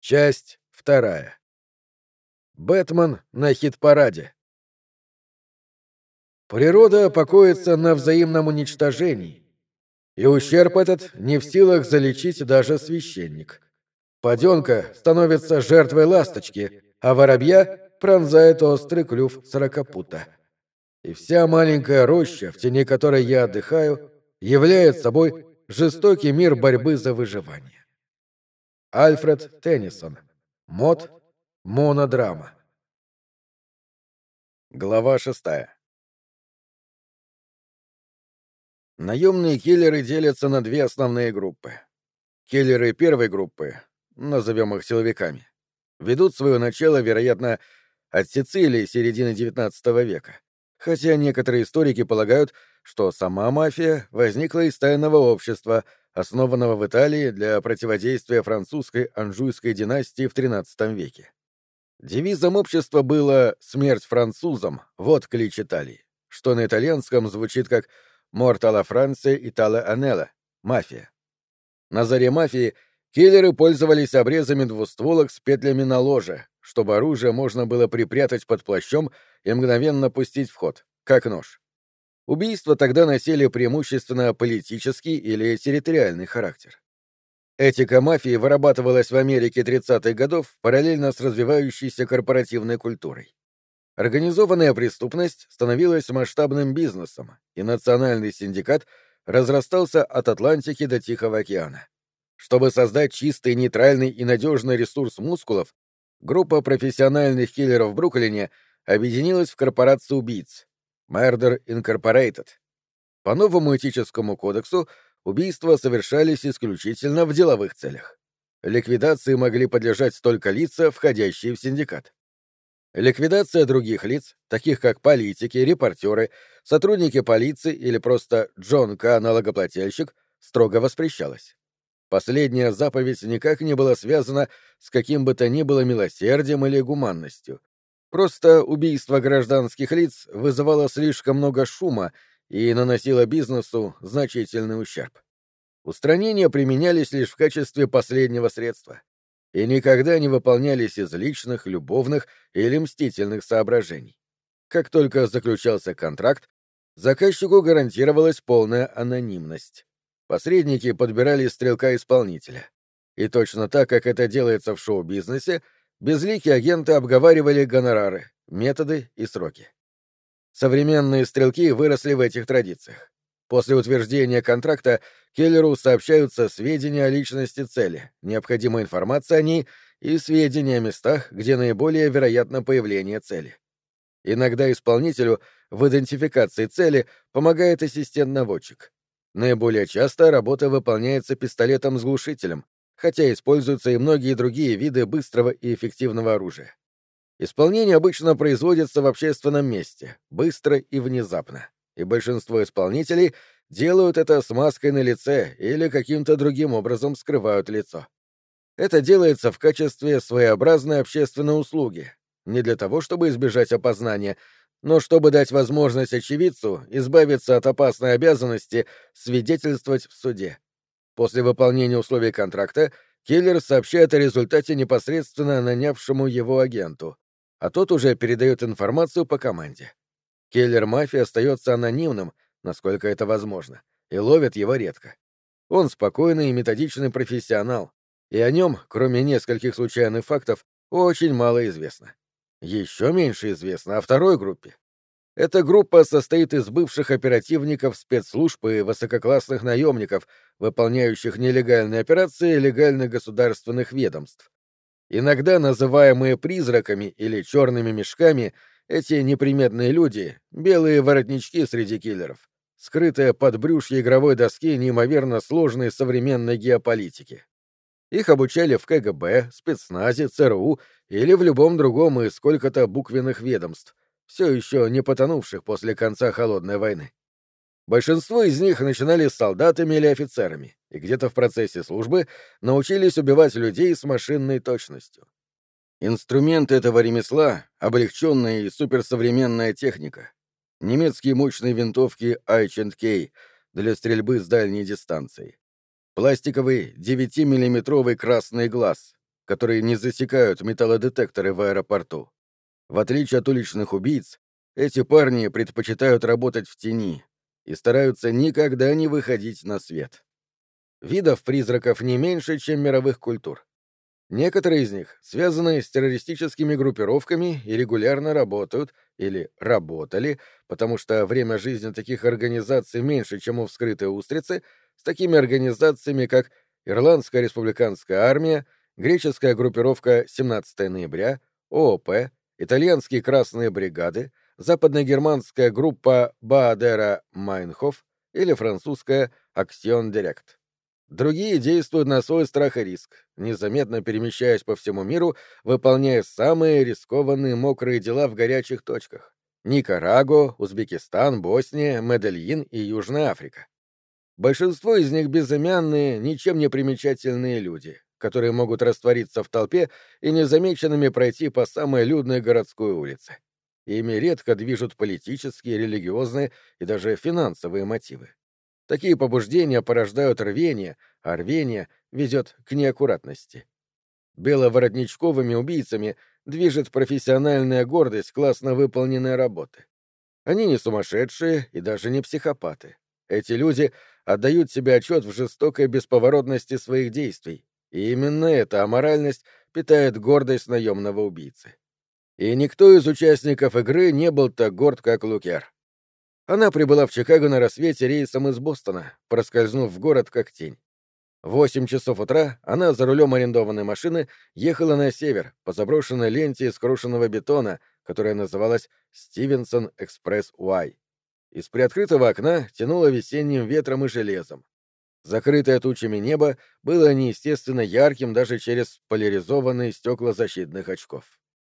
Часть вторая. Бэтмен на хит-параде. Природа покоится на взаимном уничтожении, и ущерб этот не в силах залечить даже священник. Подонка становится жертвой ласточки, а воробья пронзает острый клюв сорокопута. И вся маленькая роща, в тени которой я отдыхаю, являет собой жестокий мир борьбы за выживание. Альфред Теннисон. Мод. Монодрама. Глава 6. Наемные киллеры делятся на две основные группы. Киллеры первой группы, назовем их силовиками, ведут свое начало, вероятно, от Сицилии середины XIX века, хотя некоторые историки полагают, что сама мафия возникла из тайного общества, основанного в Италии для противодействия французской Анжуйской династии в XIII веке. Девизом общества было «Смерть французам» — вот клич Италии, что на итальянском звучит как «Morta alla Francia Italia Anella» — мафия. На заре мафии киллеры пользовались обрезами двустволок с петлями на ложе, чтобы оружие можно было припрятать под плащом и мгновенно пустить в ход, как нож. Убийства тогда носили преимущественно политический или территориальный характер. Этика мафии вырабатывалась в Америке 30-х годов параллельно с развивающейся корпоративной культурой. Организованная преступность становилась масштабным бизнесом, и национальный синдикат разрастался от Атлантики до Тихого океана. Чтобы создать чистый, нейтральный и надежный ресурс мускулов, группа профессиональных киллеров в Бруклине объединилась в корпорацию убийц Murder Incorporated. По новому этическому кодексу убийства совершались исключительно в деловых целях. Ликвидации могли подлежать только лица, входящие в синдикат. Ликвидация других лиц, таких как политики, репортеры, сотрудники полиции или просто Джон К. налогоплательщик, строго воспрещалась. Последняя заповедь никак не была связана с каким бы то ни было милосердием или гуманностью. Просто убийство гражданских лиц вызывало слишком много шума и наносило бизнесу значительный ущерб. Устранения применялись лишь в качестве последнего средства и никогда не выполнялись из личных, любовных или мстительных соображений. Как только заключался контракт, заказчику гарантировалась полная анонимность. Посредники подбирали стрелка-исполнителя. И точно так, как это делается в шоу-бизнесе, безликие агенты обговаривали гонорары, методы и сроки. Современные стрелки выросли в этих традициях. После утверждения контракта киллеру сообщаются сведения о личности цели, необходимая информация о ней и сведения о местах, где наиболее вероятно появление цели. Иногда исполнителю в идентификации цели помогает ассистент-наводчик. Наиболее часто работа выполняется пистолетом с глушителем, хотя используются и многие другие виды быстрого и эффективного оружия. Исполнение обычно производится в общественном месте, быстро и внезапно, и большинство исполнителей делают это с маской на лице или каким-то другим образом скрывают лицо. Это делается в качестве своеобразной общественной услуги, не для того, чтобы избежать опознания, но чтобы дать возможность очевидцу избавиться от опасной обязанности свидетельствовать в суде. После выполнения условий контракта киллер сообщает о результате непосредственно нанявшему его агенту, а тот уже передает информацию по команде. Киллер мафии остается анонимным, насколько это возможно, и ловит его редко. Он спокойный и методичный профессионал, и о нем, кроме нескольких случайных фактов, очень мало известно. Еще меньше известно о второй группе. Эта группа состоит из бывших оперативников спецслужб и высококлассных наемников, выполняющих нелегальные операции легальных государственных ведомств. Иногда называемые призраками или черными мешками, эти неприметные люди — белые воротнички среди киллеров, скрытые под брюшье игровой доски неимоверно сложной современной геополитики. Их обучали в КГБ, спецназе, ЦРУ или в любом другом из сколько-то буквенных ведомств, все еще не потонувших после конца Холодной войны. Большинство из них начинали с солдатами или офицерами, и где-то в процессе службы научились убивать людей с машинной точностью. Инструмент этого ремесла — облегченная и суперсовременная техника. Немецкие мощные винтовки H&K для стрельбы с дальней дистанции. Пластиковый 9-миллиметровый красный глаз, которые не засекают металлодетекторы в аэропорту. В отличие от уличных убийц, эти парни предпочитают работать в тени и стараются никогда не выходить на свет. Видов призраков не меньше, чем мировых культур. Некоторые из них связаны с террористическими группировками и регулярно работают или работали, потому что время жизни таких организаций меньше, чем у вскрытой устрицы, с такими организациями, как Ирландская республиканская армия, греческая группировка 17 ноября, ООП, итальянские красные бригады, западногерманская группа Баадера Майнхоф или французская Аксион Директ. Другие действуют на свой страх и риск, незаметно перемещаясь по всему миру, выполняя самые рискованные мокрые дела в горячих точках. Никарагуа, Узбекистан, Босния, Медельин и Южная Африка. Большинство из них безымянные, ничем не примечательные люди, которые могут раствориться в толпе и незамеченными пройти по самой людной городской улице. Ими редко движут политические, религиозные и даже финансовые мотивы. Такие побуждения порождают рвение, а рвение ведет к неаккуратности. Беловоротничковыми убийцами движет профессиональная гордость классно выполненной работы. Они не сумасшедшие и даже не психопаты. Эти люди отдают себе отчет в жестокой бесповоротности своих действий, и именно эта аморальность питает гордость наемного убийцы. И никто из участников игры не был так горд, как Лукер. Она прибыла в Чикаго на рассвете рейсом из Бостона, проскользнув в город как тень. В 8 часов утра она за рулем арендованной машины ехала на север по заброшенной ленте из крушенного бетона, которая называлась «Стивенсон Экспресс Уай». Из приоткрытого окна тянуло весенним ветром и железом. Закрытое тучами небо было неестественно ярким даже через поляризованные стекла защитных очков.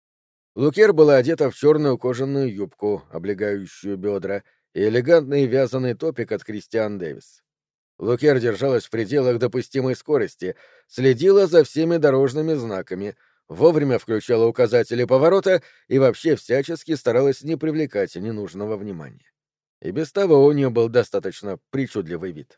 Лукер была одета в черную кожаную юбку, облегающую бедра, и элегантный вязаный топик от Кристиан Дэвис. Лукер держалась в пределах допустимой скорости, следила за всеми дорожными знаками, вовремя включала указатели поворота и вообще всячески старалась не привлекать ненужного внимания. И без того у нее был достаточно причудливый вид.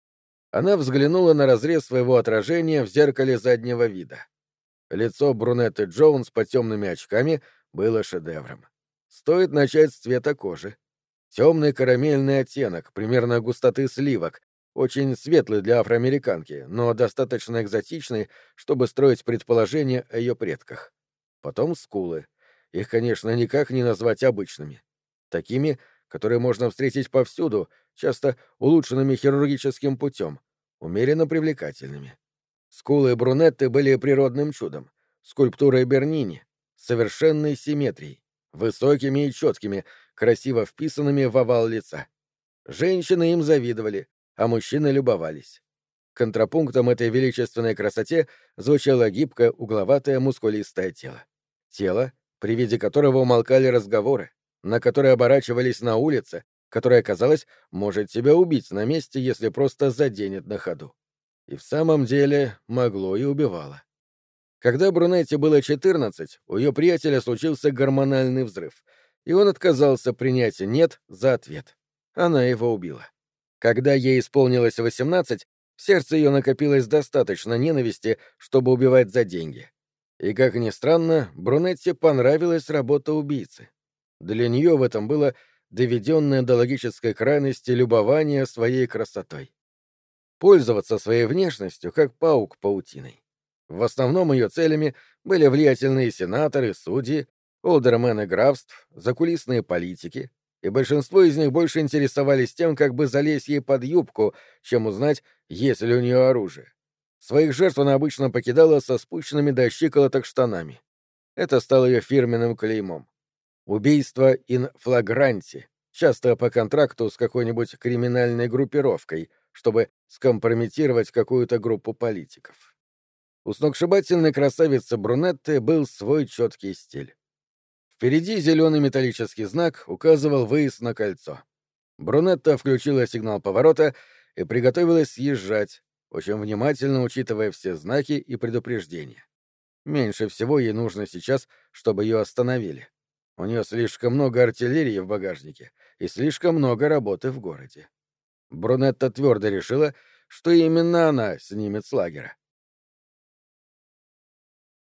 Она взглянула на разрез своего отражения в зеркале заднего вида. Лицо брюнетты Джонс под темными очками было шедевром. Стоит начать с цвета кожи. Темный карамельный оттенок, примерно густоты сливок, очень светлый для афроамериканки, но достаточно экзотичный, чтобы строить предположения о ее предках. Потом скулы. Их, конечно, никак не назвать обычными. Такими, которые можно встретить повсюду, часто улучшенными хирургическим путем, умеренно привлекательными. Скулы брюнетты были природным чудом, скульптурой Бернини, совершенной симметрией, высокими и четкими, красиво вписанными в овал лица. Женщины им завидовали, а мужчины любовались. Контрапунктом этой величественной красоте звучало гибкое, угловатое, мускулистое тело. Тело, при виде которого умолкали разговоры, на которые оборачивались на улице, которое, казалось, может тебя убить на месте, если просто заденет на ходу. И в самом деле могло и убивало. Когда Брунетте было 14, у ее приятеля случился гормональный взрыв, и он отказался принять «нет» за ответ. Она его убила. Когда ей исполнилось 18, в сердце ее накопилось достаточно ненависти, чтобы убивать за деньги. И, как ни странно, Брунетте понравилась работа убийцы. Для нее в этом было доведенное до логической крайности любование своей красотой. Пользоваться своей внешностью, как паук паутиной. В основном ее целями были влиятельные сенаторы, судьи, олдермены графств, закулисные политики, и большинство из них больше интересовались тем, как бы залезть ей под юбку, чем узнать, есть ли у нее оружие. Своих жертв она обычно покидала со спущенными до щиколоток штанами. Это стало ее фирменным клеймом. Убийство in flagranti, часто по контракту с какой-нибудь криминальной группировкой, чтобы скомпрометировать какую-то группу политиков. У сногсшибательной красавицы Брунетты был свой четкий стиль. Впереди зеленый металлический знак указывал выезд на кольцо. Брунетта включила сигнал поворота и приготовилась съезжать, очень внимательно учитывая все знаки и предупреждения. Меньше всего ей нужно сейчас, чтобы ее остановили. У нее слишком много артиллерии в багажнике и слишком много работы в городе. Брунетта твердо решила, что именно она снимет с лагеря.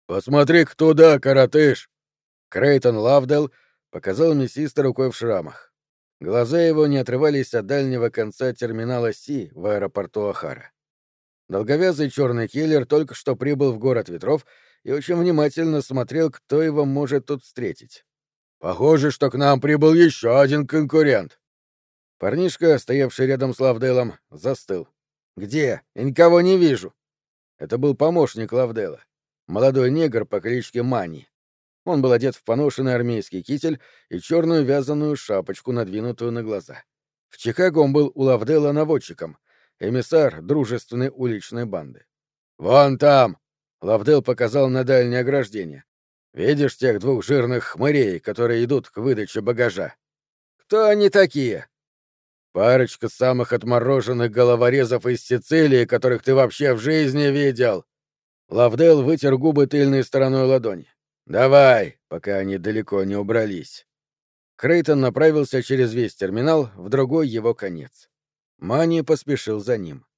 «Посмотри-ка туда, коротыш!» Крейтон Лавдell показал мясисто рукой в шрамах. Глаза его не отрывались от дальнего конца терминала Си в аэропорту Охара. Долговязый черный киллер только что прибыл в город ветров и очень внимательно смотрел, кто его может тут встретить. «Похоже, что к нам прибыл еще один конкурент». Парнишка, стоявший рядом с Лавделом, застыл. «Где? Я никого не вижу». Это был помощник Лавдела, молодой негр по кличке Мани. Он был одет в поношенный армейский китель и черную вязаную шапочку, надвинутую на глаза. В Чикаго он был у Лавдела наводчиком, эмиссар дружественной уличной банды. «Вон там!» — Лавдел показал на дальнее ограждение. «Видишь тех двух жирных хмырей, которые идут к выдаче багажа?» «Кто они такие?» «Парочка самых отмороженных головорезов из Сицилии, которых ты вообще в жизни видел!» Лавдел вытер губы тыльной стороной ладони. «Давай, пока они далеко не убрались». Крейтон направился через весь терминал в другой его конец. Мани поспешил за ним.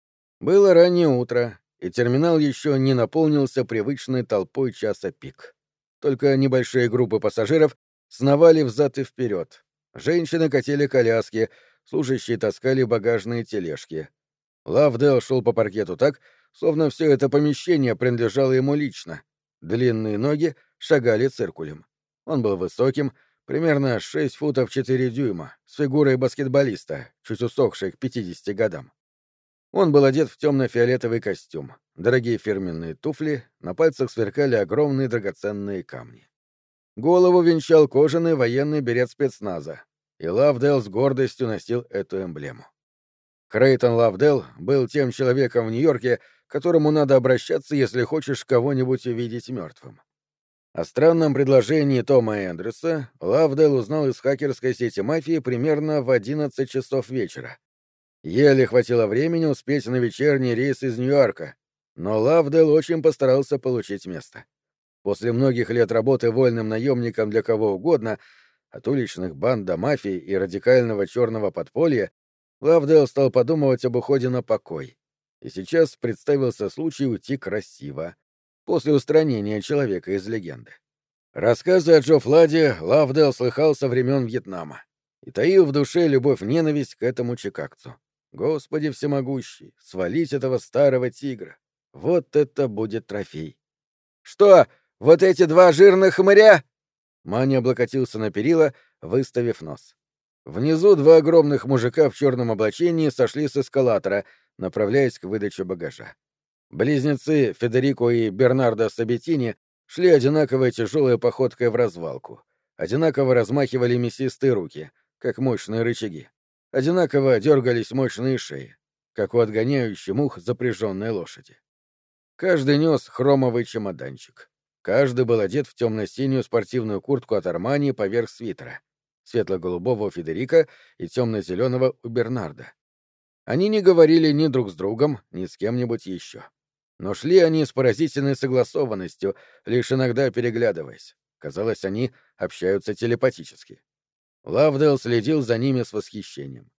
Было раннее утро, и терминал еще не наполнился привычной толпой часа пик. Только небольшие группы пассажиров сновали взад и вперед. Женщины катили коляски, служащие таскали багажные тележки. Лавдел шел по паркету так, словно все это помещение принадлежало ему лично. Длинные ноги шагали циркулем. Он был высоким, примерно 6 футов 4 дюйма, с фигурой баскетболиста, чуть усохшей к 50 годам. Он был одет в темно-фиолетовый костюм, дорогие фирменные туфли, на пальцах сверкали огромные драгоценные камни. Голову венчал кожаный военный берет спецназа, и Лавдел с гордостью носил эту эмблему. Крейтон Лавдел был тем человеком в Нью-Йорке, к которому надо обращаться, если хочешь кого-нибудь увидеть мертвым. О странном предложении Тома Эндрюса Лавдел узнал из хакерской сети мафии примерно в 11 часов вечера. Еле хватило времени успеть на вечерний рейс из Нью-Йорка, но Лавдел очень постарался получить место. После многих лет работы вольным наемником для кого угодно, от уличных банд до мафии и радикального черного подполья, Лавдел стал подумывать об уходе на покой. И сейчас представился случай уйти красиво, после устранения человека из легенды. Рассказы о Джо Фладе Лавдел слыхал со времен Вьетнама и таил в душе любовь-ненависть к этому чикагцу. Господи всемогущий, свалить этого старого тигра. Вот это будет трофей. «Что, вот эти два жирных хмыря?» Мани облокотился на перила, выставив нос. Внизу два огромных мужика в черном облачении сошли с эскалатора, направляясь к выдаче багажа. Близнецы Федерико и Бернардо Сабетини шли одинаковой тяжелой походкой в развалку. Одинаково размахивали мясистые руки, как мощные рычаги. Одинаково дергались мощные шеи, как у отгоняющей мух запряженной лошади. Каждый нес хромовый чемоданчик. Каждый был одет в темно-синюю спортивную куртку от Армани поверх свитера, светло-голубого у Федерико и темно-зеленого у Бернарда. Они не говорили ни друг с другом, ни с кем-нибудь еще. Но шли они с поразительной согласованностью, лишь иногда переглядываясь. Казалось, они общаются телепатически. Лавдел следил за ними с восхищением.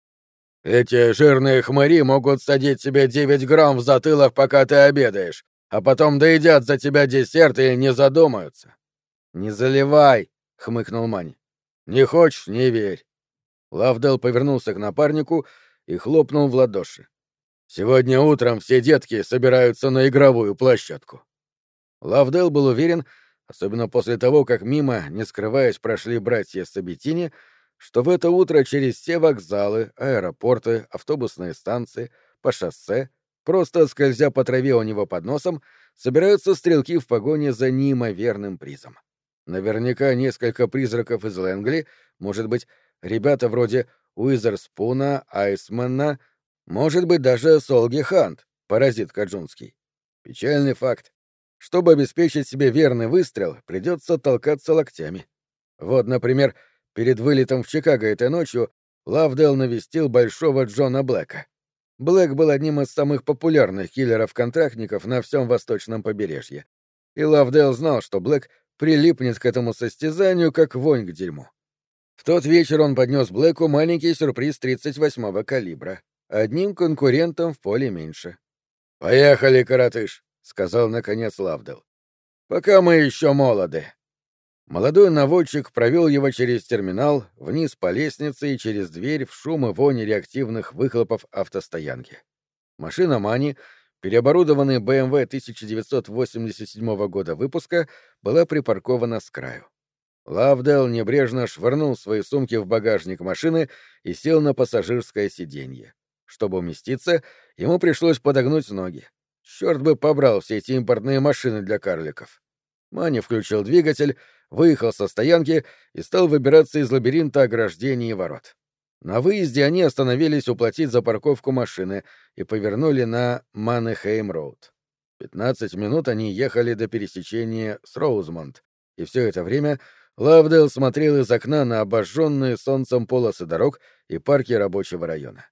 «Эти жирные хмыри могут садить тебе 9 грамм в затылок, пока ты обедаешь, а потом доедят за тебя десерт и не задумаются». «Не заливай!» — хмыкнул Мани. «Не хочешь — не верь». Лавдел повернулся к напарнику и хлопнул в ладоши. «Сегодня утром все детки собираются на игровую площадку». Лавдел был уверен, особенно после того, как мимо, не скрываясь, прошли братья Сабетини, что в это утро через все вокзалы, аэропорты, автобусные станции, по шоссе, просто скользя по траве у него под носом, собираются стрелки в погоне за неимоверным призом. Наверняка несколько призраков из Лэнгли, может быть, ребята вроде Уизерспуна, Айсмана, может быть, даже Солги Хант, паразит Каджунский. Печальный факт. Чтобы обеспечить себе верный выстрел, придется толкаться локтями. Вот, например, перед вылетом в Чикаго этой ночью Лавдел навестил большого Джона Блэка. Блэк был одним из самых популярных киллеров-контрактников на всем восточном побережье. И Лавдел знал, что Блэк прилипнет к этому состязанию, как вонь к дерьму. В тот вечер он поднес Блэку маленький сюрприз 38-го калибра. Одним конкурентом в поле меньше. «Поехали, коротыш», — сказал наконец Лавдел. Пока мы еще молоды». Молодой наводчик провел его через терминал, вниз по лестнице и через дверь в шум и вонь реактивных выхлопов автостоянки. Машина Мани, переоборудованная BMW 1987 года выпуска, была припаркована с краю. Лавдell небрежно швырнул свои сумки в багажник машины и сел на пассажирское сиденье. Чтобы уместиться, ему пришлось подогнуть ноги. Черт бы побрал все эти импортные машины для карликов. Мани включил двигатель, выехал со стоянки и стал выбираться из лабиринта ограждений и ворот. На выезде они остановились уплатить за парковку машины и повернули на Маннехейм-роуд. 15 минут они ехали до пересечения с Роузмонд, и все это время Лавдell смотрел из окна на обожженные солнцем полосы дорог и парки рабочего района.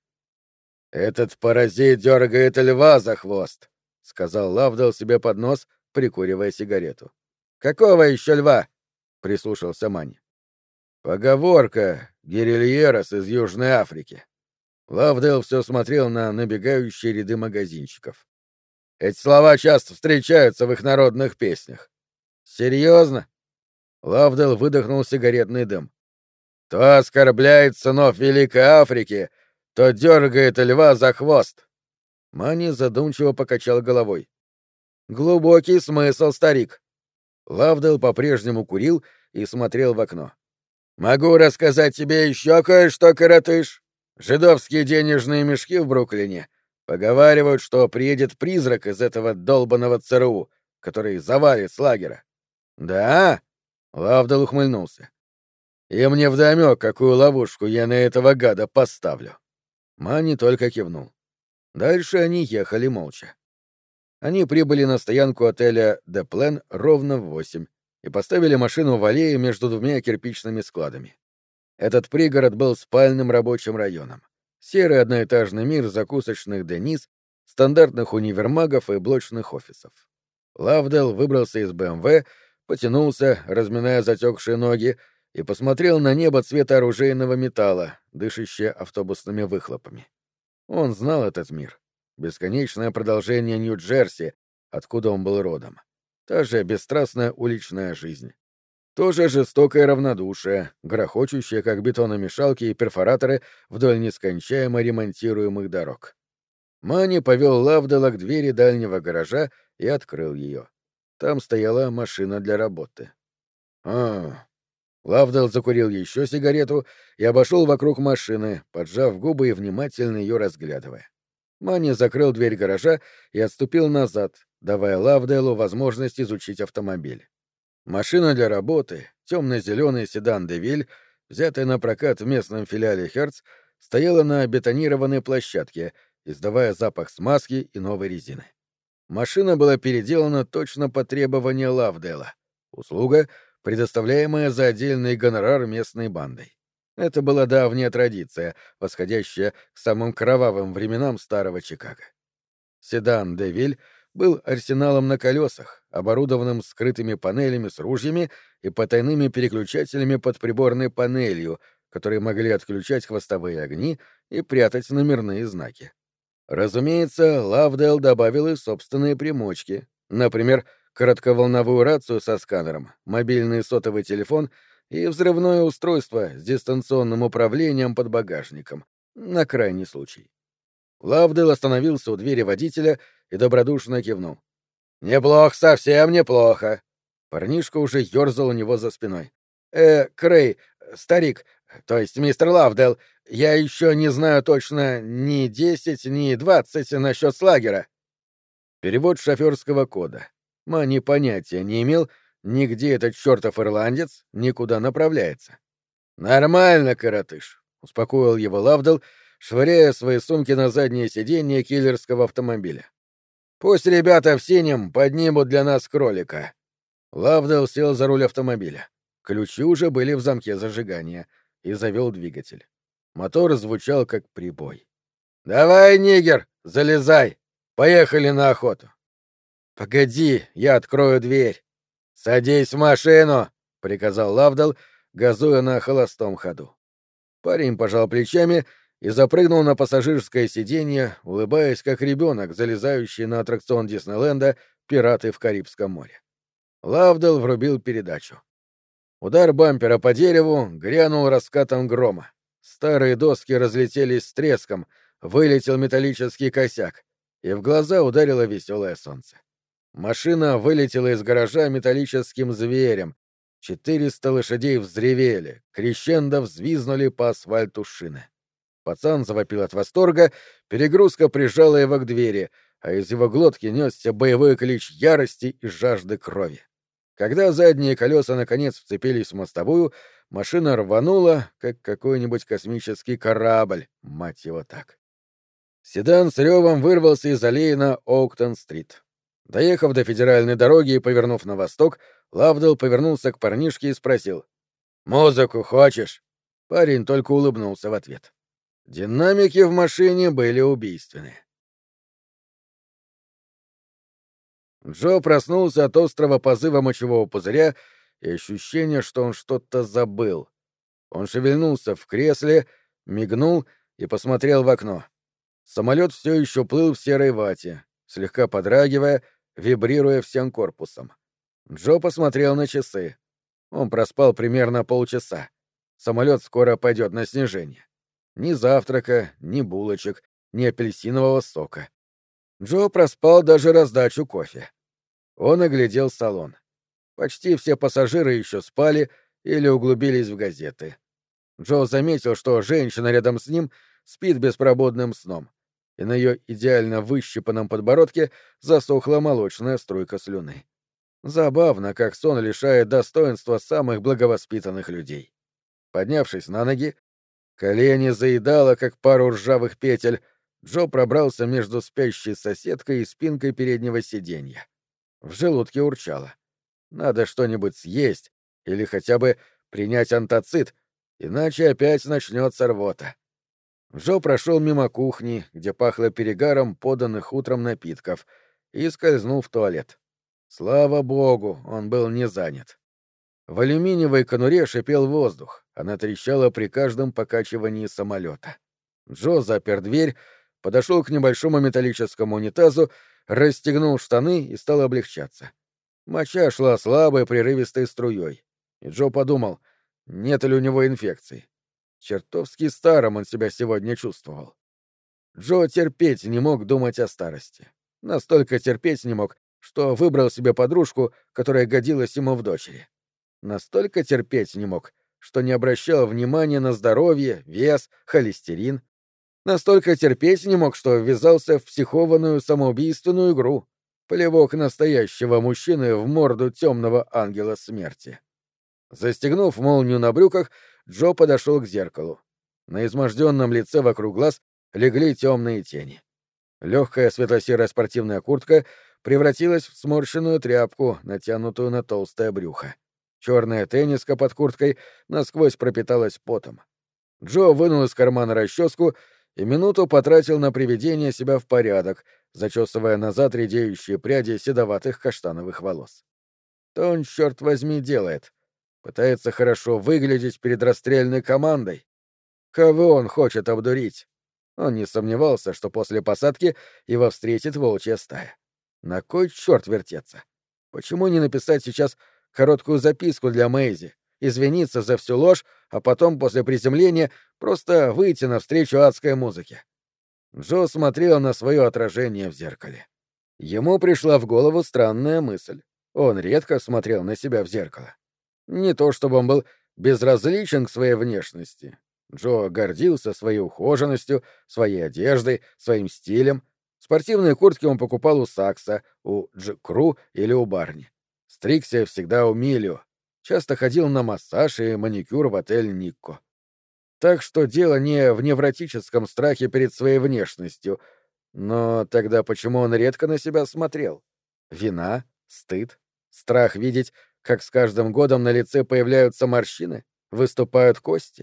«Этот паразит дергает льва за хвост», — сказал Лавдell себе под нос, прикуривая сигарету. «Какого еще льва?» — прислушался Мани. «Поговорка гирильерос из Южной Африки». Лавдell все смотрел на набегающие ряды магазинчиков. «Эти слова часто встречаются в их народных песнях». «Серьезно?» Лавдell выдохнул сигаретный дым. «То оскорбляет сынов Великой Африки, то дергает льва за хвост». Мани задумчиво покачал головой. «Глубокий смысл, старик». Лавдell по-прежнему курил и смотрел в окно. «Могу рассказать тебе еще кое-что, коротыш. Жидовские денежные мешки в Бруклине поговаривают, что приедет призрак из этого долбанного ЦРУ, который завалит с лагеря». «Да?» — Лавдell ухмыльнулся. «И мне вдомёк, какую ловушку я на этого гада поставлю». Мани только кивнул. Дальше они ехали молча. Они прибыли на стоянку отеля «Де Плен» ровно в 8 и поставили машину в аллее между двумя кирпичными складами. Этот пригород был спальным рабочим районом. Серый одноэтажный мир закусочных «Денис», стандартных универмагов и блочных офисов. Лавдell выбрался из БМВ, потянулся, разминая затекшие ноги, и посмотрел на небо цвета оружейного металла, дышащее автобусными выхлопами. Он знал этот мир. Бесконечное продолжение Нью-Джерси, откуда он был родом. Та же бесстрастная уличная жизнь. То же жестокое равнодушие, грохочущее, как бетономешалки и перфораторы вдоль нескончаемо ремонтируемых дорог. Мани повел Лавдела к двери дальнего гаража и открыл ее. Там стояла машина для работы. Лавдел закурил еще сигарету и обошел вокруг машины, поджав губы и внимательно ее разглядывая. Мани закрыл дверь гаража и отступил назад, давая Лавделу возможность изучить автомобиль. Машина для работы, темно-зеленый седан «Девиль», взятая на прокат в местном филиале «Херц», стояла на бетонированной площадке, издавая запах смазки и новой резины. Машина была переделана точно по требованию Лавдела. Услуга, предоставляемая за отдельный гонорар местной бандой. Это была давняя традиция, восходящая к самым кровавым временам старого Чикаго. Седан «Девиль» был арсеналом на колесах, оборудованным скрытыми панелями с ружьями и потайными переключателями под приборной панелью, которые могли отключать хвостовые огни и прятать номерные знаки. Разумеется, Лавдell добавил и собственные примочки, например, коротковолновую рацию со сканером, мобильный сотовый телефон и взрывное устройство с дистанционным управлением под багажником, на крайний случай. Лавдell остановился у двери водителя и добродушно кивнул. «Неплохо, совсем неплохо». Парнишка уже ёрзал у него за спиной. Крей, старик, то есть мистер Лавдell, я еще не знаю точно ни 10, ни 20 насчет слагера». Перевод шоферского кода. Мани понятия не имел, ни где этот чертов ирландец, ни куда направляется. «Нормально, коротыш», — успокоил его Лавдell, швыряя свои сумки на заднее сиденье киллерского автомобиля. «Пусть ребята в синем поднимут для нас кролика». Лавдell сел за руль автомобиля. Ключи уже были в замке зажигания и завел двигатель. Мотор звучал как прибой. «Давай, нигер, залезай! Поехали на охоту!» «Погоди, я открою дверь!» «Садись в машину!» — приказал Лавдell, газуя на холостом ходу. Парень пожал плечами и запрыгнул на пассажирское сиденье, улыбаясь как ребенок, залезающий на аттракцион Диснейленда «Пираты в Карибском море». Лавдал врубил передачу. Удар бампера по дереву грянул раскатом грома. Старые доски разлетелись с треском, вылетел металлический косяк, и в глаза ударило веселое солнце. Машина вылетела из гаража металлическим зверем. 400 лошадей взревели, крещендо взвизнули по асфальту шины. Пацан завопил от восторга, перегрузка прижала его к двери, а из его глотки несся боевой клич ярости и жажды крови. Когда задние колеса наконец вцепились в мостовую, машина рванула, как какой-нибудь космический корабль, мать его так. Седан с ревом вырвался из аллеи на Оуктон-стрит. Доехав до федеральной дороги и повернув на восток, Лавдал повернулся к парнишке и спросил: «Музыку хочешь?» Парень только улыбнулся в ответ. Динамики в машине были убийственные. Джо проснулся от острого позыва мочевого пузыря и ощущения, что он что-то забыл. Он шевельнулся в кресле, мигнул и посмотрел в окно. Самолет все еще плыл в серой вате, слегка подрагивая, вибрируя всем корпусом. Джо посмотрел на часы. Он проспал примерно полчаса. Самолет скоро пойдет на снижение. Ни завтрака, ни булочек, ни апельсинового сока. Джо проспал даже раздачу кофе. Он оглядел салон. Почти все пассажиры еще спали или углубились в газеты. Джо заметил, что женщина рядом с ним спит беспробудным сном, и на ее идеально выщипанном подбородке засохла молочная струйка слюны. Забавно, как сон лишает достоинства самых благовоспитанных людей. Поднявшись на ноги, колени заедало, как пару ржавых петель, Джо пробрался между спящей соседкой и спинкой переднего сиденья. В желудке урчало. Надо что-нибудь съесть или хотя бы принять антацид, иначе опять начнется рвота. Джо прошел мимо кухни, где пахло перегаром поданных утром напитков, и скользнул в туалет. Слава богу, он был не занят. В алюминиевой конуре шипел воздух, она трещала при каждом покачивании самолета. Джо запер дверь, подошел к небольшому металлическому унитазу, расстегнул штаны и стал облегчаться. Моча шла слабой прерывистой струей, и Джо подумал, нет ли у него инфекции. Чертовски старым он себя сегодня чувствовал. Джо терпеть не мог думать о старости. Настолько терпеть не мог, что выбрал себе подружку, которая годилась ему в дочери. Настолько терпеть не мог, что не обращал внимания на здоровье, вес, холестерин. Настолько терпеть не мог, что ввязался в психованную самоубийственную игру. Плевок настоящего мужчины в морду темного ангела смерти. Застегнув молнию на брюках, Джо подошел к зеркалу. На изможденном лице вокруг глаз легли темные тени. Легкая светло-серая спортивная куртка превратилась в сморщенную тряпку, натянутую на толстое брюхо. Черная тенниска под курткой насквозь пропиталась потом. Джо вынул из кармана расческу и минуту потратил на приведение себя в порядок, зачесывая назад редеющие пряди седоватых каштановых волос. То он, черт возьми, делает. Пытается хорошо выглядеть перед расстрельной командой. Кого он хочет обдурить? Он не сомневался, что после посадки его встретит волчья стая. На кой черт вертеться? Почему не написать сейчас короткую записку для Мэйзи, извиниться за всю ложь, а потом после приземления просто выйти навстречу адской музыке? Джо смотрел на свое отражение в зеркале. Ему пришла в голову странная мысль. Он редко смотрел на себя в зеркало. Не то чтобы он был безразличен к своей внешности. Джо гордился своей ухоженностью, своей одеждой, своим стилем. Спортивные куртки он покупал у Сакса, у Дж. Кру или у Барни. Стригся всегда у Милио. Часто ходил на массаж и маникюр в отель Никко. Так что дело не в невротическом страхе перед своей внешностью. Но тогда почему он редко на себя смотрел? Вина? Стыд? Страх видеть, как с каждым годом на лице появляются морщины? Выступают кости?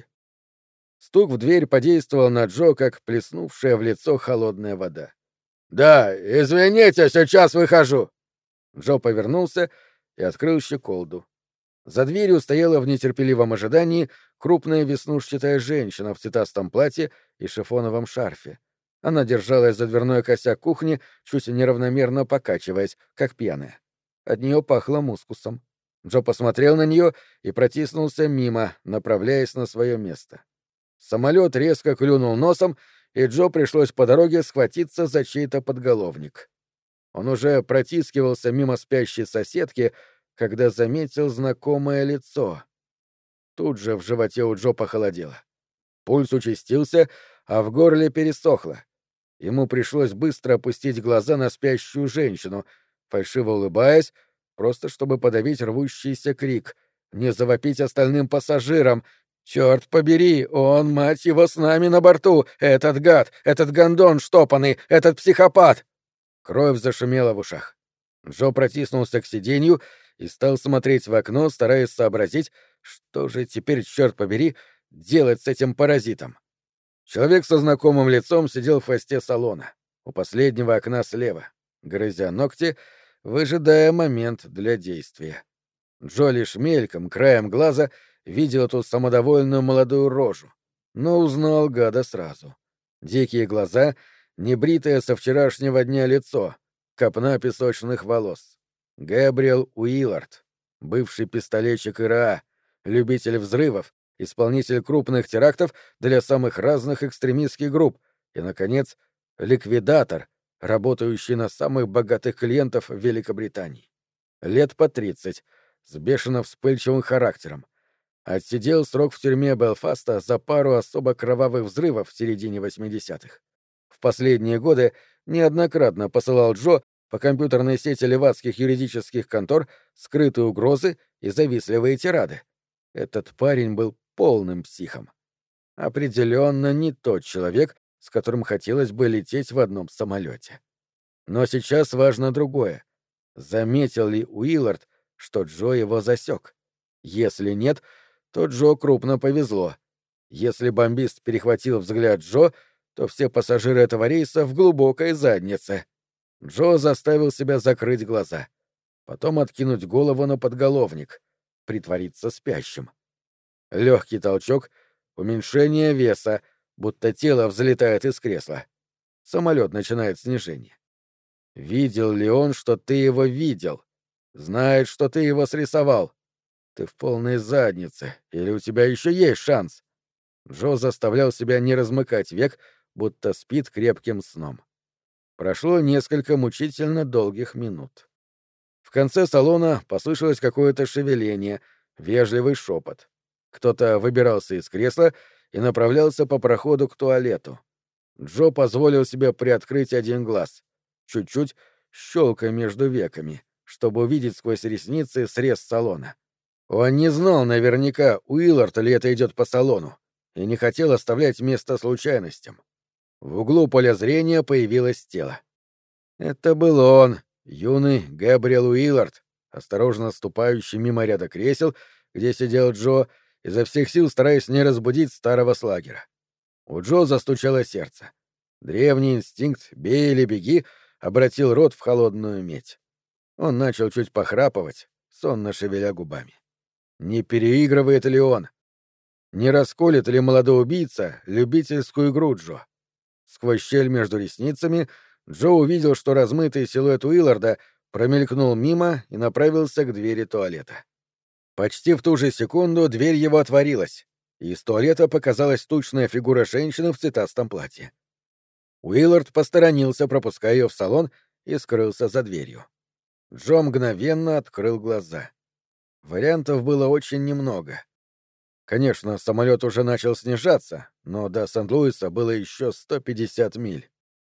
Стук в дверь подействовал на Джо, как плеснувшая в лицо холодная вода. «Да, извините, сейчас выхожу!» Джо повернулся и открыл щеколду. За дверью стояла в нетерпеливом ожидании крупная веснушчатая женщина в цветастом платье и шифоновом шарфе. Она держалась за дверной косяк кухни, чуть неравномерно покачиваясь, как пьяная. От нее пахло мускусом. Джо посмотрел на нее и протиснулся мимо, направляясь на свое место. Самолет резко клюнул носом, и Джо пришлось по дороге схватиться за чей-то подголовник. Он уже протискивался мимо спящей соседки, когда заметил знакомое лицо. Тут же в животе у Джо похолодело. Пульс участился, а в горле пересохло. Ему пришлось быстро опустить глаза на спящую женщину, фальшиво улыбаясь, просто чтобы подавить рвущийся крик, не завопить остальным пассажирам. «Черт побери, он, мать его, с нами на борту! Этот гад! Этот гондон штопанный! Этот психопат!» Кровь зашумела в ушах. Джо протиснулся к сиденью и стал смотреть в окно, стараясь сообразить, что же теперь, черт побери, делать с этим паразитом. Человек со знакомым лицом сидел в хвосте салона, у последнего окна слева, грызя ногти, выжидая момент для действия. Джо лишь мельком, краем глаза, видел эту самодовольную молодую рожу, но узнал гада сразу. Дикие глаза, небритое со вчерашнего дня лицо, копна песочных волос. Гэбриэл Уиллард, бывший пистолетчик ИРА, любитель взрывов, исполнитель крупных терактов для самых разных экстремистских групп и, наконец, ликвидатор, работающий на самых богатых клиентов в Великобритании. Лет по 30, с бешено вспыльчивым характером. Отсидел срок в тюрьме Белфаста за пару особо кровавых взрывов в середине 80-х. В последние годы неоднократно посылал Джо по компьютерной сети левацких юридических контор скрытые угрозы и завистливые тирады. Этот парень был полным психом. Определенно не тот человек, с которым хотелось бы лететь в одном самолете. Но сейчас важно другое. Заметил ли Уиллард, что Джо его засек? Если нет, то Джо крупно повезло. Если бомбист перехватил взгляд Джо, то все пассажиры этого рейса в глубокой заднице. Джо заставил себя закрыть глаза. Потом откинуть голову на подголовник. Притвориться спящим. Легкий толчок, уменьшение веса, будто тело взлетает из кресла. Самолет начинает снижение. Видел ли он, что ты его видел? Знает, что ты его срисовал? Ты в полной заднице, или у тебя еще есть шанс? Джо заставлял себя не размыкать век, будто спит крепким сном. Прошло несколько мучительно долгих минут. В конце салона послышалось какое-то шевеление, вежливый шепот. Кто-то выбирался из кресла и направлялся по проходу к туалету. Джо позволил себе приоткрыть один глаз, чуть-чуть щелкая между веками, чтобы увидеть сквозь ресницы срез салона. Он не знал наверняка, Уиллард ли это идет по салону, и не хотел оставлять место случайностям. В углу поля зрения появилось тело. Это был он, юный Гэбриэл Уиллард, осторожно ступающий мимо ряда кресел, где сидел Джо, изо всех сил стараясь не разбудить старого слагера. У Джо застучало сердце. Древний инстинкт «бей или беги» обратил рот в холодную медь. Он начал чуть похрапывать, сонно шевеля губами. Не переигрывает ли он? Не расколет ли молодой убийца любительскую игру Джо? Сквозь щель между ресницами Джо увидел, что размытый силуэт Уилларда промелькнул мимо и направился к двери туалета. Почти в ту же секунду дверь его отворилась, и из туалета показалась тучная фигура женщины в цветастом платье. Уиллард посторонился, пропуская ее в салон, и скрылся за дверью. Джо мгновенно открыл глаза. Вариантов было очень немного. Конечно, самолет уже начал снижаться, но до Сент-Луиса было еще 150 миль.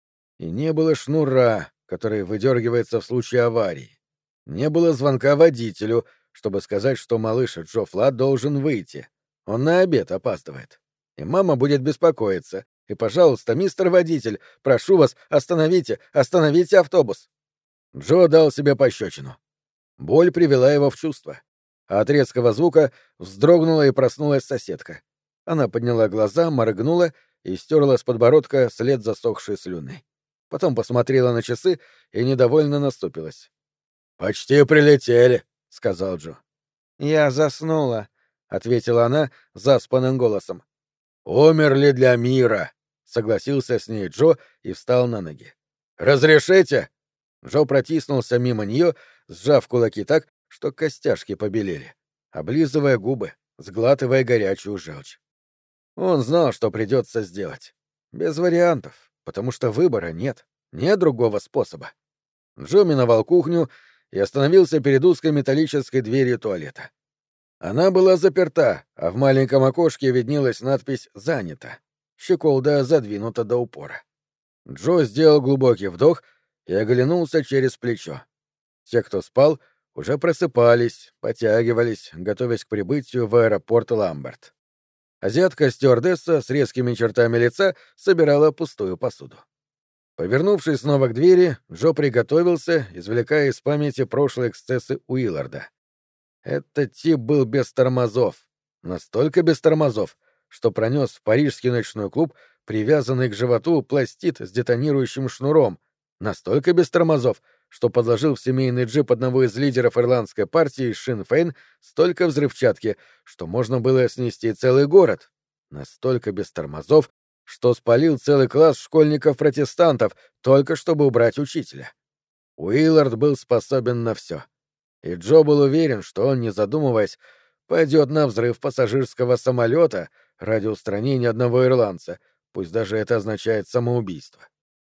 И не было шнура, который выдергивается в случае аварии. Не было звонка водителю, чтобы сказать, что малыш Джо Флат должен выйти. Он на обед опаздывает. И мама будет беспокоиться. И, пожалуйста, мистер водитель, прошу вас, остановите автобус. Джо дал себе пощечину. Боль привела его в чувство. А от резкого звука вздрогнула и проснулась соседка. Она подняла глаза, моргнула и стерла с подбородка след засохшей слюны. Потом посмотрела на часы и недовольно наступилась. «Почти прилетели», — сказал Джо. «Я заснула», — ответила она заспанным голосом. «Умерли для мира», — согласился с ней Джо и встал на ноги. «Разрешите?» Джо протиснулся мимо нее, сжав кулаки так, что костяшки побелели, облизывая губы, сглатывая горячую желчь. Он знал, что придется сделать. Без вариантов, потому что выбора нет, нет другого способа. Джо миновал кухню и остановился перед узкой металлической дверью туалета. Она была заперта, а в маленьком окошке виднелась надпись «Занято». Щеколда задвинута до упора. Джо сделал глубокий вдох и оглянулся через плечо. Те, кто спал, уже просыпались, потягивались, готовясь к прибытию в аэропорт Ламберт. Азиатка-стюардесса с резкими чертами лица собирала пустую посуду. Повернувшись снова к двери, Джо приготовился, извлекая из памяти прошлые эксцессы Уилларда. Этот тип был без тормозов. Настолько без тормозов, что пронес в парижский ночной клуб привязанный к животу пластид с детонирующим шнуром. Настолько без тормозов, что подложил в семейный джип одного из лидеров ирландской партии Шин Фейн столько взрывчатки, что можно было снести целый город. Настолько без тормозов, что спалил целый класс школьников-протестантов, только чтобы убрать учителя. Уиллард был способен на все. И Джо был уверен, что он, не задумываясь, пойдет на взрыв пассажирского самолета ради устранения одного ирландца, пусть даже это означает самоубийство.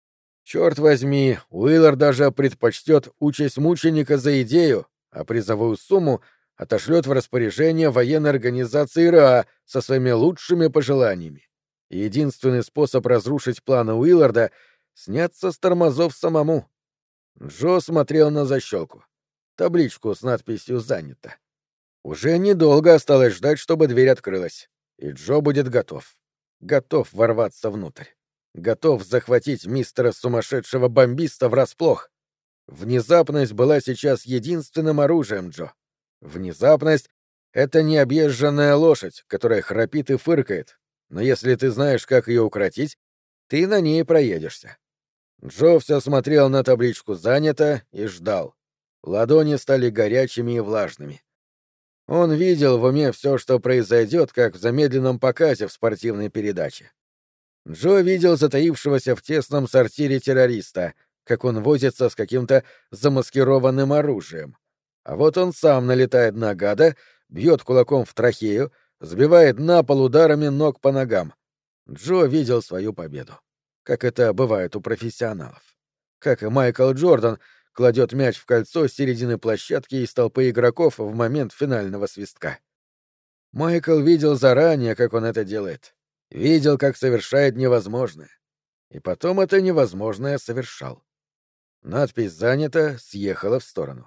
Черт возьми, Уиллард даже предпочтет участь мученика за идею, а призовую сумму отошлет в распоряжение военной организации РА со своими лучшими пожеланиями. И единственный способ разрушить планы Уилларда — сняться с тормозов самому. Джо смотрел на защелку. Табличку с надписью «Занято». Уже недолго осталось ждать, чтобы дверь открылась, и Джо будет готов. Готов ворваться внутрь. Готов захватить мистера сумасшедшего бомбиста врасплох. Внезапность была сейчас единственным оружием Джо. Внезапность — это необъезженная лошадь, которая храпит и фыркает, но если ты знаешь, как ее укротить, ты на ней проедешься. Джо все смотрел на табличку «Занято» и ждал. Ладони стали горячими и влажными. Он видел в уме все, что произойдет, как в замедленном показе в спортивной передаче. Джо видел затаившегося в тесном сортире террориста, как он возится с каким-то замаскированным оружием. А вот он сам налетает на гада, бьет кулаком в трахею, сбивает на пол ударами ног по ногам. Джо видел свою победу. Как это бывает у профессионалов. Как и Майкл Джордан кладет мяч в кольцо с середины площадки из толпы игроков в момент финального свистка. Майкл видел заранее, как он это делает. Видел, как совершает невозможное. И потом это невозможное совершал. Надпись «Занято» съехала в сторону.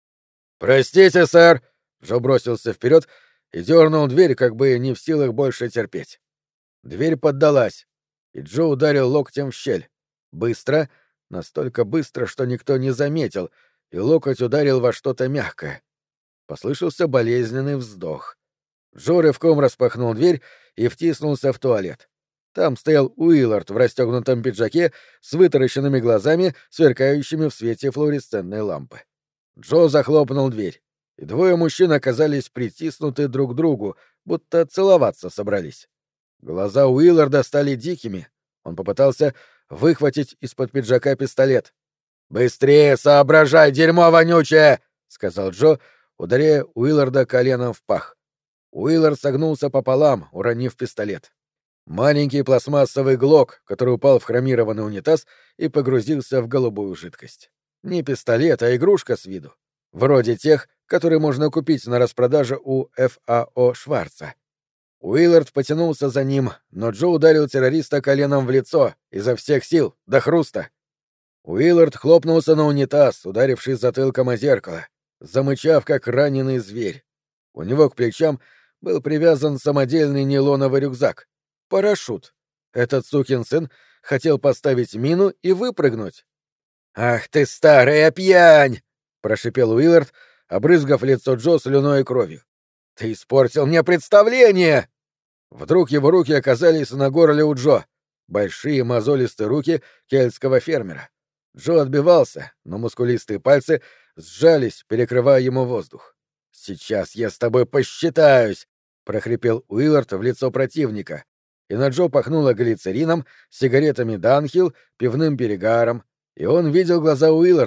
«Простите, сэр!» — Джо бросился вперед и дернул дверь, как бы не в силах больше терпеть. Дверь поддалась, и Джо ударил локтем в щель. Быстро, настолько быстро, что никто не заметил, и локоть ударил во что-то мягкое. Послышался болезненный вздох. Джо рывком распахнул дверь и втиснулся в туалет. Там стоял Уиллард в расстегнутом пиджаке с вытаращенными глазами, сверкающими в свете флуоресцентной лампы. Джо захлопнул дверь, и двое мужчин оказались притиснуты друг к другу, будто целоваться собрались. Глаза Уилларда стали дикими. Он попытался выхватить из-под пиджака пистолет. «Быстрее соображай, дерьмо вонючее!» — сказал Джо, ударяя Уилларда коленом в пах. Уиллард согнулся пополам, уронив пистолет. Маленький пластмассовый глок, который упал в хромированный унитаз и погрузился в голубую жидкость. Не пистолет, а игрушка с виду. Вроде тех, которые можно купить на распродаже у Ф.А.О. Шварца. Уиллард потянулся за ним, но Джо ударил террориста коленом в лицо, изо всех сил, до хруста. Уиллард хлопнулся на унитаз, ударившись затылком о зеркало, замычав, как раненый зверь. У него к плечам был привязан самодельный нейлоновый рюкзак. Парашют. Этот сукин сын хотел поставить мину и выпрыгнуть. «Ах ты, старая пьянь!» — прошипел Уиллард, обрызгав лицо Джо слюной и кровью. «Ты испортил мне представление!» Вдруг его руки оказались на горле у Джо. Большие мозолистые руки кельтского фермера. Джо отбивался, но мускулистые пальцы сжались, перекрывая ему воздух. «Сейчас я с тобой посчитаюсь!» — прохрипел Уиллард в лицо противника. И на Джо пахнуло глицерином, сигаретами Данхилл, пивным перегаром, и он видел глаза Уилларда,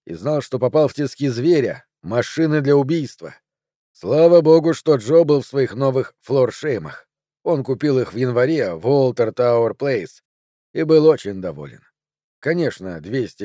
и знал, что попал в тиски зверя, машины для убийства. Слава богу, что Джо был в своих новых флоршеймах. Он купил их в январе в Уолтер Тауэр Плейс и был очень доволен. Конечно,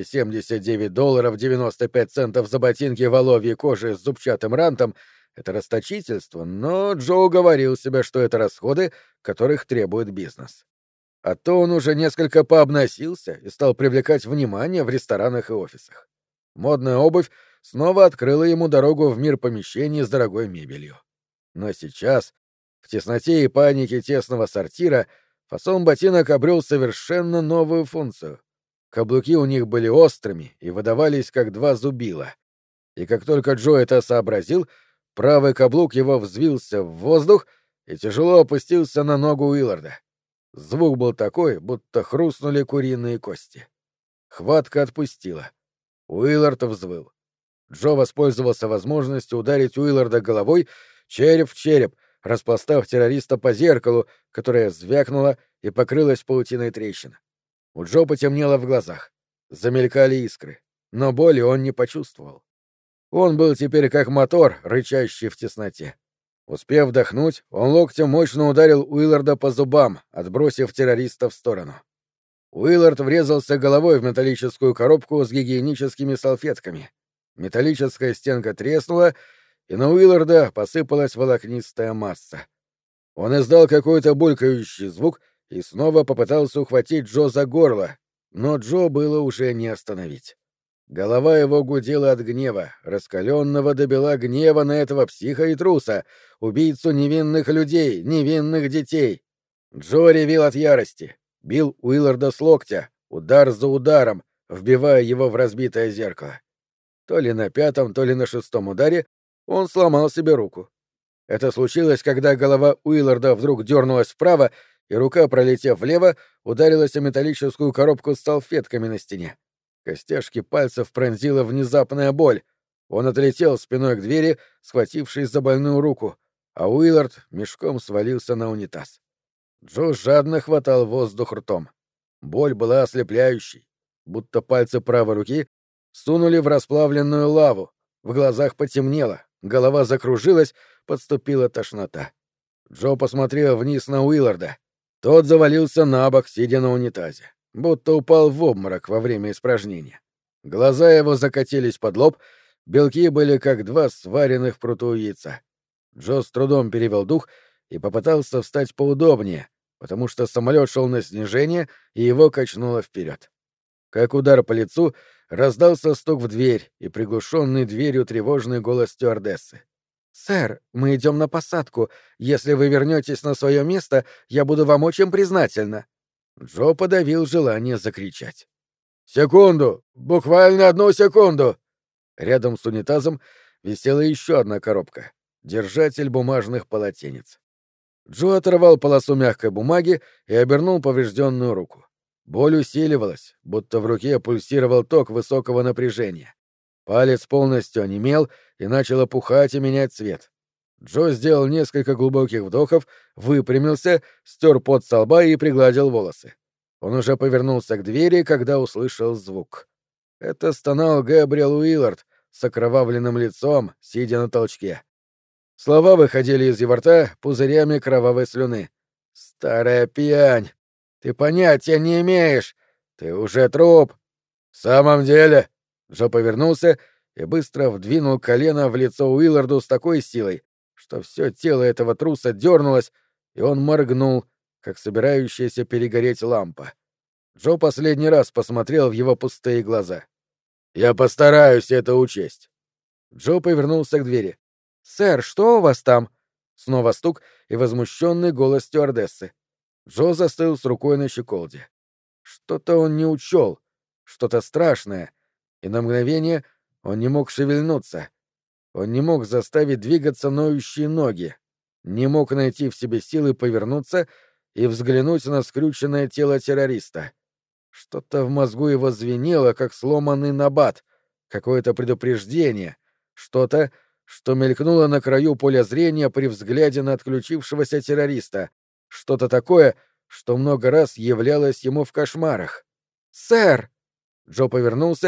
$279.95 за ботинки воловьей кожи с зубчатым рантом — это расточительство, но Джо уговорил себя, что это расходы, которых требует бизнес. А то он уже несколько пообносился и стал привлекать внимание в ресторанах и офисах. Модная обувь снова открыла ему дорогу в мир помещений с дорогой мебелью. Но сейчас, в тесноте и панике тесного сортира, фасон ботинок обрел совершенно новую функцию. Каблуки у них были острыми и выдавались как два зубила. И как только Джо это сообразил, правый каблук его взвился в воздух и тяжело опустился на ногу Уилларда. Звук был такой, будто хрустнули куриные кости. Хватка отпустила. Уиллард взвыл. Джо воспользовался возможностью ударить Уилларда головой череп в череп, распластав террориста по зеркалу, которое звякнуло и покрылось паутиной трещин. У Джо потемнело в глазах. Замелькали искры. Но боли он не почувствовал. Он был теперь как мотор, рычащий в тесноте. Успев вдохнуть, он локтем мощно ударил Уилларда по зубам, отбросив террориста в сторону. Уиллард врезался головой в металлическую коробку с гигиеническими салфетками. Металлическая стенка треснула, и на Уилларда посыпалась волокнистая масса. Он издал какой-то булькающий звук и снова попытался ухватить Джо за горло, но Джо было уже не остановить. Голова его гудела от гнева, раскаленного до бела гнева на этого психа и труса, убийцу невинных людей, невинных детей. Джо ревел от ярости, бил Уилларда с локтя, удар за ударом, вбивая его в разбитое зеркало. То ли на пятом, то ли на шестом ударе он сломал себе руку. Это случилось, когда голова Уилларда вдруг дернулась вправо, и рука, пролетев влево, ударилась о металлическую коробку с салфетками на стене. Костяшки пальцев пронзила внезапная боль. Он отлетел спиной к двери, схватившись за больную руку, а Уиллард мешком свалился на унитаз. Джо жадно хватал воздух ртом. Боль была ослепляющей, будто пальцы правой руки сунули в расплавленную лаву, в глазах потемнело, голова закружилась, подступила тошнота. Джо посмотрел вниз на Уилларда. Тот завалился на бок, сидя на унитазе, будто упал в обморок во время испражнения. Глаза его закатились под лоб, белки были как два сваренных впрутую яйца. Джо с трудом перевел дух и попытался встать поудобнее, потому что самолет шел на снижение, и его качнуло вперед. Как удар по лицу, раздался стук в дверь и приглушенный дверью тревожный голос стюардессы. «Сэр, мы идем на посадку. Если вы вернетесь на свое место, я буду вам очень признательна». Джо подавил желание закричать. «Секунду! Буквально одну секунду!» Рядом с унитазом висела еще одна коробка — держатель бумажных полотенец. Джо оторвал полосу мягкой бумаги и обернул поврежденную руку. Боль усиливалась, будто в руке пульсировал ток высокого напряжения. Палец полностью онемел и начал опухать и менять цвет. Джо сделал несколько глубоких вдохов, выпрямился, стер пот со лба и пригладил волосы. Он уже повернулся к двери, когда услышал звук. Это стонал Гэбриэл Уиллард с окровавленным лицом, сидя на толчке. Слова выходили из его рта пузырями кровавой слюны. «Старая пьянь! Ты понятия не имеешь! Ты уже труп!» «В самом деле...» Джо повернулся и быстро вдвинул колено в лицо Уилларду с такой силой, что все тело этого труса дернулось, и он моргнул, как собирающаяся перегореть лампа. Джо последний раз посмотрел в его пустые глаза. «Я постараюсь это учесть». Джо повернулся к двери. «Сэр, что у вас там?» Снова стук и возмущенный голос стюардессы. Джо застыл с рукой на щеколде. Что-то он не учел, что-то страшное, и на мгновение он не мог шевельнуться. Он не мог заставить двигаться ноющие ноги, не мог найти в себе силы повернуться и взглянуть на скрюченное тело террориста. Что-то в мозгу его звенело, как сломанный набат, какое-то предупреждение, что-то, что мелькнуло на краю поля зрения при взгляде на отключившегося террориста, что-то такое, что много раз являлось ему в кошмарах. «Сэр!» Джо повернулся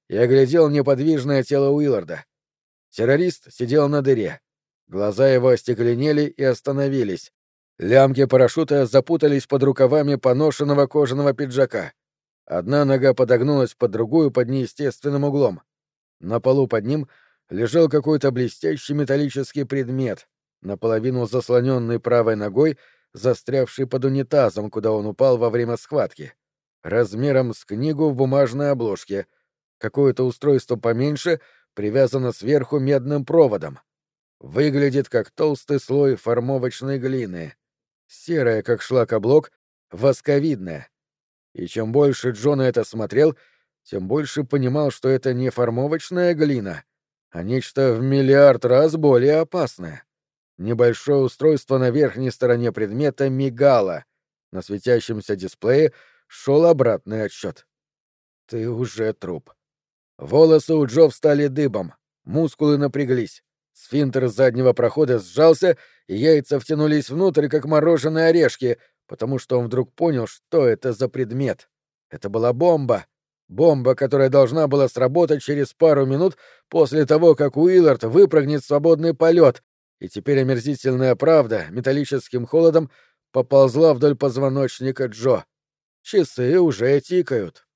и оглядел неподвижное тело Уилларда. Террорист сидел на дыре. Глаза его остекленели и остановились. Лямки парашюта запутались под рукавами поношенного кожаного пиджака. Одна нога подогнулась под другую под неестественным углом. На полу под ним лежал какой-то блестящий металлический предмет, наполовину заслоненный правой ногой, застрявший под унитазом, куда он упал во время схватки. Размером с книгу в бумажной обложке. Какое-то устройство поменьше привязано сверху медным проводом. Выглядит как толстый слой формовочной глины. Серая, как шлакоблок, восковидная. И чем больше Джон это смотрел, тем больше понимал, что это не формовочная глина, а нечто в миллиард раз более опасное. Небольшое устройство на верхней стороне предмета мигало. На светящемся дисплее шел обратный отсчет. «Ты уже труп». Волосы у Джо встали дыбом, мускулы напряглись. Сфинктер заднего прохода сжался, и яйца втянулись внутрь, как мороженые орешки, потому что он вдруг понял, что это за предмет. Это была бомба. Бомба, которая должна была сработать через пару минут после того, как Уиллард выпрыгнет в свободный полет, и теперь омерзительная правда металлическим холодом поползла вдоль позвоночника Джо. Часы уже тикают.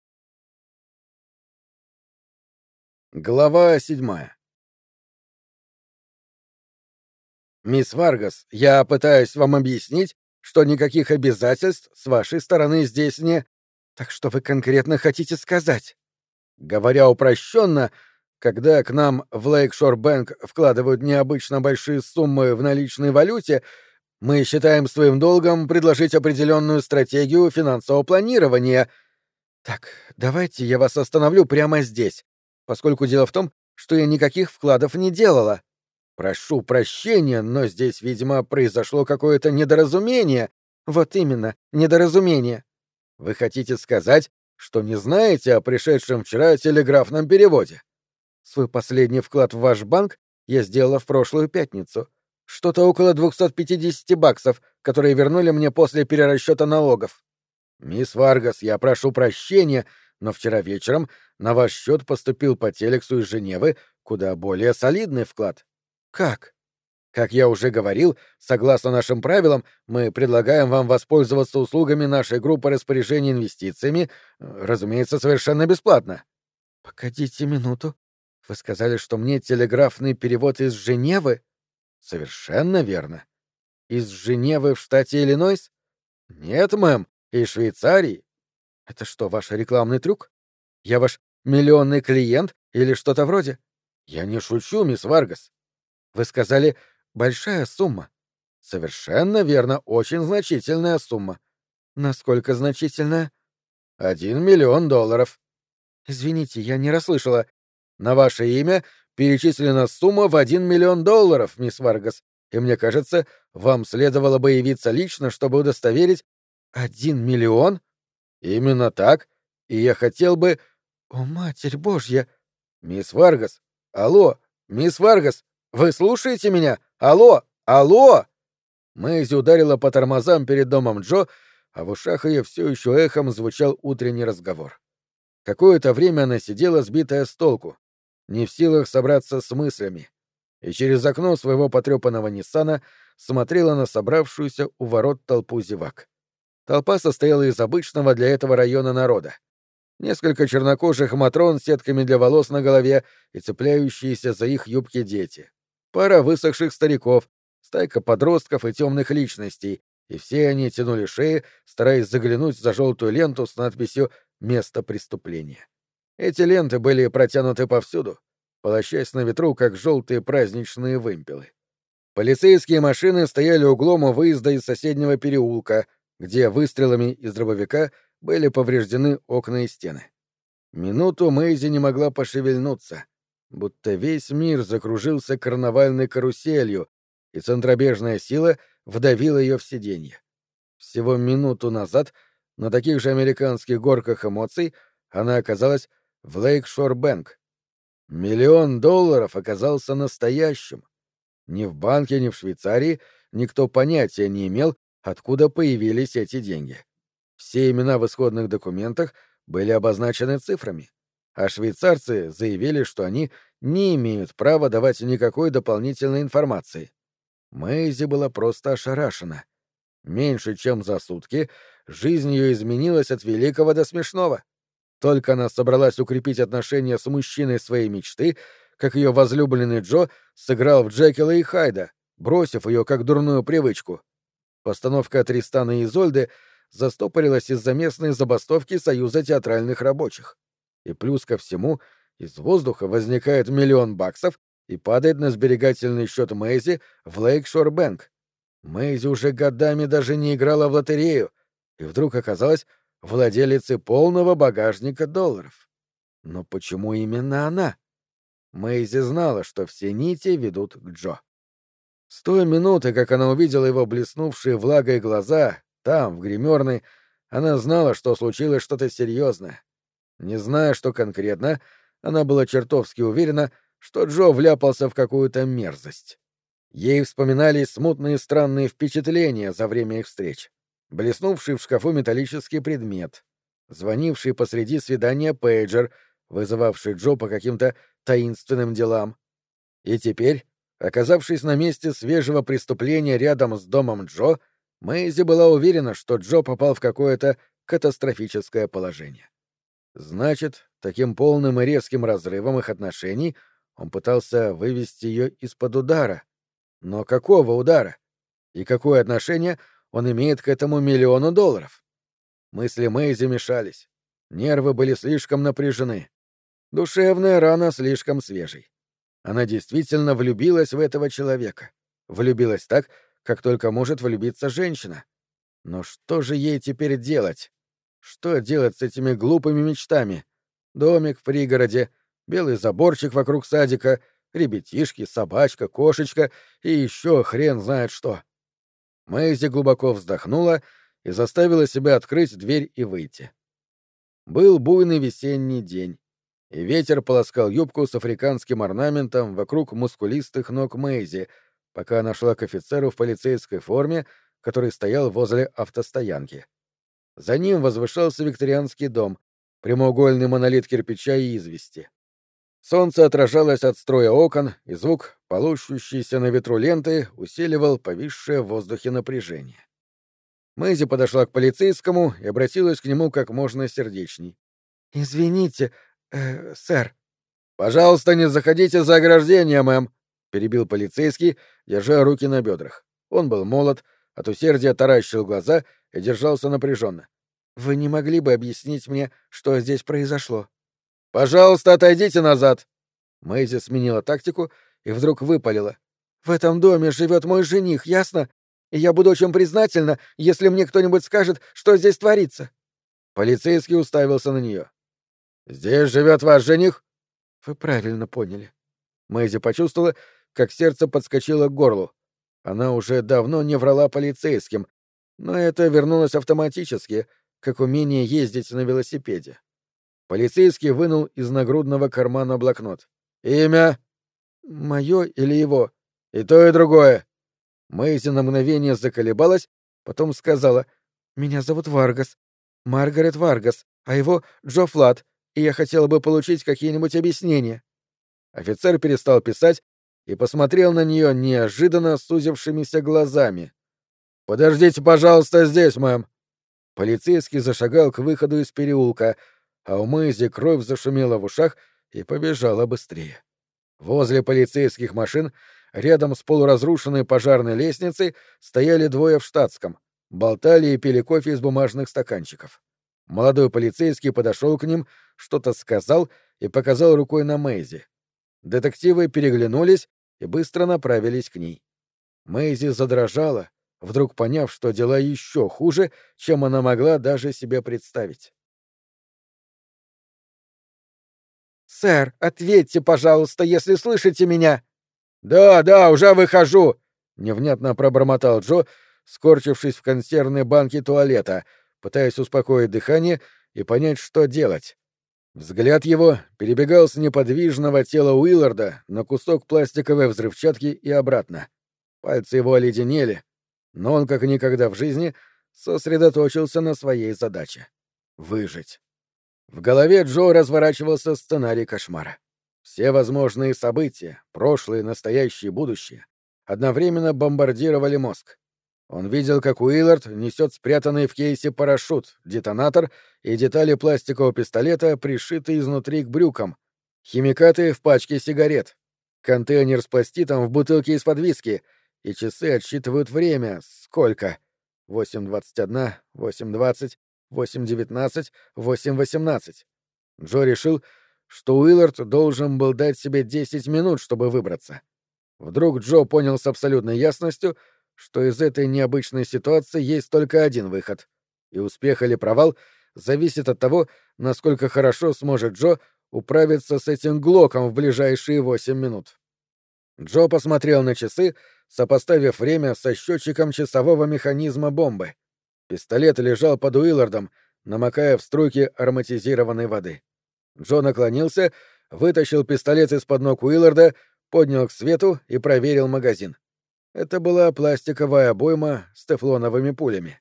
Глава 7. «Мисс Варгас, я пытаюсь вам объяснить, что никаких обязательств с вашей стороны здесь не...» «Так что вы конкретно хотите сказать?» Говоря упрощенно, когда к нам в Лейкшор Бэнк вкладывают необычно большие суммы в наличной валюте, мы считаем своим долгом предложить определенную стратегию финансового планирования. Так, давайте я вас остановлю прямо здесь, поскольку дело в том, что я никаких вкладов не делала. Прошу прощения, но здесь, видимо, произошло какое-то недоразумение. Вот именно, недоразумение. Вы хотите сказать, что не знаете о пришедшем вчера телеграфном переводе? Свой последний вклад в ваш банк я сделала в прошлую пятницу. Что-то около $250, которые вернули мне после перерасчета налогов. Мисс Варгас, я прошу прощения, но вчера вечером на ваш счет поступил по телексу из Женевы куда более солидный вклад. Как? Как я уже говорил, согласно нашим правилам, мы предлагаем вам воспользоваться услугами нашей группы распоряжения инвестициями, разумеется, совершенно бесплатно. Погодите минуту. Вы сказали, что мне телеграфный перевод из Женевы? Совершенно верно. Из Женевы в штате Иллинойс? Нет, мэм, из Швейцарии. Это что, ваш рекламный трюк? Я ваш миллионный клиент или что-то вроде? Я не шучу, мисс Варгас. Вы сказали «большая сумма». Совершенно верно, очень значительная сумма. Насколько значительная? $1 миллион. Извините, я не расслышала. На ваше имя перечислена сумма в $1 миллион, мисс Варгас, и мне кажется, вам следовало бы явиться лично, чтобы удостоверить... 1 миллион? Именно так. И я хотел бы... О, Матерь Божья! Мисс Варгас! Алло! Мисс Варгас! Вы слушаете меня? Алло! Алло!» Мэйзи ударила по тормозам перед домом Джо, а в ушах ее все еще эхом звучал утренний разговор. Какое-то время она сидела, сбитая с толку, не в силах собраться с мыслями, и через окно своего потрепанного Ниссана смотрела на собравшуюся у ворот толпу зевак. Толпа состояла из обычного для этого района народа. Несколько чернокожих матрон с сетками для волос на голове и цепляющиеся за их юбки дети. Пара высохших стариков, стайка подростков и темных личностей, и все они тянули шеи, стараясь заглянуть за желтую ленту с надписью «Место преступления». Эти ленты были протянуты повсюду, полощась на ветру, как желтые праздничные вымпелы. Полицейские машины стояли углом у выезда из соседнего переулка, где выстрелами из дробовика были повреждены окна и стены. Минуту Мэйзи не могла пошевельнуться, будто весь мир закружился карнавальной каруселью, и центробежная сила вдавила ее в сиденье. Всего минуту назад на таких же американских горках эмоций она оказалась в Лейкшор Бэнк. $1 миллион оказался настоящим. Ни в банке, ни в Швейцарии никто понятия не имел, откуда появились эти деньги. Все имена в исходных документах были обозначены цифрами. а швейцарцы заявили, что они не имеют права давать никакой дополнительной информации. Мэйзи была просто ошарашена. Меньше чем за сутки жизнь ее изменилась от великого до смешного. Только она собралась укрепить отношения с мужчиной своей мечты, как ее возлюбленный Джо сыграл в Джекила и Хайда, бросив ее как дурную привычку. Постановка Тристана и Изольды застопорилась из-за местной забастовки Союза театральных рабочих. И плюс ко всему, из воздуха возникает $1 000 000 и падает на сберегательный счет Мэйзи в Лейкшор Бэнк. Мэйзи уже годами даже не играла в лотерею, и вдруг оказалась владелицей полного багажника долларов. Но почему именно она? Мэйзи знала, что все нити ведут к Джо. С той минуты, как она увидела его блеснувшие влагой глаза, там, в гримерной, она знала, что случилось что-то серьезное. Не зная, что конкретно, она была чертовски уверена, что Джо вляпался в какую-то мерзость. Ей вспоминались смутные странные впечатления за время их встреч. Блеснувший в шкафу металлический предмет, звонивший посреди свидания пейджер, вызывавший Джо по каким-то таинственным делам. И теперь, оказавшись на месте свежего преступления рядом с домом Джо, Мэйзи была уверена, что Джо попал в какое-то катастрофическое положение. Значит, таким полным и резким разрывом их отношений он пытался вывести ее из-под удара. Но какого удара? И какое отношение он имеет к этому $1 000 000? Мысли Мэйзи мешались. Нервы были слишком напряжены. Душевная рана слишком свежей. Она действительно влюбилась в этого человека. Влюбилась так, как только может влюбиться женщина. Но что же ей теперь делать? Что делать с этими глупыми мечтами? Домик в пригороде, белый заборчик вокруг садика, ребятишки, собачка, кошечка и еще хрен знает что. Мэйзи глубоко вздохнула и заставила себя открыть дверь и выйти. Был буйный весенний день, и ветер полоскал юбку с африканским орнаментом вокруг мускулистых ног Мэйзи, пока она шла к офицеру в полицейской форме, который стоял возле автостоянки. За ним возвышался викторианский дом, прямоугольный монолит кирпича и извести. Солнце отражалось от строя окон, и звук, полощущийся на ветру ленты, усиливал повисшее в воздухе напряжение. Мэйзи подошла к полицейскому и обратилась к нему как можно сердечней. «Извините, сэр». «Пожалуйста, не заходите за ограждение, мэм», — перебил полицейский, держа руки на бедрах. Он был молод, от усердия таращил глаза и держался напряженно. «Вы не могли бы объяснить мне, что здесь произошло?» «Пожалуйста, отойдите назад!» Мэйзи сменила тактику и вдруг выпалила. «В этом доме живет мой жених, ясно? И я буду очень признательна, если мне кто-нибудь скажет, что здесь творится». Полицейский уставился на нее. «Здесь живет ваш жених?» «Вы правильно поняли». Мэйзи почувствовала, как сердце подскочило к горлу. Она уже давно не врала полицейским, но это вернулось автоматически, как умение ездить на велосипеде. Полицейский вынул из нагрудного кармана блокнот. «Имя?» «Мое или его?» «И то, и другое». Мэйзи на мгновение заколебалась, потом сказала: «Меня зовут Варгас. Маргарет Варгас, а его Джо Флат, и я хотела бы получить какие-нибудь объяснения». Офицер перестал писать и посмотрел на нее неожиданно сузившимися глазами. «Подождите, пожалуйста, здесь, мэм». Полицейский зашагал к выходу из переулка, а у Мэйзи кровь зашумела в ушах и побежала быстрее. Возле полицейских машин, рядом с полуразрушенной пожарной лестницей, стояли двое в штатском, болтали и пили кофе из бумажных стаканчиков. Молодой полицейский подошел к ним, что-то сказал и показал рукой на Мэйзи. Детективы переглянулись и быстро направились к ней. Мэйзи задрожала, вдруг поняв, что дела еще хуже, чем она могла даже себе представить. «Сэр, ответьте, пожалуйста, если слышите меня!» «Да, да, уже выхожу!» — невнятно пробормотал Джо, скорчившись в консервной банке туалета, пытаясь успокоить дыхание и понять, что делать. Взгляд его перебегал с неподвижного тела Уилларда на кусок пластиковой взрывчатки и обратно. Пальцы его оледенели, но он, как никогда в жизни, сосредоточился на своей задаче — выжить. В голове Джо разворачивался сценарий кошмара. Все возможные события, прошлые, настоящие, будущее, одновременно бомбардировали мозг. Он видел, как Уиллард несет спрятанный в кейсе парашют, детонатор и детали пластикового пистолета, пришитые изнутри к брюкам, химикаты в пачке сигарет, контейнер с пластитом в бутылке из-под виски, и часы отсчитывают время. Сколько? 8:21, 8:20, 8:19, 8:18. Джо решил, что Уиллард должен был дать себе 10 минут, чтобы выбраться. Вдруг Джо понял с абсолютной ясностью, что из этой необычной ситуации есть только один выход. И успех или провал зависит от того, насколько хорошо сможет Джо управиться с этим Глоком в ближайшие 8 минут. Джо посмотрел на часы, сопоставив время со счетчиком часового механизма бомбы. Пистолет лежал под Уиллардом, намокая в струйке ароматизированной воды. Джо наклонился, вытащил пистолет из-под ног Уилларда, поднял к свету и проверил магазин. Это была пластиковая обойма с тефлоновыми пулями.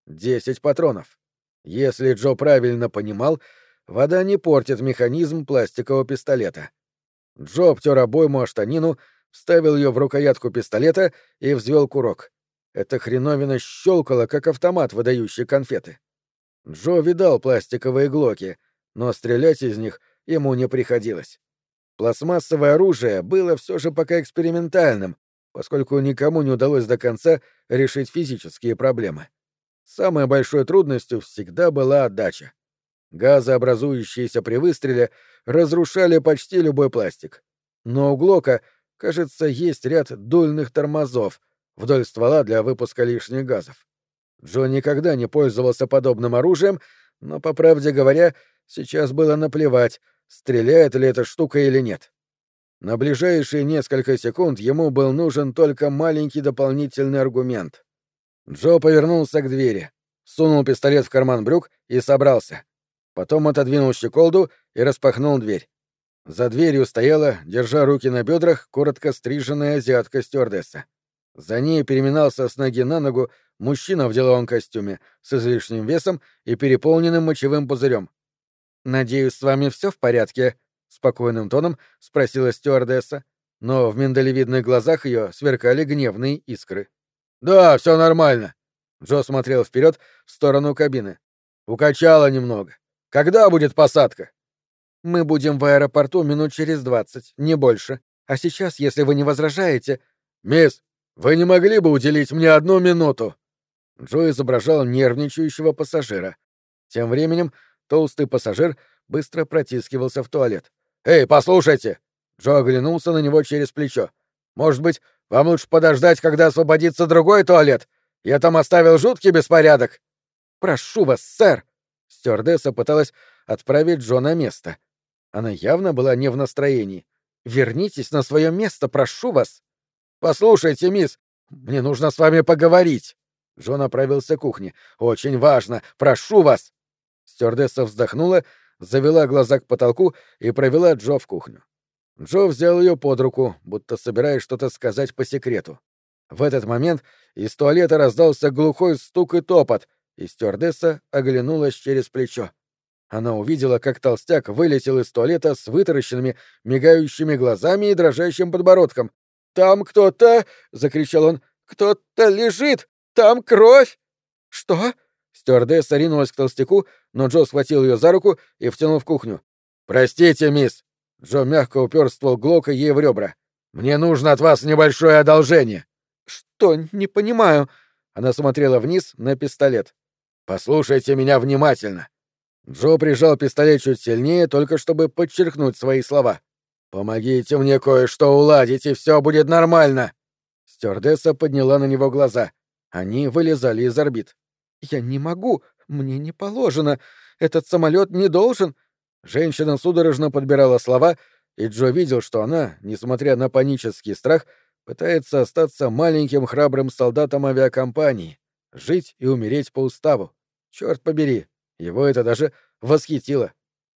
10 патронов. Если Джо правильно понимал, вода не портит механизм пластикового пистолета. Джо обтер обойму о штанину, вставил ее в рукоятку пистолета и взвел курок. Эта хреновина щелкала, как автомат, выдающий конфеты. Джо видал пластиковые глоки, но стрелять из них ему не приходилось. Пластмассовое оружие было все же пока экспериментальным, поскольку никому не удалось до конца решить физические проблемы. Самой большой трудностью всегда была отдача. Газы, образующиеся при выстреле, разрушали почти любой пластик. Но у Глока, кажется, есть ряд дульных тормозов вдоль ствола для выпуска лишних газов. Джо никогда не пользовался подобным оружием, но, по правде говоря, сейчас было наплевать, стреляет ли эта штука или нет. На ближайшие несколько секунд ему был нужен только маленький дополнительный аргумент. Джо повернулся к двери, сунул пистолет в карман брюк и собрался. Потом отодвинул щеколду и распахнул дверь. За дверью стояла, держа руки на бедрах, коротко стриженная азиатка-стюардесса. За ней переминался с ноги на ногу мужчина в деловом костюме с излишним весом и переполненным мочевым пузырем. «Надеюсь, с вами все в порядке?» — спокойным тоном спросила стюардесса, но в миндалевидных глазах ее сверкали гневные искры. «Да, все нормально». Джо смотрел вперед в сторону кабины. «Укачало немного. Когда будет посадка?» «Мы будем в аэропорту минут через 20, не больше. А сейчас, если вы не возражаете...» «Мисс, вы не могли бы уделить мне 1 минуту?» Джо изображал нервничающего пассажира. Тем временем толстый пассажир быстро протискивался в туалет. «Эй, послушайте!» Джо оглянулся на него через плечо. «Может быть, вам лучше подождать, когда освободится другой туалет? Я там оставил жуткий беспорядок!» «Прошу вас, сэр!» Стюардесса пыталась отправить Джо на место. Она явно была не в настроении. «Вернитесь на свое место, прошу вас!» «Послушайте, мисс, мне нужно с вами поговорить!» Джо направился к кухне. «Очень важно! Прошу вас!» Стюардесса вздохнула, завела глаза к потолку и провела Джо в кухню. Джо взял ее под руку, будто собираясь что-то сказать по секрету. В этот момент из туалета раздался глухой стук и топот, и стюардесса оглянулась через плечо. Она увидела, как толстяк вылетел из туалета с вытаращенными, мигающими глазами и дрожащим подбородком. «Там кто-то!» — закричал он. «Кто-то лежит! Там кровь!» «Что?» Стюардесса ринулась к толстяку, но Джо схватил ее за руку и втянул в кухню. «Простите, мисс!» Джо мягко упер ствол Глока ей в ребра. «Мне нужно от вас небольшое одолжение!» «Что? Не понимаю!» Она смотрела вниз на пистолет. «Послушайте меня внимательно!» Джо прижал пистолет чуть сильнее, только чтобы подчеркнуть свои слова. «Помогите мне кое-что уладить, и все будет нормально!» Стюардесса подняла на него глаза. Они вылезали из орбит. «Я не могу! Мне не положено! Этот самолет не должен...» Женщина судорожно подбирала слова, и Джо видел, что она, несмотря на панический страх, пытается остаться маленьким храбрым солдатом авиакомпании, жить и умереть по уставу. Черт побери, его это даже восхитило.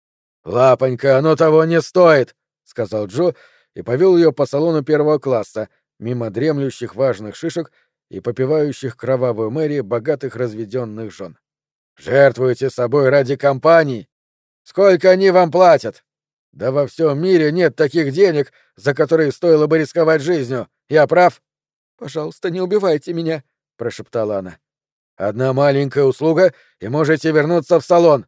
«Лапонька, оно того не стоит!» — сказал Джо и повел ее по салону первого класса, мимо дремлющих важных шишек и попивающих кровавую Мэри богатых разведенных жен. «Жертвуете собой ради компании!» Сколько они вам платят? Да во всем мире нет таких денег, за которые стоило бы рисковать жизнью. Я прав? Пожалуйста, не убивайте меня, прошептала она. Одна маленькая услуга, и можете вернуться в салон.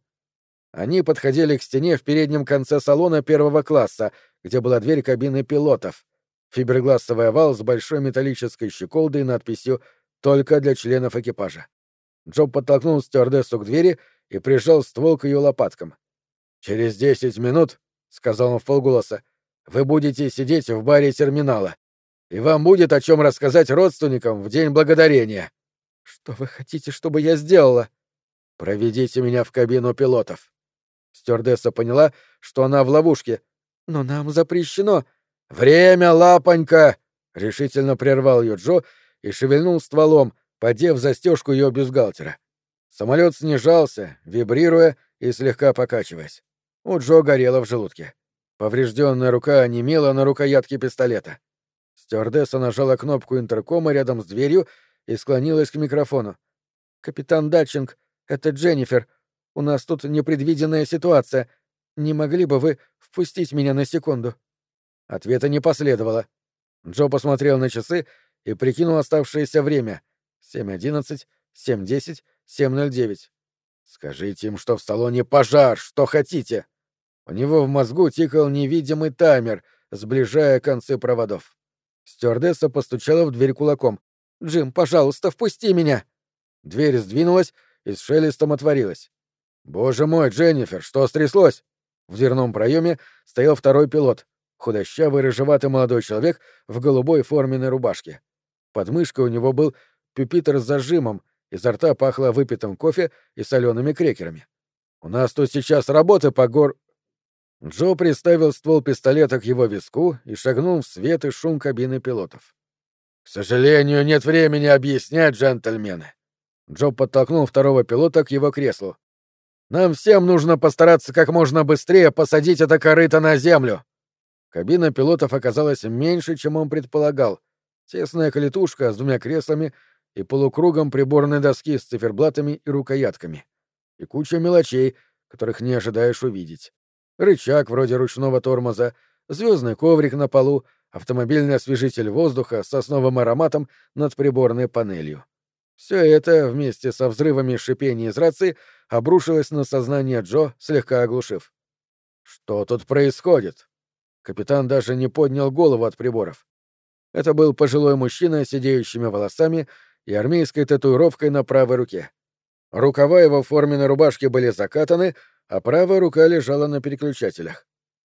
Они подходили к стене в переднем конце салона первого класса, где была дверь кабины пилотов. Фибергласовый овал с большой металлической щеколдой и надписью «Только для членов экипажа». Джо подтолкнул стюардессу к двери и прижал ствол к ее лопаткам. «Через 10 минут, — сказал он вполголоса, — вы будете сидеть в баре терминала, и вам будет о чем рассказать родственникам в День Благодарения». «Что вы хотите, чтобы я сделала?» «Проведите меня в кабину пилотов». Стюардесса поняла, что она в ловушке. «Но нам запрещено». «Время, лапонька!» — решительно прервал ее Джо и шевельнул стволом, подев застежку ее бюстгальтера. Самолет снижался, вибрируя и слегка покачиваясь. У Джо горело в желудке. Поврежденная рука онемела на рукоятке пистолета. Стюардесса нажала кнопку интеркома рядом с дверью и склонилась к микрофону. «Капитан Датчинг, это Дженнифер. У нас тут непредвиденная ситуация. Не могли бы вы впустить меня на секунду?» Ответа не последовало. Джо посмотрел на часы и прикинул оставшееся время. 7:11, 7:10, 7:09. «Скажите им, что в салоне пожар, что хотите!» У него в мозгу тикал невидимый таймер, сближая концы проводов. Стюардесса постучала в дверь кулаком. «Джим, пожалуйста, впусти меня!» Дверь сдвинулась и с шелестом отворилась. «Боже мой, Дженнифер, что стряслось?» В дверном проеме стоял второй пилот, худощавый рыжеватый молодой человек в голубой форменной рубашке. Под мышкой у него был пюпитр с зажимом, изо рта пахло выпитым кофе и солеными крекерами. «У нас тут сейчас работа по гор...» Джо приставил ствол пистолета к его виску и шагнул в свет и шум кабины пилотов. «К сожалению, нет времени объяснять, джентльмены». Джо подтолкнул второго пилота к его креслу. «Нам всем нужно постараться как можно быстрее посадить это корыто на землю». Кабина пилотов оказалась меньше, чем он предполагал. Тесная клетушка с двумя креслами и полукругом приборной доски с циферблатами и рукоятками. И куча мелочей, которых не ожидаешь увидеть. Рычаг вроде ручного тормоза, звездный коврик на полу, автомобильный освежитель воздуха с сосновым ароматом над приборной панелью. Все это, вместе со взрывами шипения из рации, обрушилось на сознание Джо, слегка оглушив. «Что тут происходит?» Капитан даже не поднял голову от приборов. Это был пожилой мужчина с сидеющими волосами и армейской татуировкой на правой руке. Рукава его форменной рубашки были закатаны, а правая рука лежала на переключателях.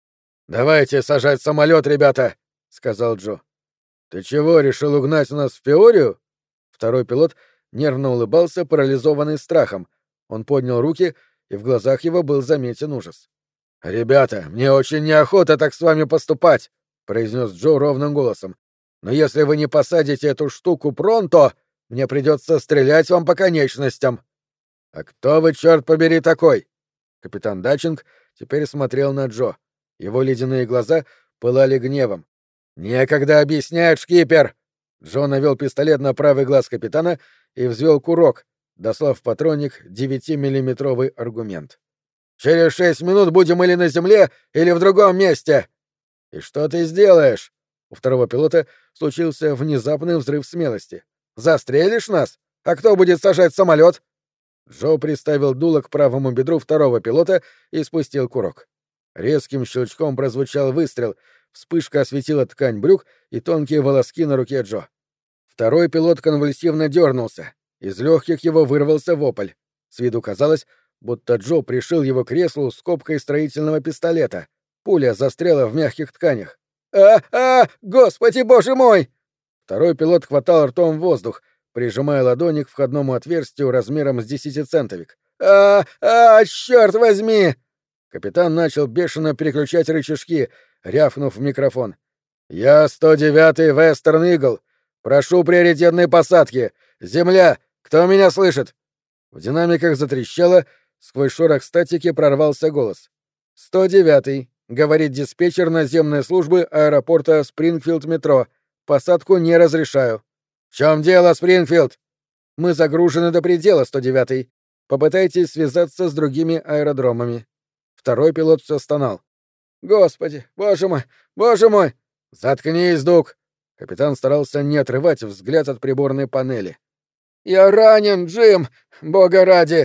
«Давайте сажать самолет, ребята!» — сказал Джо. «Ты чего, решил угнать нас в Пиорию?» Второй пилот нервно улыбался, парализованный страхом. Он поднял руки, и в глазах его был заметен ужас. «Ребята, мне очень неохота так с вами поступать!» — произнес Джо ровным голосом. «Но если вы не посадите эту штуку пронто, мне придется стрелять вам по конечностям». «А кто вы, черт побери, такой?» Капитан Датчинг теперь смотрел на Джо. Его ледяные глаза пылали гневом. «Некогда объяснять, шкипер!» Джо навел пистолет на правый глаз капитана и взвел курок, дослав в патронник 9-миллиметровый аргумент. «Через 6 минут будем или на земле, или в другом месте!» «И что ты сделаешь?» У второго пилота случился внезапный взрыв смелости. «Застрелишь нас? А кто будет сажать самолет?» Джо приставил дуло к правому бедру второго пилота и спустил курок. Резким щелчком прозвучал выстрел, вспышка осветила ткань брюк и тонкие волоски на руке Джо. Второй пилот конвульсивно дернулся. Из легких его вырвался вопль. С виду казалось, будто Джо пришил его к креслу скобкой строительного пистолета. Пуля застряла в мягких тканях. Господи, боже мой!» Второй пилот хватал ртом воздух, прижимая ладони к входному отверстию размером с 10-центовик. Черт возьми!» Капитан начал бешено переключать рычажки, рявкнув в микрофон. «Я 109-й Вестерн Игл. Прошу приоритетной посадки. Земля! Кто меня слышит?» В динамиках затрещало, сквозь шорох статики прорвался голос. «109-й», — говорит диспетчер наземной службы аэропорта Спрингфилд-метро. «Посадку не разрешаю». «В чем дело, Спрингфилд?» «Мы загружены до предела, 109-й. Попытайтесь связаться с другими аэродромами». Второй пилот все стонал. «Господи, боже мой, боже мой!» «Заткнись, Дуг!» Капитан старался не отрывать взгляд от приборной панели. «Я ранен, Джим! Бога ради!»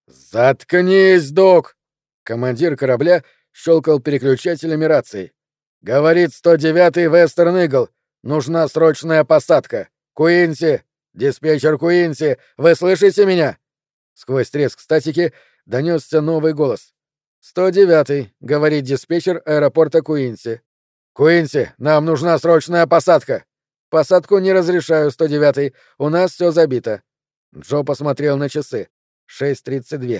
«Заткнись, Дуг!» Командир корабля щелкал переключателями рации. «Говорит 109-й Вестерн Игл. Нужна срочная посадка. Куинси! Диспетчер Куинси! Вы слышите меня?» Сквозь треск статики донесся новый голос. «109-й», — говорит диспетчер аэропорта Куинси. «Куинси, нам нужна срочная посадка!» «Посадку не разрешаю, 109-й. У нас все забито». Джо посмотрел на часы. 6:32,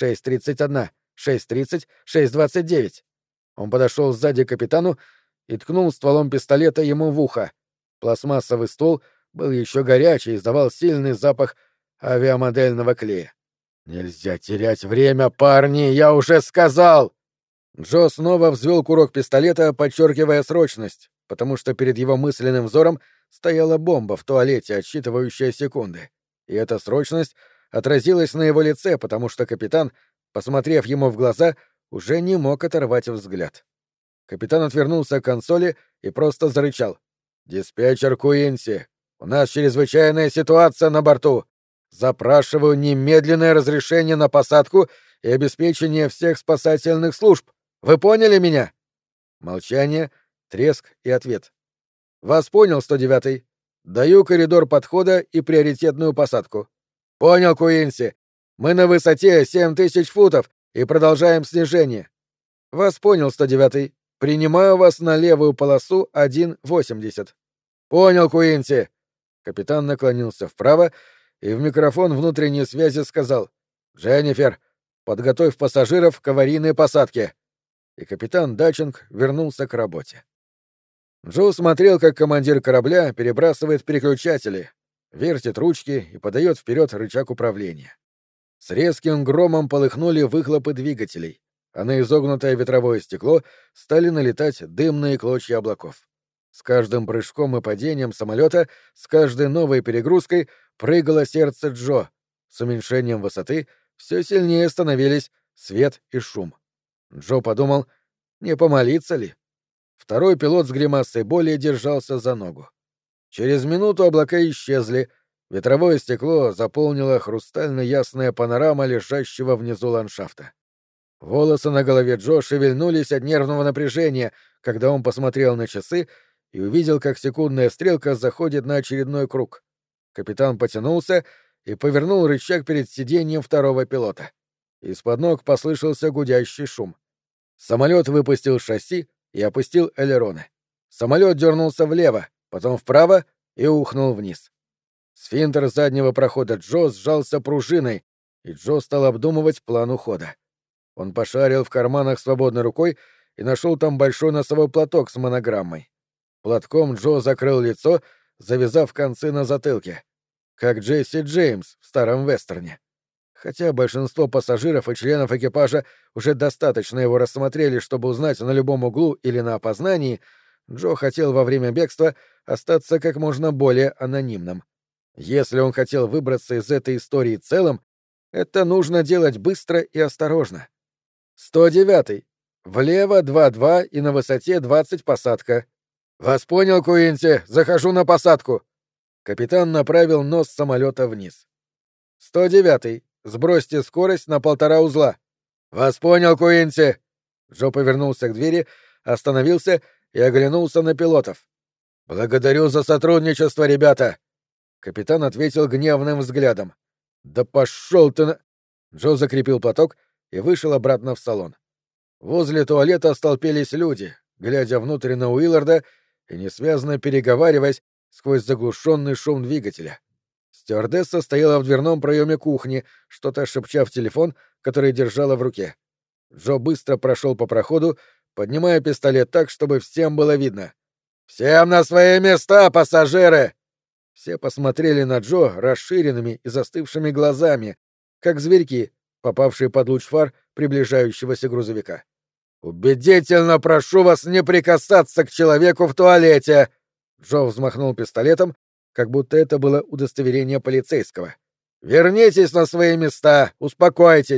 6:31, 6:30, 6:29. Он подошел сзади к капитану и ткнул стволом пистолета ему в ухо. Пластмассовый ствол был еще горячий и издавал сильный запах авиамодельного клея. «Нельзя терять время, парни, я уже сказал!» Джо снова взвел курок пистолета, подчеркивая срочность, потому что перед его мысленным взором стояла бомба в туалете, отсчитывающая секунды. И эта срочность отразилась на его лице, потому что капитан, посмотрев ему в глаза, уже не мог оторвать взгляд. Капитан отвернулся к консоли и просто зарычал. «Диспетчер Куинси, у нас чрезвычайная ситуация на борту. Запрашиваю немедленное разрешение на посадку и обеспечение всех спасательных служб. Вы поняли меня?» Молчание, треск и ответ. «Вас понял, 109-й. Даю коридор подхода и приоритетную посадку». «Понял, Куинси. Мы на высоте 7000 футов и продолжаем снижение». «Вас понял, 109-й. Принимаю вас на левую полосу 1.80». «Понял, Куинси». Капитан наклонился вправо и в микрофон внутренней связи сказал: «Дженнифер, подготовь пассажиров к аварийной посадке». И капитан Дачинг вернулся к работе. Джо смотрел, как командир корабля перебрасывает переключатели, вертит ручки и подает вперед рычаг управления. С резким громом полыхнули выхлопы двигателей, а на изогнутое ветровое стекло стали налетать дымные клочья облаков. С каждым прыжком и падением самолета, с каждой новой перегрузкой прыгало сердце Джо. С уменьшением высоты все сильнее становились свет и шум. Джо подумал, не помолиться ли? Второй пилот с гримасой боли держался за ногу. Через минуту облака исчезли, ветровое стекло заполнило хрустально-ясная панорама лежащего внизу ландшафта. Волосы на голове Джо шевельнулись от нервного напряжения, когда он посмотрел на часы и увидел, как секундная стрелка заходит на очередной круг. Капитан потянулся и повернул рычаг перед сиденьем второго пилота. Из-под ног послышался гудящий шум. Самолет выпустил шасси и опустил элероны. Самолет дернулся влево, потом вправо и ухнул вниз. Сфинктер заднего прохода Джо сжался пружиной, и Джо стал обдумывать план ухода. Он пошарил в карманах свободной рукой и нашел там большой носовой платок с монограммой. Платком Джо закрыл лицо, завязав концы на затылке, как Джесси Джеймс в старом вестерне. Хотя большинство пассажиров и членов экипажа уже достаточно его рассмотрели, чтобы узнать на любом углу или на опознании, Джо хотел во время бегства остаться как можно более анонимным. Если он хотел выбраться из этой истории целым, это нужно делать быстро и осторожно. 109-й. Влево 2-2 и на высоте 20 посадка. «Вас понял, Куинси, захожу на посадку». Капитан направил нос самолета вниз. 109-й. Сбросьте скорость на 1,5 узла. «Вас понял, Куинси». Джо повернулся к двери, остановился и оглянулся на пилотов. «Благодарю за сотрудничество, ребята!» Капитан ответил гневным взглядом. «Да пошел ты на...» Джо закрепил платок и вышел обратно в салон. Возле туалета столпились люди, глядя внутрь на Уилларда и несвязно переговариваясь сквозь заглушенный шум двигателя. Стюардесса стояла в дверном проеме кухни, что-то шепча в телефон, который держала в руке. Джо быстро прошел по проходу, поднимая пистолет так, чтобы всем было видно. «Всем на свои места, пассажиры!» Все посмотрели на Джо расширенными и застывшими глазами, как зверьки, попавшие под луч фар приближающегося грузовика. «Убедительно прошу вас не прикасаться к человеку в туалете!» Джо взмахнул пистолетом, как будто это было удостоверение полицейского. «Вернитесь на свои места, успокойтесь,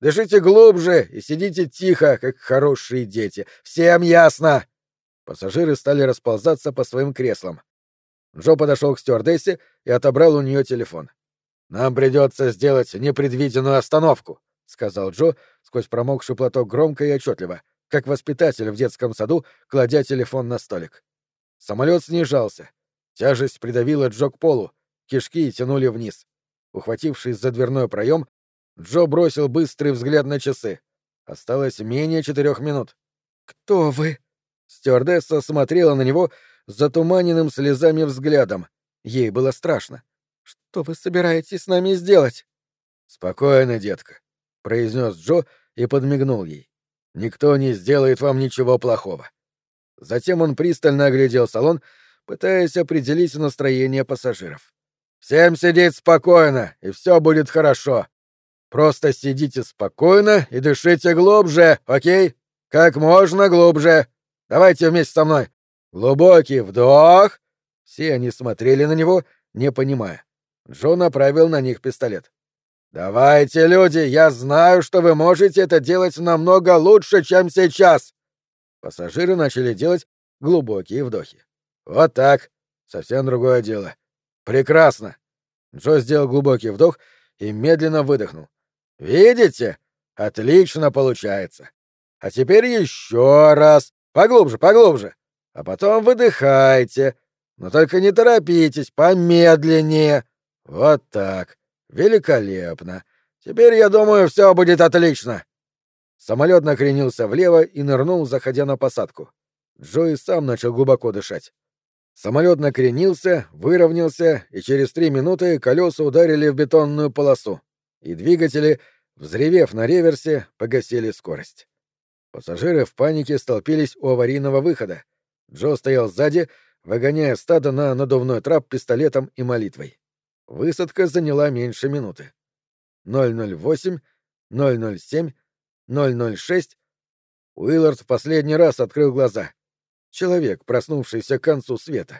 Дышите глубже и сидите тихо, как хорошие дети. Всем ясно!» Пассажиры стали расползаться по своим креслам. Джо подошел к стюардессе и отобрал у нее телефон. «Нам придется сделать непредвиденную остановку», — сказал Джо сквозь промокший платок громко и отчетливо, как воспитатель в детском саду, кладя телефон на столик. Самолет снижался. Тяжесть придавила Джо к полу, кишки тянули вниз. Ухватившись за дверной проем, Джо бросил быстрый взгляд на часы. Осталось менее 4 минут. «Кто вы?» Стюардесса смотрела на него с затуманенным слезами взглядом. Ей было страшно. «Что вы собираетесь с нами сделать?» «Спокойно, детка», — произнес Джо и подмигнул ей. «Никто не сделает вам ничего плохого». Затем он пристально оглядел салон, пытаясь определить настроение пассажиров. «Всем сидеть спокойно, и все будет хорошо. Просто сидите спокойно и дышите глубже, окей? Как можно глубже. Давайте вместе со мной. Глубокий вдох». Все они смотрели на него, не понимая. Джо направил на них пистолет. «Давайте, люди, я знаю, что вы можете это делать намного лучше, чем сейчас!» Пассажиры начали делать глубокие вдохи. «Вот так. Совсем другое дело. Прекрасно!» Джо сделал глубокий вдох и медленно выдохнул. «Видите? Отлично получается. А теперь еще раз. Поглубже, поглубже. А потом выдыхайте. Но только не торопитесь, помедленнее. Вот так. Великолепно. Теперь, я думаю, все будет отлично». Самолет накренился влево и нырнул, заходя на посадку. Джо и сам начал глубоко дышать. Самолет накренился, выровнялся, и через 3 минуты колеса ударили в бетонную полосу, и двигатели, взревев на реверсе, погасили скорость. Пассажиры в панике столпились у аварийного выхода. Джо стоял сзади, выгоняя стадо на надувной трап пистолетом и молитвой. Высадка заняла меньше минуты. 008, 007, 006. Уиллард в последний раз открыл глаза. Человек, проснувшийся к концу света.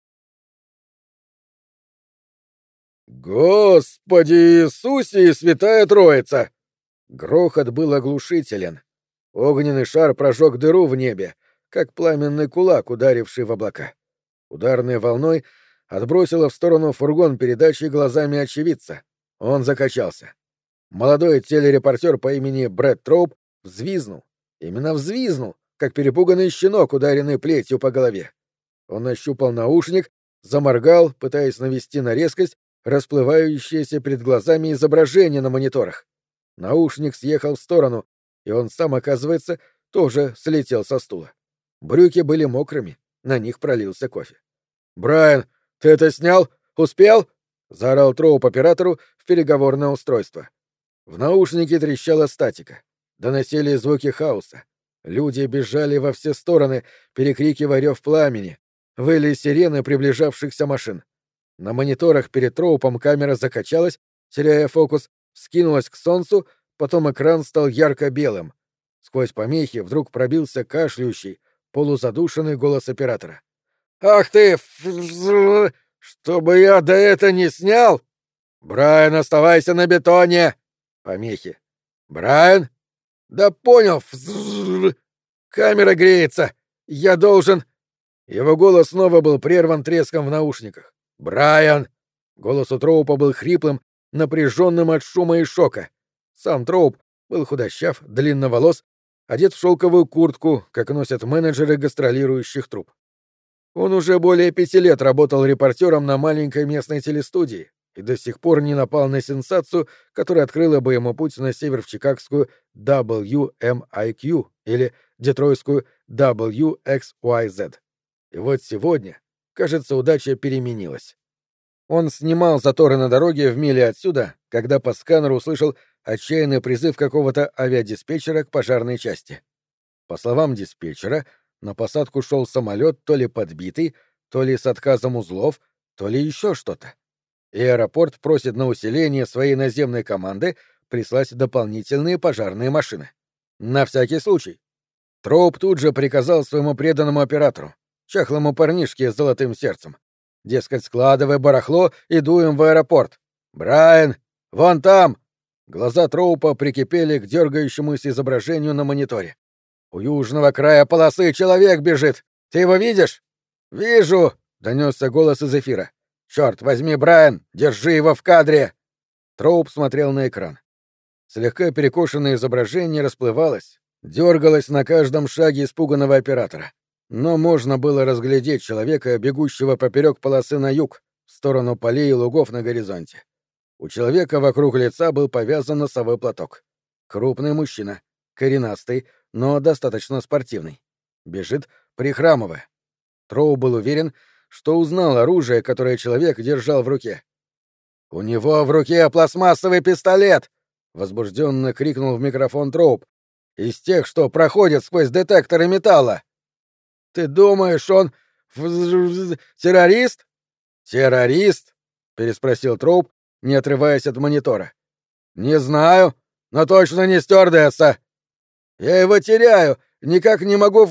«Господи Иисусе и Святая Троица!» Грохот был оглушителен. Огненный шар прожег дыру в небе, как пламенный кулак, ударивший в облака. Ударной волной отбросило в сторону фургон передачи глазами очевидца. Он закачался. Молодой телерепортер по имени Брэд Троуп взвизнул. Именно взвизнул, как перепуганный щенок, ударенный плетью по голове. Он нащупал наушник, заморгал, пытаясь навести на резкость расплывающееся перед глазами изображение на мониторах. Наушник съехал в сторону, и он сам, оказывается, тоже слетел со стула. Брюки были мокрыми, на них пролился кофе. «Брайан, ты это снял? Успел?» — заорал Троуп оператору в переговорное устройство. В наушнике трещала статика. Доносили звуки хаоса. Люди бежали во все стороны, перекрикивая рев пламени. Выли сирены приближавшихся машин. На мониторах перед Троупом камера закачалась, теряя фокус, скинулась к солнцу, потом экран стал ярко-белым. Сквозь помехи вдруг пробился кашляющий, полузадушенный голос оператора. «Ах ты! Чтобы я до это не снял! Брайан, оставайся на бетоне!» Помехи. «Брайан? Да понял! Камера греется! Я должен...» Его голос снова был прерван треском в наушниках. «Брайан!» Голос у Троупа был хриплым, напряженным от шума и шока. Сам Троуп был худощав, длинноволос, одет в шелковую куртку, как носят менеджеры гастролирующих труп. Он уже более 5 лет работал репортером на маленькой местной телестудии и до сих пор не напал на сенсацию, которая открыла бы ему путь на север в чикагскую WMIQ или детройтскую WXYZ. И вот сегодня, кажется, удача переменилась. Он снимал заторы на дороге в миле отсюда, когда по сканеру услышал отчаянный призыв какого-то авиадиспетчера к пожарной части. По словам диспетчера, на посадку шел самолет то ли подбитый, то ли с отказом узлов, то ли еще что-то. И аэропорт просит на усиление своей наземной команды прислать дополнительные пожарные машины. На всякий случай. Троуп тут же приказал своему преданному оператору, чахлому парнишке с золотым сердцем. Дескать, складывай барахло и дуем в аэропорт. «Брайан! Вон там!» Глаза Троупа прикипели к дергающемуся изображению на мониторе. «У южного края полосы человек бежит! Ты его видишь?» «Вижу!» — донесся голос из эфира. «Черт возьми, Брайан! Держи его в кадре!» Троуп смотрел на экран. Слегка перекошенное изображение расплывалось, дергалось на каждом шаге испуганного оператора. Но можно было разглядеть человека, бегущего поперек полосы на юг, в сторону полей и лугов на горизонте. У человека вокруг лица был повязан носовой платок. Крупный мужчина, коренастый, но достаточно спортивный. Бежит, прихрамывая. Троу был уверен, что узнал оружие, которое человек держал в руке. «У него в руке пластмассовый пистолет!» — возбужденно крикнул в микрофон Троуп. «Из тех, что проходят сквозь детекторы металла!» «Ты думаешь, он террорист?» «Террорист?» — переспросил Троуп, не отрываясь от монитора. «Не знаю, но точно не стюардесса. Я его теряю, никак не могу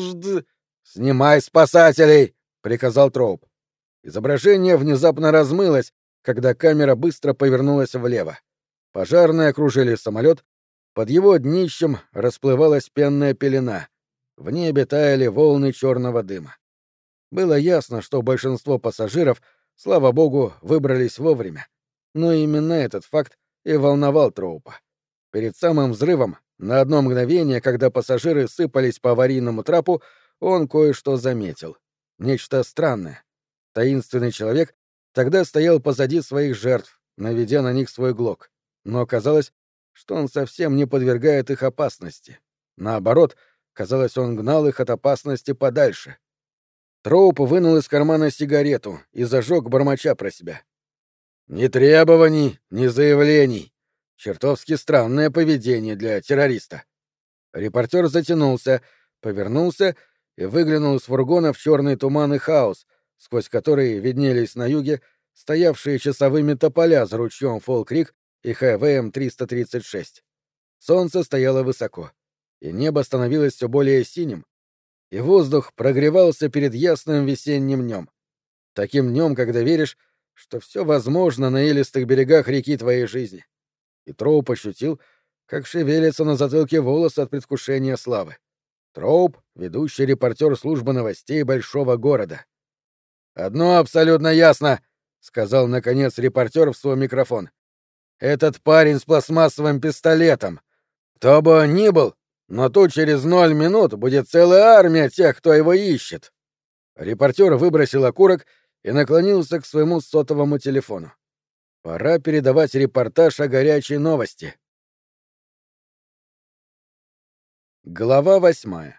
«Снимай спасателей!» — приказал Троуп. Изображение внезапно размылось, когда камера быстро повернулась влево. Пожарные окружили самолет, под его днищем расплывалась пенная пелена. В небе таяли волны черного дыма. Было ясно, что большинство пассажиров, слава богу, выбрались вовремя. Но именно этот факт и волновал Троупа. Перед самым взрывом, на одно мгновение, когда пассажиры сыпались по аварийному трапу, он кое-что заметил. Нечто странное. Таинственный человек тогда стоял позади своих жертв, наведя на них свой глок. Но казалось, что он совсем не подвергает их опасности. Наоборот, казалось, он гнал их от опасности подальше. Троуп вынул из кармана сигарету и зажег, бормоча про себя. «Ни требований, ни заявлений. Чертовски странное поведение для террориста». Репортер затянулся, повернулся и выглянул из фургона в черный туман и хаос, сквозь который виднелись на юге стоявшие часовыми тополя за ручьем Фолл-Крик и Хайвеем 336. Солнце стояло высоко, и небо становилось все более синим, и воздух прогревался перед ясным весенним днем. Таким днем, когда веришь, что все возможно на илистых берегах реки твоей жизни. И Троуп ощутил, как шевелятся на затылке волосы от предвкушения славы. Троуп — ведущий репортер службы новостей большого города. «Одно абсолютно ясно», — сказал, наконец, репортер в свой микрофон. «Этот парень с пластмассовым пистолетом. Кто бы он ни был, но тут через 0 минут будет целая армия тех, кто его ищет». Репортер выбросил окурок и наклонился к своему сотовому телефону. Пора передавать репортаж о горячей новости. Глава 8.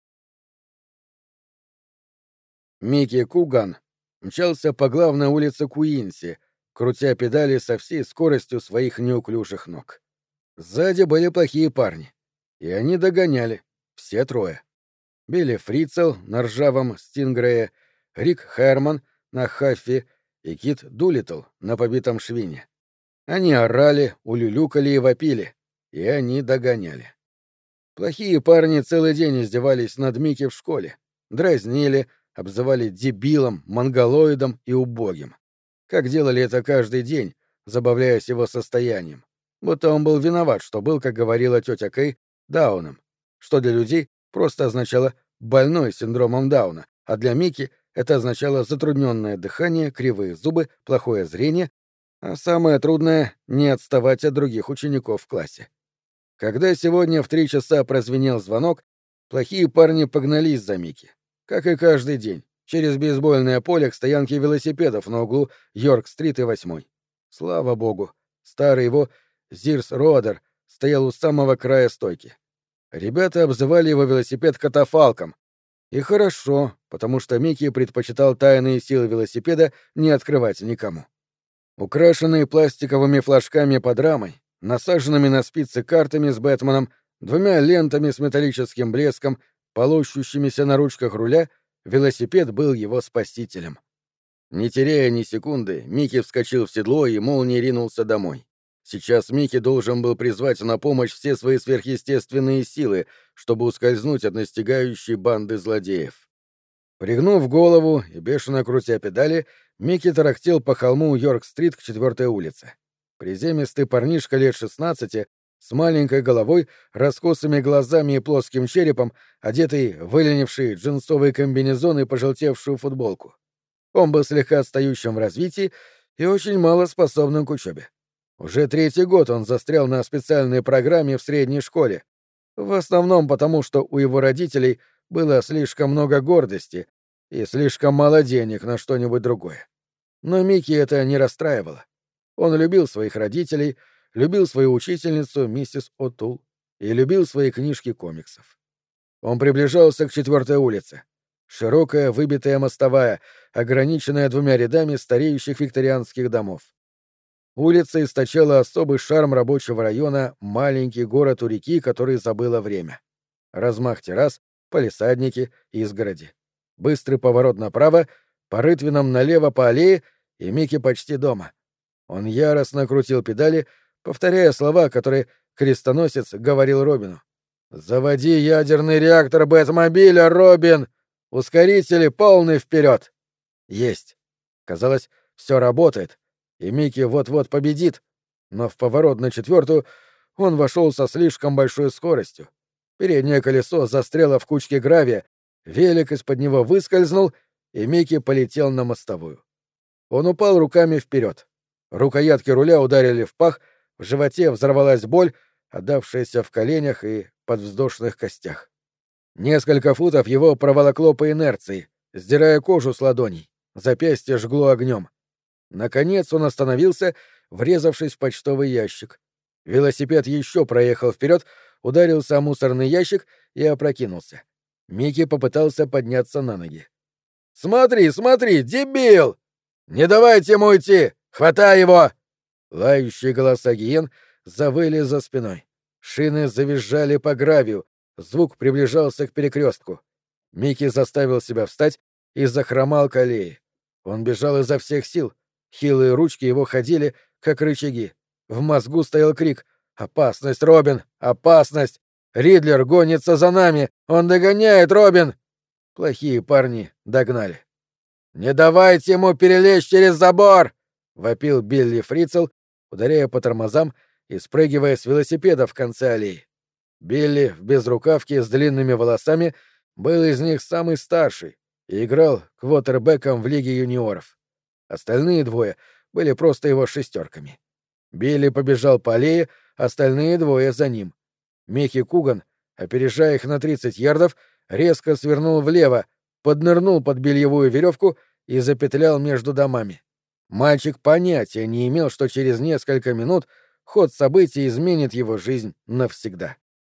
Микки Куган мчался по главной улице Куинси, крутя педали со всей скоростью своих неуклюжих ног. Сзади были плохие парни, и они догоняли, все трое. Билли Фрицел на ржавом Стингрее, Рик Херман на Хаффи и Кит Дулиттл на побитом Швине. Они орали, улюлюкали и вопили, и они догоняли. Плохие парни целый день издевались над Микки в школе, дразнили, обзывали дебилом, монголоидом и убогим. Как делали это каждый день, забавляясь его состоянием. Будто он был виноват, что был, как говорила тетя Кэй, Дауном, что для людей просто означало «больной синдромом Дауна», а для Микки это означало затрудненное дыхание, кривые зубы, плохое зрение, а самое трудное — не отставать от других учеников в классе. Когда сегодня в 3 часа прозвенел звонок, плохие парни погнались за Микки. Как и каждый день, через бейсбольное поле к стоянке велосипедов на углу Йорк-стрит и 8-й. Слава богу, старый его Зирс Роадер стоял у самого края стойки. Ребята обзывали его велосипед катафалком. И хорошо, потому что Микки предпочитал тайные силы велосипеда не открывать никому. Украшенные пластиковыми флажками под рамой, насаженными на спицы картами с Бэтменом, 2 лентами с металлическим блеском, полощущимися на ручках руля, велосипед был его спасителем. Не теряя ни секунды, Микки вскочил в седло и молнией ринулся домой. Сейчас Микки должен был призвать на помощь все свои сверхъестественные силы, чтобы ускользнуть от настигающей банды злодеев. Пригнув голову и бешено крутя педали, Микки тарахтел по холму Йорк-стрит к 4-й улице. Приземистый парнишка лет 16, с маленькой головой, раскосыми глазами и плоским черепом, одетый в выленивший джинсовый комбинезон и пожелтевшую футболку. Он был слегка отстающим в развитии и очень мало способным к учебе. Уже 3-й год он застрял на специальной программе в средней школе, в основном потому, что у его родителей было слишком много гордости и слишком мало денег на что-нибудь другое. Но Микки это не расстраивало. Он любил своих родителей, любил свою учительницу, миссис О'Тул, и любил свои книжки комиксов. Он приближался к 4-й улице. Широкая, выбитая мостовая, ограниченная 2 рядами стареющих викторианских домов. Улица источала особый шарм рабочего района, маленький город у реки, который забыло время. Размах террас, палисадники, изгороди. Быстрый поворот направо, по рытвинам налево по аллее, и Микки почти дома. Он яростно крутил педали, повторяя слова, которые крестоносец говорил Робину. «Заводи ядерный реактор Бэтмобиля, Робин! Ускорители полный вперед!» Есть. Казалось, все работает, и Микки вот-вот победит, но в поворот на 4-ю он вошел со слишком большой скоростью. Переднее колесо застряло в кучке гравия, велик из-под него выскользнул, и Микки полетел на мостовую. Он упал руками вперед. Рукоятки руля ударили в пах, в животе взорвалась боль, отдавшаяся в коленях и подвздошных костях. Несколько футов его проволокло по инерции, сдирая кожу с ладоней. Запястье жгло огнем. Наконец он остановился, врезавшись в почтовый ящик. Велосипед еще проехал вперед, ударился о мусорный ящик и опрокинулся. Микки попытался подняться на ноги. «Смотри, смотри, дебил! Не давайте ему уйти! Хватай его!» Лающие голоса гиен завыли за спиной. Шины завизжали по гравию, звук приближался к перекрестку. Микки заставил себя встать и захромал к аллее. Он бежал изо всех сил. Хилые ручки его ходили, как рычаги. В мозгу стоял крик: «Опасность, Робин! Опасность! Ридлер гонится за нами! Он догоняет, Робин!» Плохие парни догнали. «Не давайте ему перелезть через забор!» — вопил Билли Фрицел, ударяя по тормозам и спрыгивая с велосипеда в конце аллеи. Билли в безрукавке с длинными волосами был из них самый старший и играл квотербеком в Лиге юниоров. Остальные двое были просто его шестерками. Билли побежал по аллее, остальные двое за ним. Микки Куган, опережая их на 30 ярдов, резко свернул влево, поднырнул под бельевую веревку и запетлял между домами. Мальчик понятия не имел, что через несколько минут ход событий изменит его жизнь навсегда.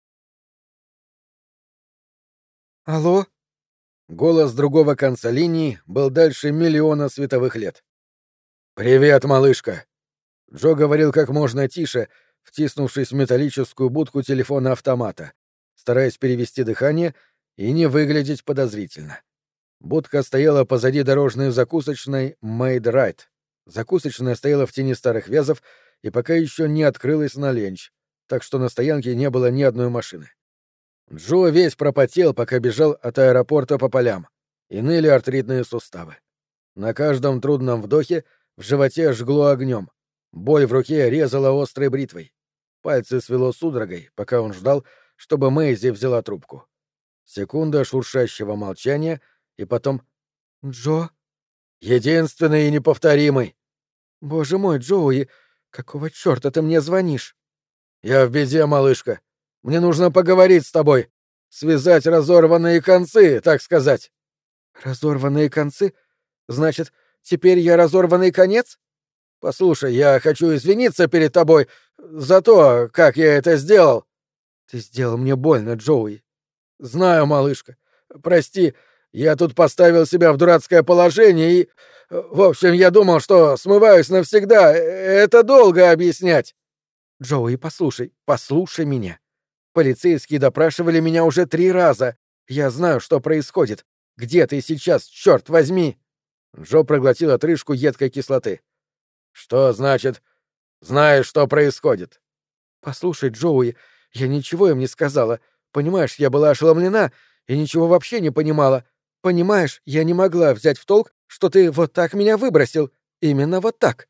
«Алло?» Голос другого конца линии был дальше миллиона световых лет. «Привет, малышка!» Джо говорил как можно тише, втиснувшись в металлическую будку телефона-автомата, стараясь перевести дыхание и не выглядеть подозрительно. Будка стояла позади дорожной закусочной «Made Right». Закусочная стояла в тени старых вязов и пока еще не открылась на ленч, так что на стоянке не было ни одной машины. Джо весь пропотел, пока бежал от аэропорта по полям, и ныли артритные суставы. На каждом трудном вдохе в животе жгло огнем. Боль в руке резала острой бритвой. Пальцы свело судорогой, пока он ждал, чтобы Мэйзи взяла трубку. Секунда шуршащего молчания, и потом «Джо?» «Единственный и неповторимый!» «Боже мой, Джоуи, какого чёрта ты мне звонишь?» «Я в беде, малышка. Мне нужно поговорить с тобой. Связать разорванные концы, так сказать». «Разорванные концы? Значит, теперь я разорванный конец?» «Послушай, я хочу извиниться перед тобой за то, как я это сделал». «Ты сделал мне больно, Джоуи». «Знаю, малышка. Прости, я тут поставил себя в дурацкое положение и... В общем, я думал, что смываюсь навсегда. Это долго объяснять». «Джоуи, послушай меня. Полицейские допрашивали меня уже 3 раза. Я знаю, что происходит. Где ты сейчас, черт возьми?» Джо проглотил отрыжку едкой кислоты. «Что значит, знаешь, что происходит?» «Послушай, Джоуи, я ничего им не сказала. Понимаешь, я была ошеломлена и ничего вообще не понимала. Понимаешь, я не могла взять в толк, что ты вот так меня выбросил. Именно вот так.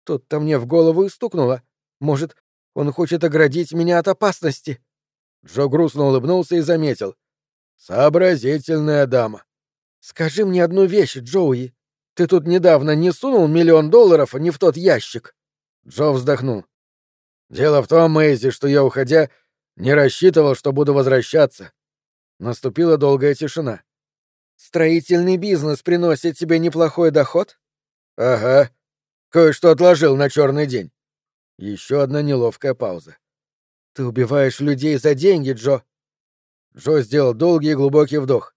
Тут-то мне в голову и стукнуло. Может, он хочет оградить меня от опасности?» Джо грустно улыбнулся и заметил. «Сообразительная дама». «Скажи мне одну вещь, Джоуи. Ты тут недавно не сунул $1 000 000 не в тот ящик?» Джо вздохнул. «Дело в том, Мэйзи, что я, уходя, не рассчитывал, что буду возвращаться». Наступила долгая тишина. «Строительный бизнес приносит тебе неплохой доход?» «Ага. Кое-что отложил на черный день». Еще одна неловкая пауза. «Ты убиваешь людей за деньги, Джо». Джо сделал долгий и глубокий вдох.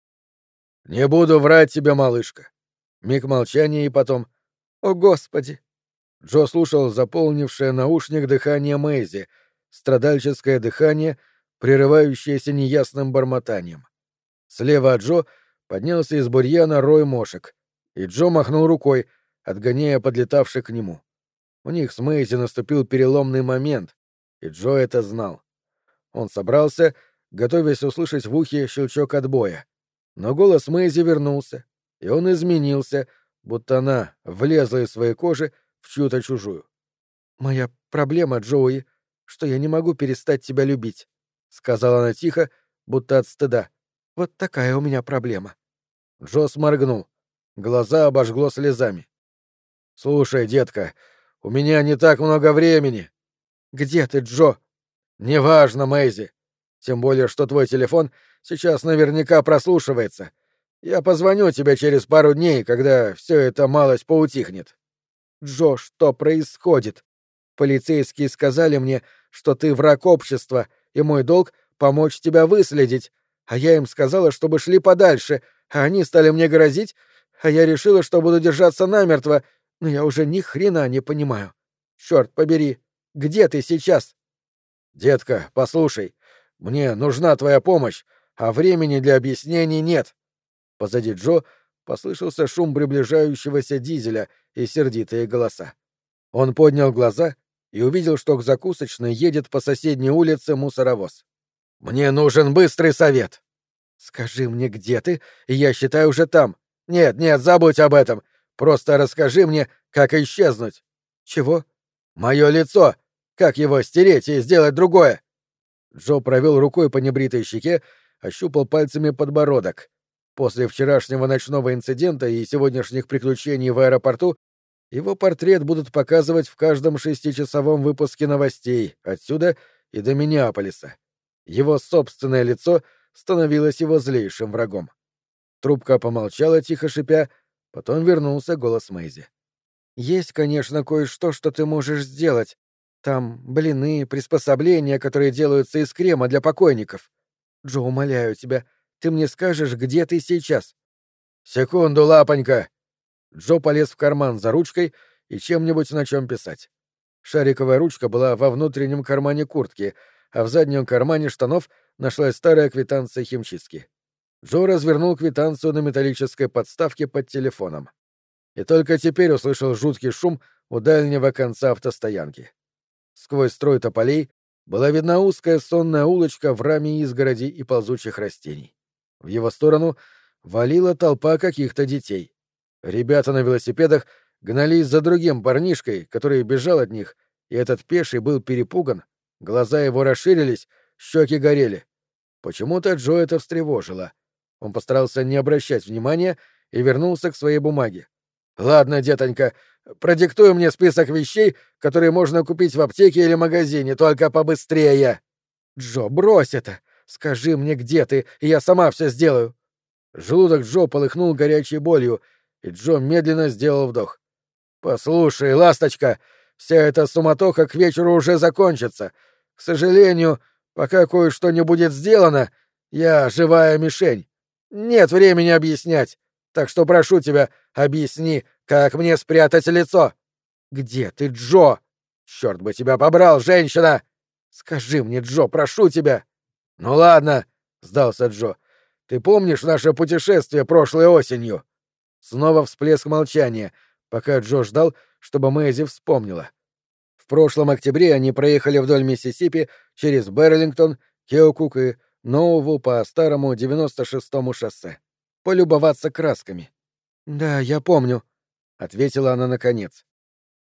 «Не буду врать тебе, малышка». Миг молчания и потом... «О, Господи!» Джо слушал заполнившее наушник дыхание Мэйзи, страдальческое дыхание, прерывающееся неясным бормотанием. Слева от Джо поднялся из бурьяна рой мошек, и Джо махнул рукой, отгоняя подлетавших к нему. У них с Мэйзи наступил переломный момент, и Джо это знал. Он собрался, готовясь услышать в ухе щелчок отбоя. Но голос Мэйзи вернулся, и он изменился, будто она влезла из своей кожи в чью-то чужую. «Моя проблема, Джоуи, что я не могу перестать тебя любить», — сказала она тихо, будто от стыда. «Вот такая у меня проблема». Джо сморгнул. Глаза обожгло слезами. «Слушай, детка, у меня не так много времени». «Где ты, Джо?» «Неважно, Мэйзи. Тем более, что твой телефон сейчас наверняка прослушивается. Я позвоню тебе через пару дней, когда все это малость поутихнет». «Джо, что происходит? Полицейские сказали мне, что ты враг общества, и мой долг — помочь тебя выследить. А я им сказала, чтобы шли подальше, а они стали мне грозить, а я решила, что буду держаться намертво, но я уже ни хрена не понимаю. Черт побери, где ты сейчас?» «Детка, послушай, мне нужна твоя помощь, а времени для объяснений нет». Позади Джо послышался шум приближающегося дизеля и сердитые голоса. Он поднял глаза и увидел, что к закусочной едет по соседней улице мусоровоз. «Мне нужен быстрый совет». «Скажи мне, где ты, и я считаю уже там». «Нет, нет, забудь об этом. Просто расскажи мне, как исчезнуть». «Чего?» «Мое лицо. Как его стереть и сделать другое?» Джо провел рукой по небритой щеке, ощупал пальцами подбородок. После вчерашнего ночного инцидента и сегодняшних приключений в аэропорту его портрет будут показывать в каждом 6-часовом выпуске новостей отсюда и до Миннеаполиса. Его собственное лицо становилось его злейшим врагом. Трубка помолчала, тихо шипя, потом вернулся голос Мэйзи. «Есть, конечно, кое-что, что ты можешь сделать. Там блины, приспособления, которые делаются из крема для покойников. Джо, умоляю тебя, ты мне скажешь, где ты сейчас?» «Секунду, лапонька!» Джо полез в карман за ручкой и чем-нибудь на чем писать. Шариковая ручка была во внутреннем кармане куртки, а в заднем кармане штанов нашлась старая квитанция химчистки. Джо развернул квитанцию на металлической подставке под телефоном. И только теперь услышал жуткий шум у дальнего конца автостоянки. Сквозь строй тополей была видна узкая сонная улочка в раме изгороди и ползучих растений. В его сторону валила толпа каких-то детей. Ребята на велосипедах гнались за другим парнишкой, который бежал от них, и этот пеший был перепуган, глаза его расширились, щеки горели. Почему-то Джо это встревожило. Он постарался не обращать внимания и вернулся к своей бумаге. «Ладно, детонька, продиктуй мне список вещей, которые можно купить в аптеке или магазине, только побыстрее!» «Джо, брось это! Скажи мне, где ты, и я сама все сделаю!» Желудок Джо полыхнул горячей болью, и Джо медленно сделал вдох. «Послушай, ласточка, вся эта суматоха к вечеру уже закончится. К сожалению, пока кое-что не будет сделано, я живая мишень. Нет времени объяснять, так что прошу тебя, объясни, как мне спрятать лицо». «Где ты, Джо?» «Черт бы тебя побрал, женщина!» «Скажи мне, Джо, прошу тебя!» «Ну ладно», — сдался Джо. «Ты помнишь наше путешествие прошлой осенью?» Снова всплеск молчания, пока Джо ждал, чтобы Мэйзи вспомнила. В прошлом октябре они проехали вдоль Миссисипи через Берлингтон, Кеокук и Ноуву по старому 96-му шоссе. Полюбоваться красками. «Да, я помню», — ответила она наконец.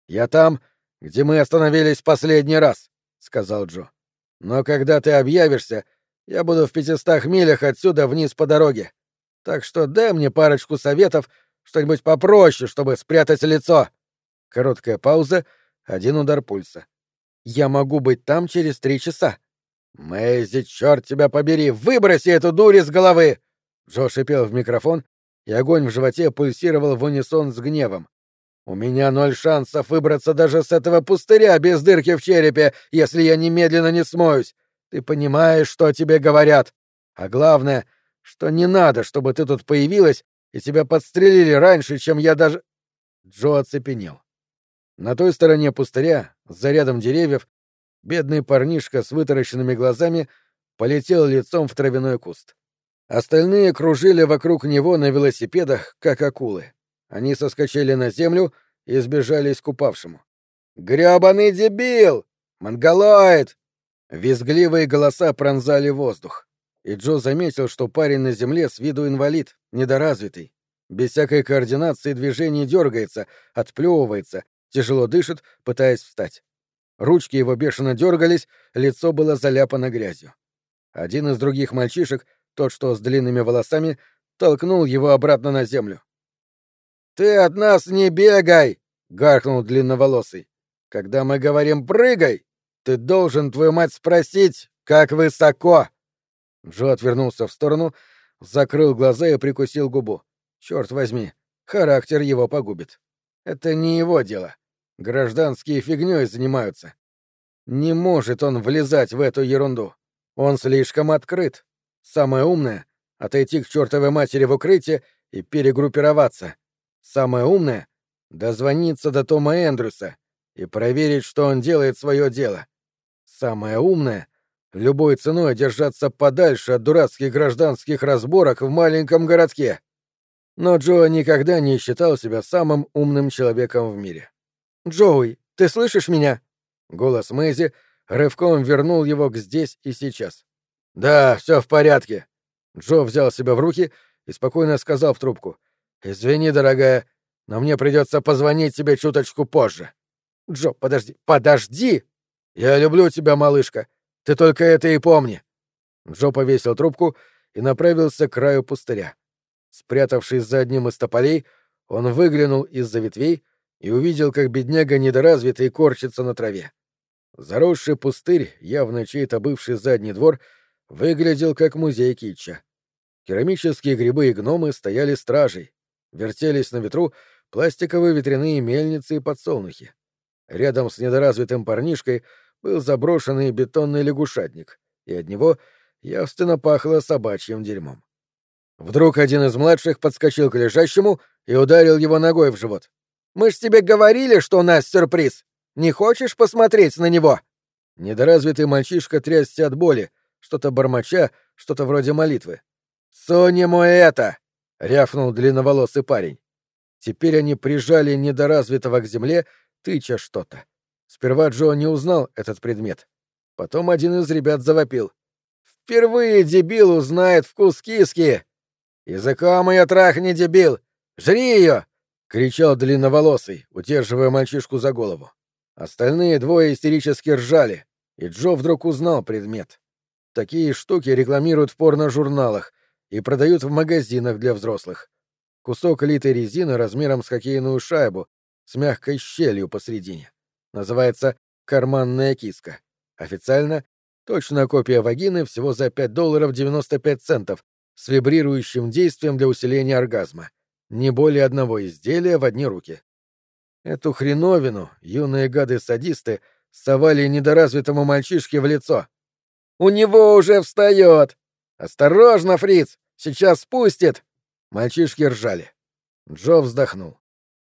«Я там, где мы остановились последний раз», — сказал Джо. «Но когда ты объявишься, я буду в 500 милях отсюда вниз по дороге. Так что дай мне парочку советов, что-нибудь попроще, чтобы спрятать лицо». Короткая пауза, один удар пульса. «Я могу быть там через 3 часа». «Мэйзи, черт тебя побери, выброси эту дурь из головы!» Джо шипел в микрофон, и огонь в животе пульсировал в унисон с гневом. «У меня 0 шансов выбраться даже с этого пустыря без дырки в черепе, если я немедленно не смоюсь. Ты понимаешь, что тебе говорят. А главное, что не надо, чтобы ты тут появилась, и тебя подстрелили раньше, чем я даже...» Джо оцепенел. На той стороне пустыря, за рядом деревьев, бедный парнишка с вытаращенными глазами полетел лицом в травяной куст. Остальные кружили вокруг него на велосипедах, как акулы. Они соскочили на землю и сбежались к упавшему. «Грёбаный дебил! Монголоид!» Визгливые голоса пронзали воздух. И Джо заметил, что парень на земле с виду инвалид, недоразвитый. Без всякой координации движений дергается, отплевывается, тяжело дышит, пытаясь встать. Ручки его бешено дергались, лицо было заляпано грязью. Один из других мальчишек, тот, что с длинными волосами, толкнул его обратно на землю. «Ты от нас не бегай!» — гаркнул длинноволосый. «Когда мы говорим «прыгай», ты должен, твою мать, спросить, как высоко!» Джо отвернулся в сторону, закрыл глаза и прикусил губу. Черт возьми, характер его погубит. Это не его дело. Гражданские фигнёй занимаются. Не может он влезать в эту ерунду. Он слишком открыт. Самое умное — отойти к чертовой матери в укрытие и перегруппироваться. Самое умное — дозвониться до Тома Эндрюса и проверить, что он делает свое дело. Самое умное — любой ценой держаться подальше от дурацких гражданских разборок в маленьком городке. Но Джо никогда не считал себя самым умным человеком в мире. «Джоуи, ты слышишь меня?» Голос Мэйзи рывком вернул его к здесь и сейчас. «Да, все в порядке». Джо взял себя в руки и спокойно сказал в трубку. «Извини, дорогая, но мне придется позвонить тебе чуточку позже». «Джо, подожди, подожди!» «Я люблю тебя, малышка. Ты только это и помни». Джо повесил трубку и направился к краю пустыря. Спрятавшись за одним из тополей, он выглянул из-за ветвей и увидел, как бедняга недоразвитый корчится на траве. Заросший пустырь, явно чей-то бывший задний двор, выглядел как музей китча. Керамические грибы и гномы стояли стражей, вертелись на ветру пластиковые ветряные мельницы и подсолнухи. Рядом с недоразвитым парнишкой был заброшенный бетонный лягушатник, и от него явственно пахло собачьим дерьмом. Вдруг один из младших подскочил к лежащему и ударил его ногой в живот. «Мы ж тебе говорили, что у нас сюрприз! Не хочешь посмотреть на него?» Недоразвитый мальчишка трясся от боли, что-то бормоча, что-то вроде молитвы. «Сунь ему это!» — рявкнул длинноволосый парень. Теперь они прижали недоразвитого к земле, тыча что-то. Сперва Джо не узнал этот предмет. Потом один из ребят завопил. «Впервые дебил узнает вкус киски!» «Языком ее трахни, дебил! Жри ее!» — кричал длинноволосый, удерживая мальчишку за голову. Остальные двое истерически ржали, и Джо вдруг узнал предмет. Такие штуки рекламируют в порно-журналах и продают в магазинах для взрослых. Кусок литой резины размером с хоккейную шайбу, с мягкой щелью посредине. Называется «карманная киска». Официально — точная копия вагины всего за $5.95 с вибрирующим действием для усиления оргазма. Не более одного изделия в одни руки. Эту хреновину юные гады-садисты совали недоразвитому мальчишке в лицо. «У него уже встает! Осторожно, фриц! Сейчас спустит!» Мальчишки ржали. Джо вздохнул.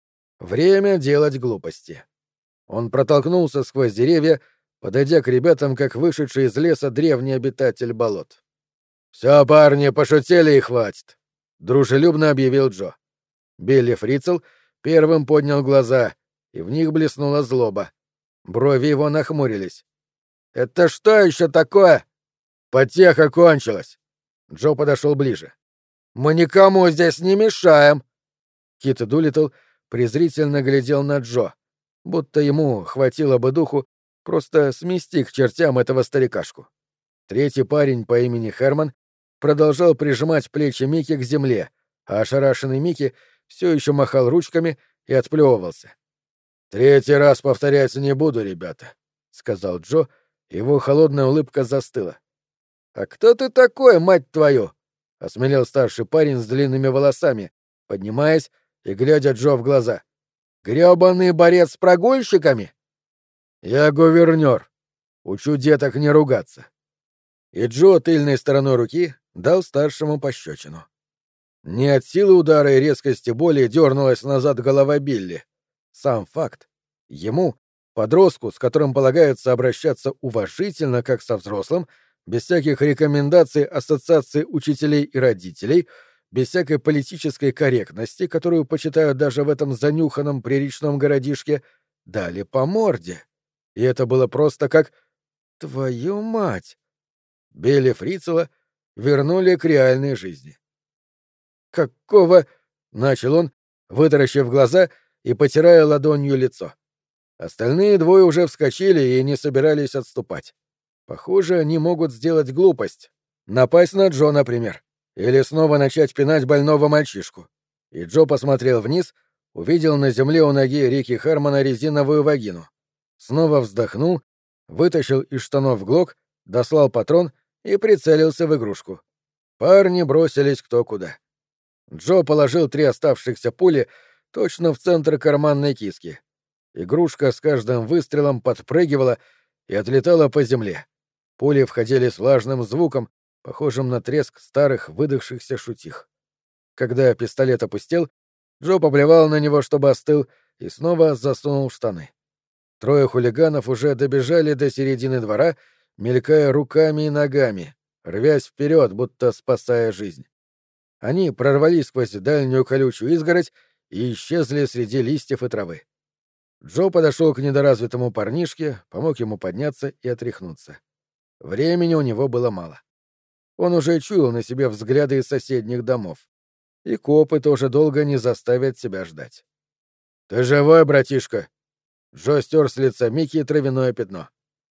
Время делать глупости. Он протолкнулся сквозь деревья, подойдя к ребятам, как вышедший из леса древний обитатель болот. «Все, парни, пошутили и хватит», — дружелюбно объявил Джо. Билли Фрицел первым поднял глаза, и в них блеснула злоба. Брови его нахмурились. «Это что еще такое?» «Потеха кончилась». Джо подошел ближе. «Мы никому здесь не мешаем». Кит Дулиттл презрительно глядел на Джо. будто ему хватило бы духу просто смести к чертям этого старикашку. Третий парень по имени Херман продолжал прижимать плечи Микки к земле, а ошарашенный Микки все еще махал ручками и отплевывался. «Третий раз повторять не буду, ребята», — сказал Джо, его холодная улыбка застыла. «А кто ты такой, мать твою?» — осмелел старший парень с длинными волосами, поднимаясь и глядя Джо в глаза. «Грёбаный борец с прогульщиками?» «Я гувернёр. Учу деток не ругаться». И Джо тыльной стороной руки дал старшему пощечину. Не от силы удара и резкости боли дернулась назад голова Билли. Сам факт. Ему, подростку, с которым полагается обращаться уважительно, как со взрослым, без всяких рекомендаций ассоциации учителей и родителей, без всякой политической корректности, которую почитают даже в этом занюханном приречном городишке, дали по морде. И это было просто как «твою мать». Билли Фрицела вернули к реальной жизни. «Какого?» — начал он, вытаращив глаза и потирая ладонью лицо. Остальные двое уже вскочили и не собирались отступать. Похоже, они могут сделать глупость. Напасть на Джо, например. Или снова начать пинать больного мальчишку. И Джо посмотрел вниз, увидел на земле у ноги Рики Хермана резиновую вагину. Снова вздохнул, вытащил из штанов глок, дослал патрон и прицелился в игрушку. Парни бросились кто куда. Джо положил 3 оставшихся пули точно в центр карманной киски. Игрушка с каждым выстрелом подпрыгивала и отлетала по земле. Пули входили с влажным звуком, похожим на треск старых выдохшихся шутих. Когда пистолет опустел, Джо поплевал на него, чтобы остыл, и снова засунул в штаны. 3 хулиганов уже добежали до середины двора, мелькая руками и ногами, рвясь вперед, будто спасая жизнь. Они прорвались сквозь дальнюю колючую изгородь и исчезли среди листьев и травы. Джо подошел к недоразвитому парнишке, помог ему подняться и отряхнуться. Времени у него было мало. Он уже чуял на себе взгляды из соседних домов. И копы тоже долго не заставят себя ждать. «Ты живой, братишка?» Джо стер с лица Микки травяное пятно.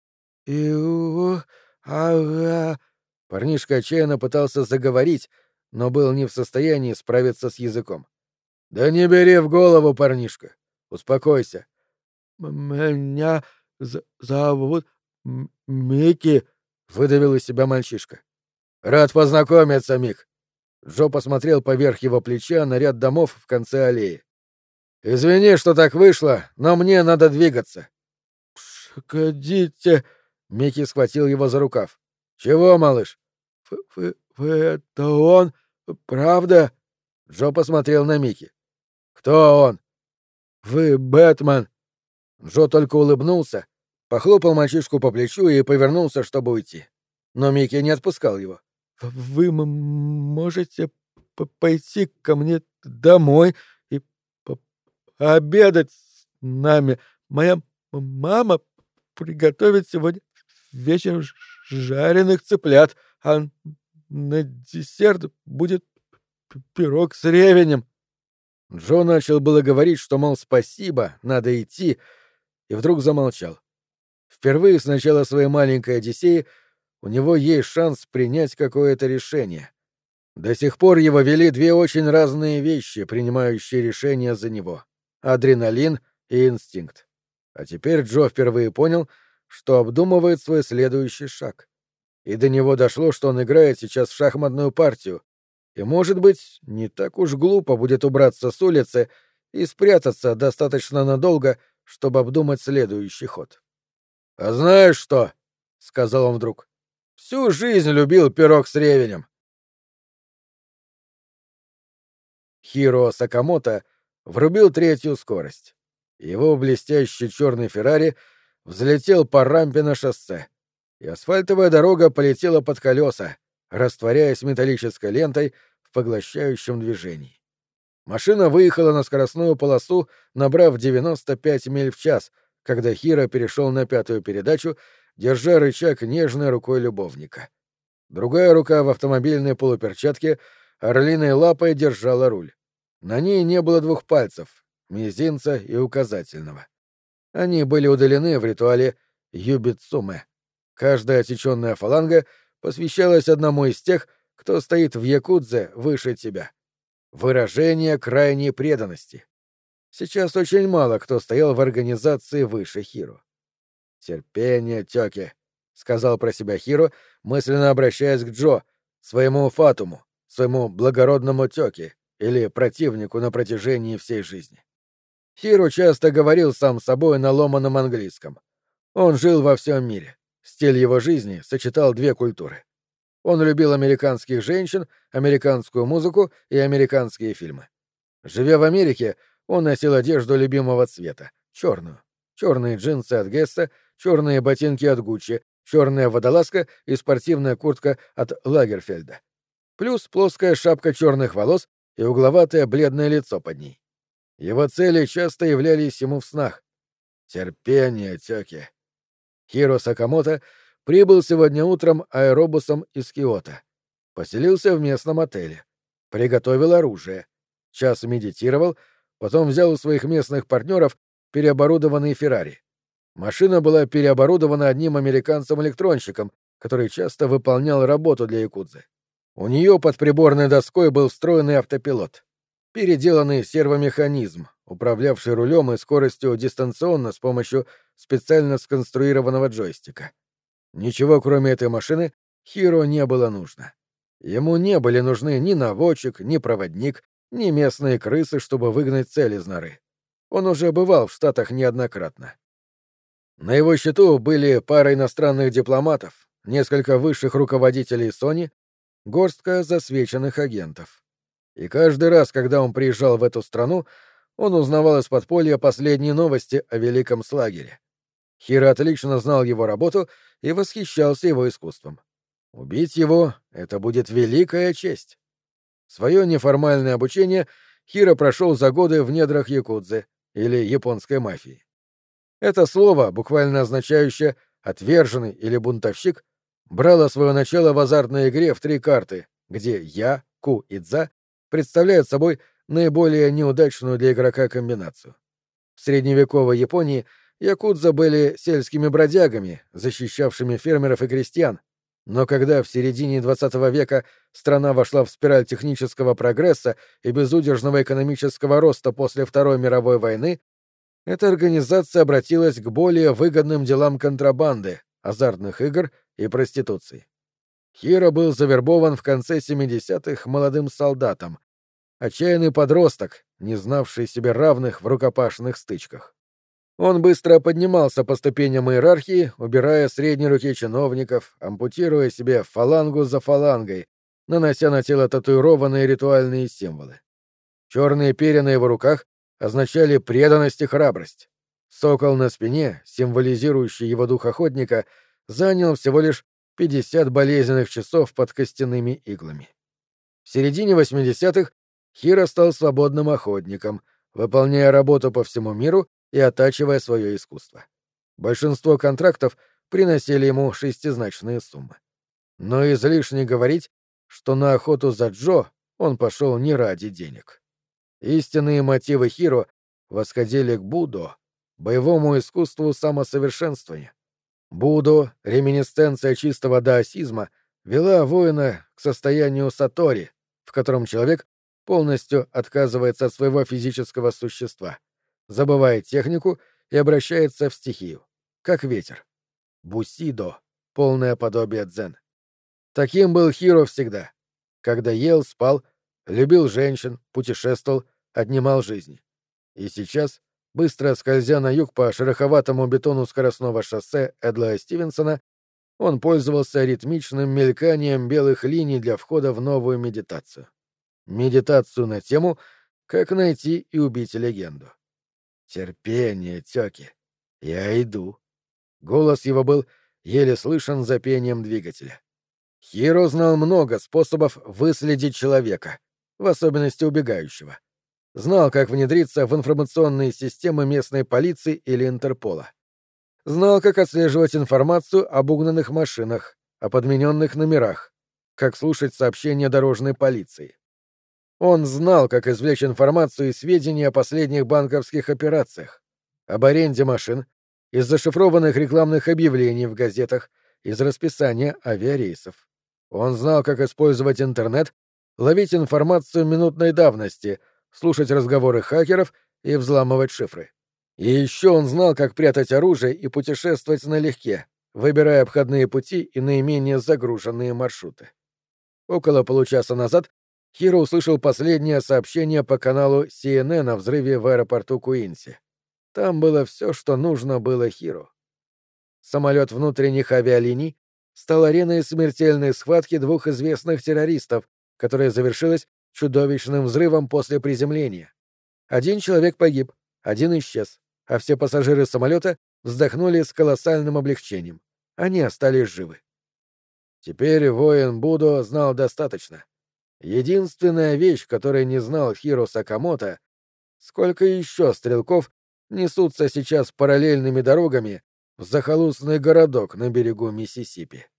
«Ага...» Парнишка отчаянно пытался заговорить, но был не в состоянии справиться с языком. «Да не бери в голову, парнишка. Успокойся». «Меня зовут Микки», — выдавил из себя мальчишка. «Рад познакомиться, Мик». Джо посмотрел поверх его плеча на ряд домов в конце аллеи. «Извини, что так вышло, но мне надо двигаться». «Погодите», — Микки схватил его за рукав. «Чего, малыш?» «Вы это он? Правда?» Джо посмотрел на Микки. «Кто он?» «Вы Бэтмен». Джо только улыбнулся, похлопал мальчишку по плечу и повернулся, чтобы уйти. Но Микки не отпускал его. «Вы можете пойти ко мне домой и пообедать с нами. Моя мама приготовит сегодня вечером жареных цыплят, а на десерт будет пирог с ревенем». Джо начал было говорить, что, мол, спасибо, надо идти, и вдруг замолчал. Впервые с начала своей маленькой Одиссеи у него есть шанс принять какое-то решение. До сих пор его вели 2 очень разные вещи, принимающие решения за него — адреналин и инстинкт. А теперь Джо впервые понял, что обдумывает свой следующий шаг. И до него дошло, что он играет сейчас в шахматную партию, и, может быть, не так уж глупо будет убраться с улицы и спрятаться достаточно надолго, чтобы обдумать следующий ход. «А знаешь что?» — сказал он вдруг. «Всю жизнь любил пирог с ревенем». Хиро Сакамото врубил 3-ю скорость. Его блестящий черный Феррари взлетел по рампе на шоссе, и асфальтовая дорога полетела под колеса, растворяясь металлической лентой в поглощающем движении. Машина выехала на скоростную полосу, набрав 95 миль в час, когда Хиро перешел на 5-ю передачу, держа рычаг нежной рукой любовника. Другая рука в автомобильной полуперчатке орлиной лапой держала руль. На ней не было 2 пальцев — мизинца и указательного. Они были удалены в ритуале Юбицуме. Каждая отсеченная фаланга посвящалась одному из тех, кто стоит в якудзе выше тебя. Выражение крайней преданности. Сейчас очень мало кто стоял в организации выше Хиро. «Терпение, Тёки», — сказал про себя Хиро, мысленно обращаясь к Джо, своему фатуму, своему благородному Тёки или противнику на протяжении всей жизни. Хиро часто говорил сам с собой на ломаном английском. Он жил во всем мире. Стиль его жизни сочетал две культуры. Он любил американских женщин, американскую музыку и американские фильмы. Живя в Америке, он носил одежду любимого цвета — черную. Черные джинсы от Гесса, черные ботинки от Гуччи, черная водолазка и спортивная куртка от Лагерфельда. Плюс плоская шапка черных волос и угловатое бледное лицо под ней. Его цели часто являлись ему в снах. Терпение, Тёки. Хиро Сакамото прибыл сегодня утром аэробусом из Киото. Поселился в местном отеле. Приготовил оружие. Час медитировал, потом взял у своих местных партнеров переоборудованный Феррари. Машина была переоборудована одним американцем-электронщиком, который часто выполнял работу для якудзы. У нее под приборной доской был встроенный автопилот. Переделанный сервомеханизм, управлявший рулем и скоростью дистанционно с помощью специально сконструированного джойстика. Ничего, кроме этой машины, Хиро не было нужно. Ему не были нужны ни наводчик, ни проводник, ни местные крысы, чтобы выгнать цель из норы. Он уже бывал в Штатах неоднократно. На его счету были пара иностранных дипломатов, несколько высших руководителей Sony, горстка засвеченных агентов. И каждый раз, когда он приезжал в эту страну, он узнавал из подполья последние новости о Великом Слагере. Хиро отлично знал его работу и восхищался его искусством. Убить его — это будет великая честь. Свое неформальное обучение Хиро прошел за годы в недрах якудзы или японской мафии. Это слово, буквально означающее «отверженный» или «бунтовщик», брало свое начало в азартной игре в 3 карты, где «я», «ку» и «дза» представляют собой наиболее неудачную для игрока комбинацию. В средневековой Японии якудза были сельскими бродягами, защищавшими фермеров и крестьян, но когда в середине XX века страна вошла в спираль технического прогресса и безудержного экономического роста после Второй мировой войны, эта организация обратилась к более выгодным делам контрабанды, азартных игр и проституции. Хиро был завербован в конце 70-х молодым солдатом, отчаянный подросток, не знавший себе равных в рукопашных стычках. Он быстро поднимался по ступеням иерархии, убирая средние руки чиновников, ампутируя себе фалангу за фалангой, нанося на тело татуированные ритуальные символы. Черные перья на его руках означали преданность и храбрость. Сокол на спине, символизирующий его дух охотника, занял всего лишь 50 болезненных часов под костяными иглами. В середине 80-х Хиро стал свободным охотником, выполняя работу по всему миру и оттачивая свое искусство. Большинство контрактов приносили ему шестизначные суммы. Но излишне говорить, что на охоту за Джо он пошел не ради денег. Истинные мотивы Хиро восходили к будо, боевому искусству самосовершенствования. Будо, реминисценция чистого даосизма, вела воина к состоянию сатори, в котором человек полностью отказывается от своего физического существа, забывает технику и обращается в стихию, как ветер. Бусидо — полное подобие дзен. Таким был Хиро всегда. Когда ел, спал, любил женщин, путешествовал, отнимал жизни. И сейчас, быстро скользя на юг по шероховатому бетону скоростного шоссе Эдлая Стивенсона, он пользовался ритмичным мельканием белых линий для входа в новую медитацию. Медитацию на тему «Как найти и убить легенду». «Терпение, Тёки. Я иду». Голос его был еле слышен за пением двигателя. Хиро знал много способов выследить человека, в особенности убегающего. Знал, как внедриться в информационные системы местной полиции или Интерпола. Знал, как отслеживать информацию об угнанных машинах, о подмененных номерах, как слушать сообщения дорожной полиции. Он знал, как извлечь информацию и сведения о последних банковских операциях. об аренде машин, из зашифрованных рекламных объявлений в газетах, из расписания авиарейсов. Он знал, как использовать интернет, ловить информацию минутной давности, слушать разговоры хакеров и взламывать шифры. И еще он знал, как прятать оружие и путешествовать налегке, выбирая обходные пути и наименее загруженные маршруты. Около получаса назад Хиро услышал последнее сообщение по каналу CNN о взрыве в аэропорту Куинси. Там было все, что нужно было Хиро. Самолет внутренних авиалиний стал ареной смертельной схватки двух известных террористов, которая завершилась чудовищным взрывом после приземления. Один человек погиб, один исчез, а все пассажиры самолета вздохнули с колоссальным облегчением. Они остались живы. Теперь воин Будо знал достаточно. Единственная вещь, которой не знал Хиро Сакамото, сколько еще стрелков несутся сейчас параллельными дорогами в захолустный городок на берегу Миссисипи.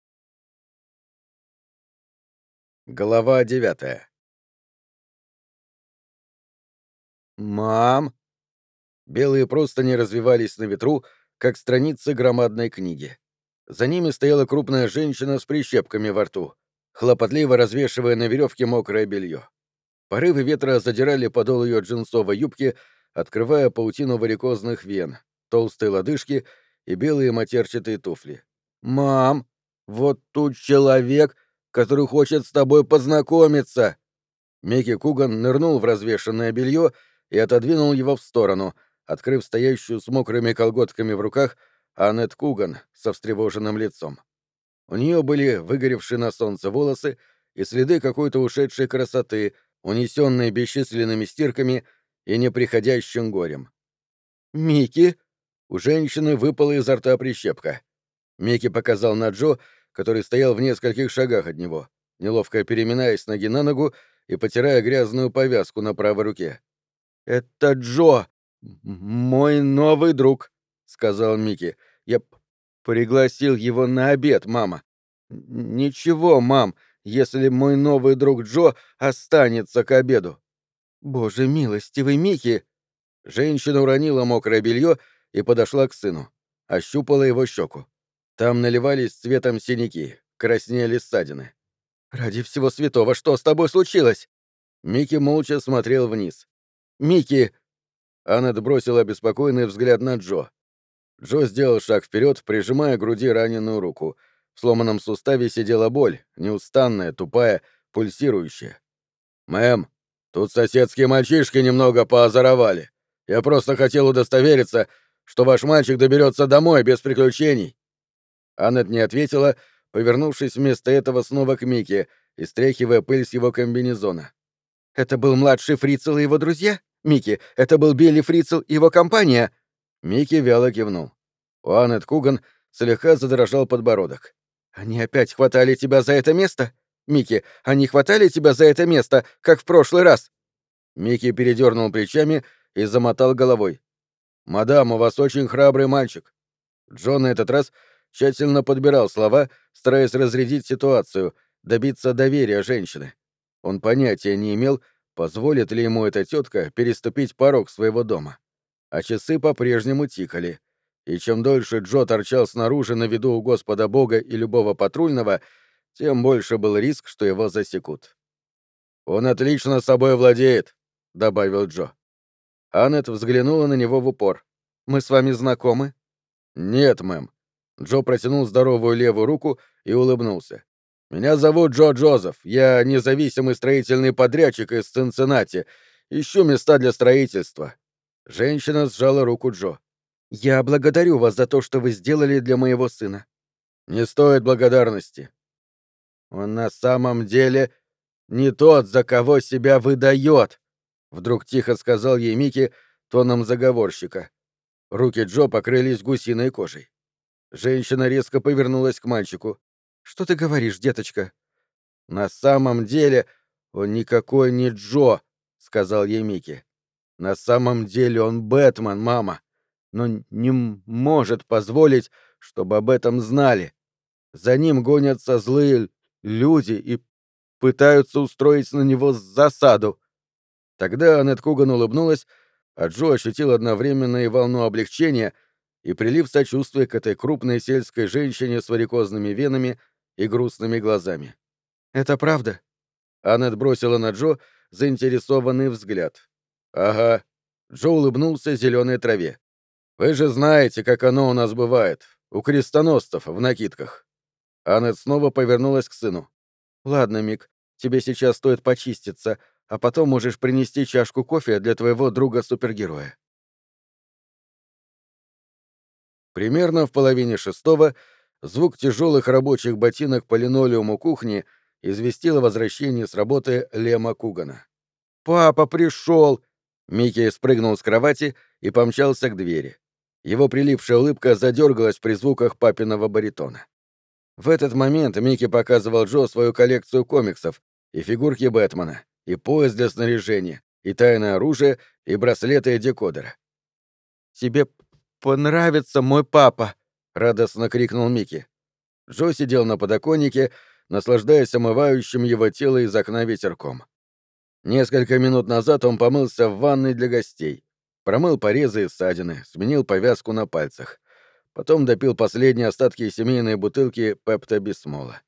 Глава 9. «Мам!» Белые простыни развивались на ветру, как страницы громадной книги. За ними стояла крупная женщина с прищепками во рту, хлопотливо развешивая на веревке мокрое белье. Порывы ветра задирали подол ее джинсовой юбки, открывая паутину варикозных вен, толстые лодыжки и белые матерчатые туфли. «Мам, вот тут человек, который хочет с тобой познакомиться!» Микки Куган нырнул в развешанное белье и отодвинул его в сторону, открыв стоящую с мокрыми колготками в руках Аннет Куган со встревоженным лицом. У нее были выгоревшие на солнце волосы и следы какой-то ушедшей красоты, унесенные бесчисленными стирками и неприходящим горем. «Микки!» У женщины выпала изо рта прищепка. Микки показал на Джо, который стоял в нескольких шагах от него, неловко переминаясь с ноги на ногу и потирая грязную повязку на правой руке. «Это Джо, мой новый друг», — сказал Микки. «Я пригласил его на обед, мама». «Ничего, мам, если мой новый друг Джо останется к обеду». «Боже милостивый, Микки!» Женщина уронила мокрое белье и подошла к сыну. Ощупала его щеку. Там наливались цветом синяки, краснели ссадины. «Ради всего святого, что с тобой случилось?» Микки молча смотрел вниз. «Микки!» Аннет бросила беспокойный взгляд на Джо. Джо сделал шаг вперед, прижимая к груди раненую руку. В сломанном суставе сидела боль, неустанная, тупая, пульсирующая. «Мэм, тут соседские мальчишки немного поозоровали. Я просто хотел удостовериться, что ваш мальчик доберется домой без приключений». Аннет не ответила, повернувшись вместо этого снова к Микки и стряхивая пыль с его комбинезона. «Это был младший Фрицел и его друзья? Микки, это был Билли Фрицел и его компания?» Микки вяло кивнул. У Аннет Куган слегка задрожал подбородок. «Они опять хватали тебя за это место? Микки, они хватали тебя за это место, как в прошлый раз?» Микки передернул плечами и замотал головой. «Мадам, у вас очень храбрый мальчик». Джон на этот раз тщательно подбирал слова, стараясь разрядить ситуацию, добиться доверия женщины. Он понятия не имел, позволит ли ему эта тетка переступить порог своего дома. А часы по-прежнему тикали. И чем дольше Джо торчал снаружи на виду у Господа Бога и любого патрульного, тем больше был риск, что его засекут. «Он отлично собой владеет», — добавил Джо. Аннет взглянула на него в упор. «Мы с вами знакомы?» «Нет, мэм». Джо протянул здоровую левую руку и улыбнулся. «Меня зовут Джо Джозеф. Я независимый строительный подрядчик из Цинциннати. Ищу места для строительства». Женщина сжала руку Джо. «Я благодарю вас за то, что вы сделали для моего сына». «Не стоит благодарности. Он на самом деле не тот, за кого себя выдает», — вдруг тихо сказал ей Микки тоном заговорщика. Руки Джо покрылись гусиной кожей. Женщина резко повернулась к мальчику. «Что ты говоришь, деточка?» «На самом деле он никакой не Джо», — сказал ей Микки. «На самом деле он Бэтмен, мама, но не может позволить, чтобы об этом знали. За ним гонятся злые люди и пытаются устроить на него засаду». Тогда Аннет Куган улыбнулась, а Джо ощутил одновременно и волну облегчения, и прилив сочувствия к этой крупной сельской женщине с варикозными венами и грустными глазами. «Это правда?» Аннет бросила на Джо заинтересованный взгляд. «Ага». Джо улыбнулся зеленой траве. «Вы же знаете, как оно у нас бывает. У крестоносцев в накидках». Аннет снова повернулась к сыну. «Ладно, Мик, тебе сейчас стоит почиститься, а потом можешь принести чашку кофе для твоего друга-супергероя». Примерно в половине шестого звук тяжелых рабочих ботинок по линолеуму кухни известил о возвращении с работы Лема Кугана. «Папа пришел!» Микки спрыгнул с кровати и помчался к двери. Его прилипшая улыбка задергалась при звуках папиного баритона. В этот момент Микки показывал Джо свою коллекцию комиксов, и фигурки Бэтмена, и пояс для снаряжения, и тайное оружие, и браслеты и декодера. «Тебе понравится мой папа!» — радостно крикнул Микки. Джо сидел на подоконнике, наслаждаясь омывающим его тело из окна ветерком. Несколько минут назад он помылся в ванной для гостей, промыл порезы и ссадины, сменил повязку на пальцах. Потом допил последние остатки семейной бутылки пепто-бисмола.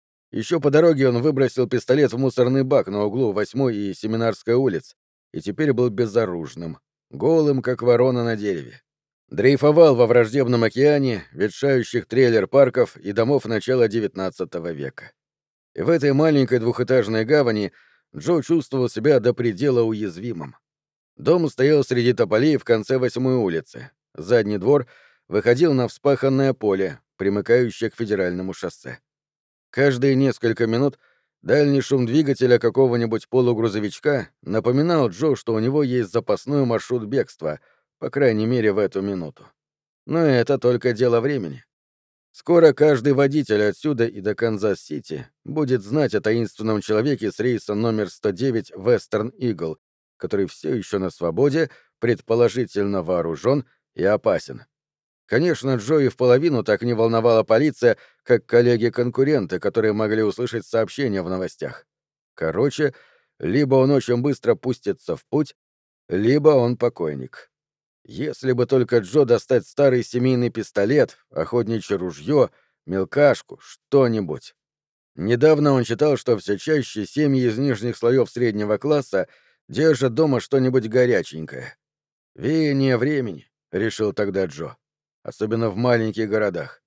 Еще по дороге он выбросил пистолет в мусорный бак на углу 8-й и Семинарской улиц, и теперь был безоружным, голым, как ворона на дереве. Дрейфовал во враждебном океане ветшающих трейлер-парков и домов начала XIX века. И в этой маленькой двухэтажной гавани Джо чувствовал себя до предела уязвимым. Дом стоял среди тополей в конце 8-й улицы. Задний двор выходил на вспаханное поле, примыкающее к федеральному шоссе. Каждые несколько минут дальний шум двигателя какого-нибудь полугрузовичка напоминал Джо, что у него есть запасной маршрут бегства, по крайней мере, в эту минуту. Но это только дело времени. Скоро каждый водитель отсюда и до Канзас-Сити будет знать о таинственном человеке с рейса номер 109 Western Eagle, который все еще на свободе, предположительно вооружен и опасен. Конечно, Джо и в половину так не волновала полиция, как коллеги-конкуренты, которые могли услышать сообщения в новостях. Короче, либо он очень быстро пустится в путь, либо он покойник. Если бы только Джо достать старый семейный пистолет, охотничье ружье, мелкашку, что-нибудь. Недавно он читал, что все чаще семьи из нижних слоев среднего класса держат дома что-нибудь горяченькое. «Веяние времени», — решил тогда Джо, особенно в маленьких городах.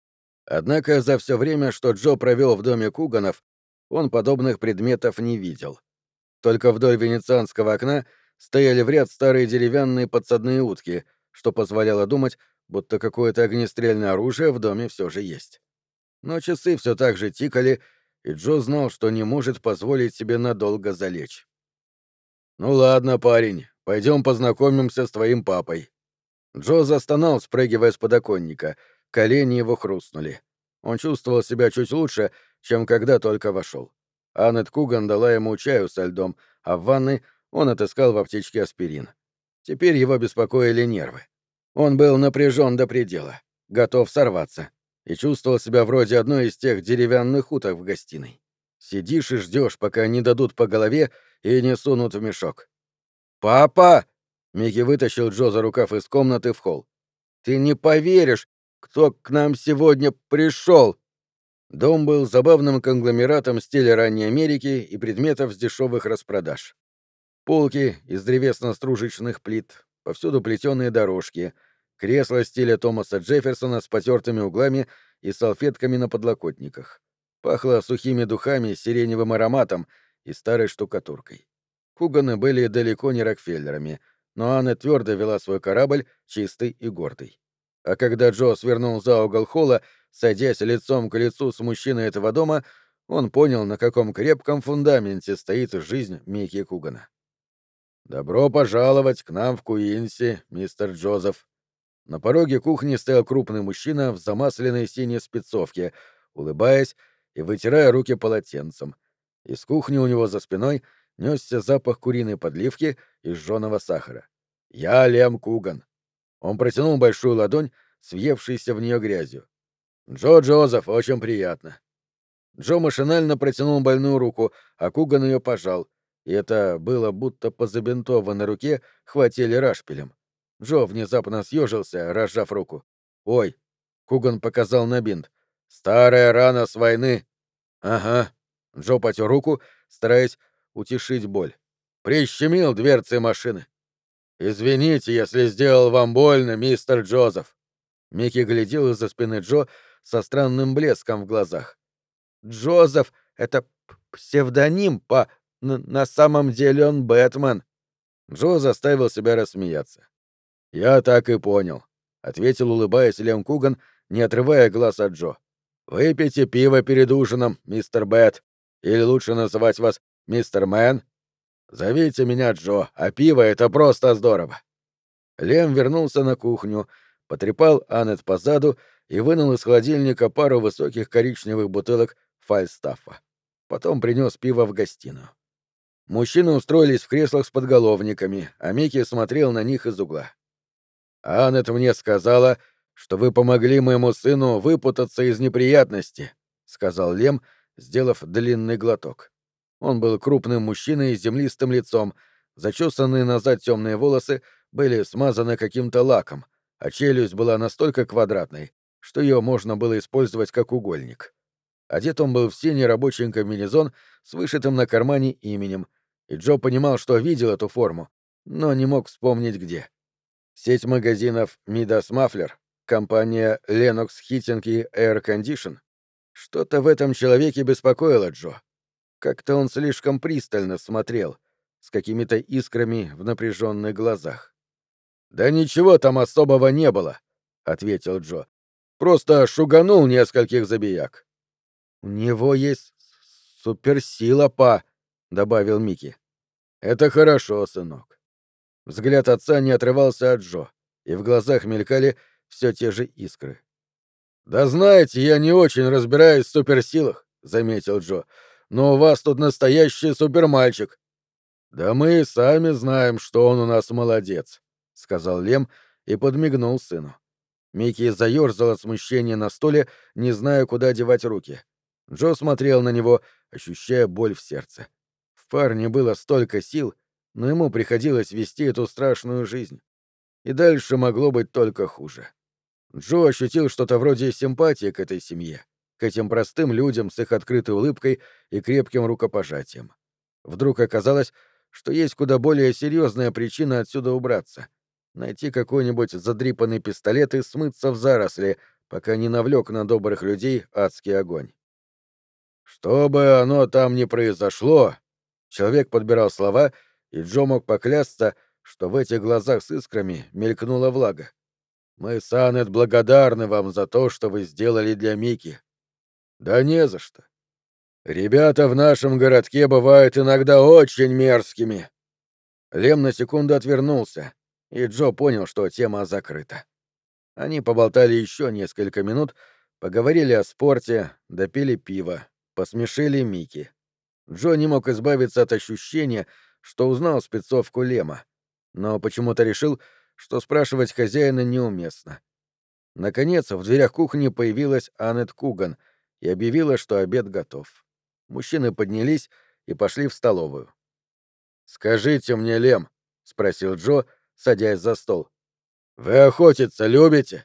Однако за все время, что Джо провел в доме Куганов, он подобных предметов не видел. Только вдоль венецианского окна стояли в ряд старые деревянные подсадные утки, что позволяло думать, будто какое-то огнестрельное оружие в доме все же есть. Но часы все так же тикали, и Джо знал, что не может позволить себе надолго залечь. «Ну ладно, парень, пойдем познакомимся с твоим папой». Джо застонал, спрыгивая с подоконника. Колени его хрустнули. Он чувствовал себя чуть лучше, чем когда только вошел. Аннет Куган дала ему чаю со льдом, а в ванной он отыскал в аптечке аспирин. Теперь его беспокоили нервы. Он был напряжен до предела, готов сорваться, и чувствовал себя вроде одной из тех деревянных уток в гостиной. Сидишь и ждешь, пока не дадут по голове и не сунут в мешок. «Папа!» — Микки вытащил Джо за рукав из комнаты в холл. «Ты не поверишь, кто к нам сегодня пришел!» Дом был забавным конгломератом стиля ранней Америки и предметов с дешевых распродаж. Полки из древесно-стружечных плит, повсюду плетеные дорожки, кресла стиля Томаса Джефферсона с потертыми углами и салфетками на подлокотниках. Пахло сухими духами с сиреневым ароматом и старой штукатуркой. Куганы были далеко не Рокфеллерами, но Анна твердо вела свой корабль, чистый и гордый. А когда Джо свернул за угол холла, садясь лицом к лицу с мужчиной этого дома, он понял, на каком крепком фундаменте стоит жизнь Микки Кугана. «Добро пожаловать к нам в Куинси, мистер Джозеф». На пороге кухни стоял крупный мужчина в замасленной синей спецовке, улыбаясь и вытирая руки полотенцем. Из кухни у него за спиной несся запах куриной подливки и жженого сахара. «Я Лем Куган». Он протянул большую ладонь с въевшейся в нее грязью. «Джо Джозеф, очень приятно». Джо машинально протянул больную руку, а Куган ее пожал, и это было будто по забинтованной руке хватили рашпилем. Джо внезапно съежился, разжав руку. «Ой!» — Куган показал на бинт. «Старая рана с войны!» «Ага». Джо потер руку, стараясь утешить боль. «Прищемил дверцы машины». «Извините, если сделал вам больно, мистер Джозеф». Микки глядел из-за спины Джо со странным блеском в глазах. Джозеф — это псевдоним на самом деле он Бэтмен. Джо заставил себя рассмеяться. «Я так и понял», — ответил, улыбаясь Лем Куган, не отрывая глаз от Джо. «Выпейте пиво перед ужином, мистер Бэт. Или лучше называть вас мистер Мэн. Зовите меня Джо, а пиво — это просто здорово». Лем вернулся на кухню, потрепал Аннет по заду и вынул из холодильника пару высоких коричневых бутылок Фальстаффа. Потом принес пиво в гостиную. Мужчины устроились в креслах с подголовниками, а Микки смотрел на них из угла. «Аннет мне сказала, что вы помогли моему сыну выпутаться из неприятности», — сказал Лем, сделав длинный глоток. Он был крупным мужчиной с землистым лицом, зачесанные назад темные волосы были смазаны каким-то лаком, а челюсть была настолько квадратной, что ее можно было использовать как угольник. Одет он был в синий рабочий комбинезон с вышитым на кармане именем, и Джо понимал, что видел эту форму, но не мог вспомнить где. Сеть магазинов «Мидас Мафлер», компания «Lennox Heating и Air Condition». Что-то в этом человеке беспокоило Джо. Как-то он слишком пристально смотрел, с какими-то искрами в напряженных глазах. «Да ничего там особого не было», — ответил Джо. «Просто шуганул нескольких забияк». «У него есть суперсила, па», — добавил Микки. «Это хорошо, сынок». Взгляд отца не отрывался от Джо, и в глазах мелькали все те же искры. «Да знаете, я не очень разбираюсь в суперсилах», — заметил Джо, «но у вас тут настоящий супермальчик». «Да мы и сами знаем, что он у нас молодец», — сказал Лем и подмигнул сыну. Микки заёрзал от смущения на стуле, не зная, куда девать руки. Джо смотрел на него, ощущая боль в сердце. В парне было столько сил, но ему приходилось вести эту страшную жизнь. И дальше могло быть только хуже. Джо ощутил что-то вроде симпатии к этой семье, к этим простым людям с их открытой улыбкой и крепким рукопожатием. Вдруг оказалось, что есть куда более серьезная причина отсюда убраться. Найти какой-нибудь задрипанный пистолет и смыться в заросли, пока не навлек на добрых людей адский огонь. «Что бы оно там ни произошло», — человек подбирал слова, и Джо мог поклясться, что в этих глазах с искрами мелькнула влага. «Мы с Аннет благодарны вам за то, что вы сделали для Мики». «Да не за что. Ребята в нашем городке бывают иногда очень мерзкими». Лем на секунду отвернулся, и Джо понял, что тема закрыта. Они поболтали еще несколько минут, поговорили о спорте, допили пиво, посмешили Микки. Джо не мог избавиться от ощущения, что узнал спецовку Лема, но почему-то решил, что спрашивать хозяина неуместно. Наконец, в дверях кухни появилась Аннет Куган и объявила, что обед готов. Мужчины поднялись и пошли в столовую. «Скажите мне, Лем», — спросил Джо, садясь за стол, — «вы охотиться любите?»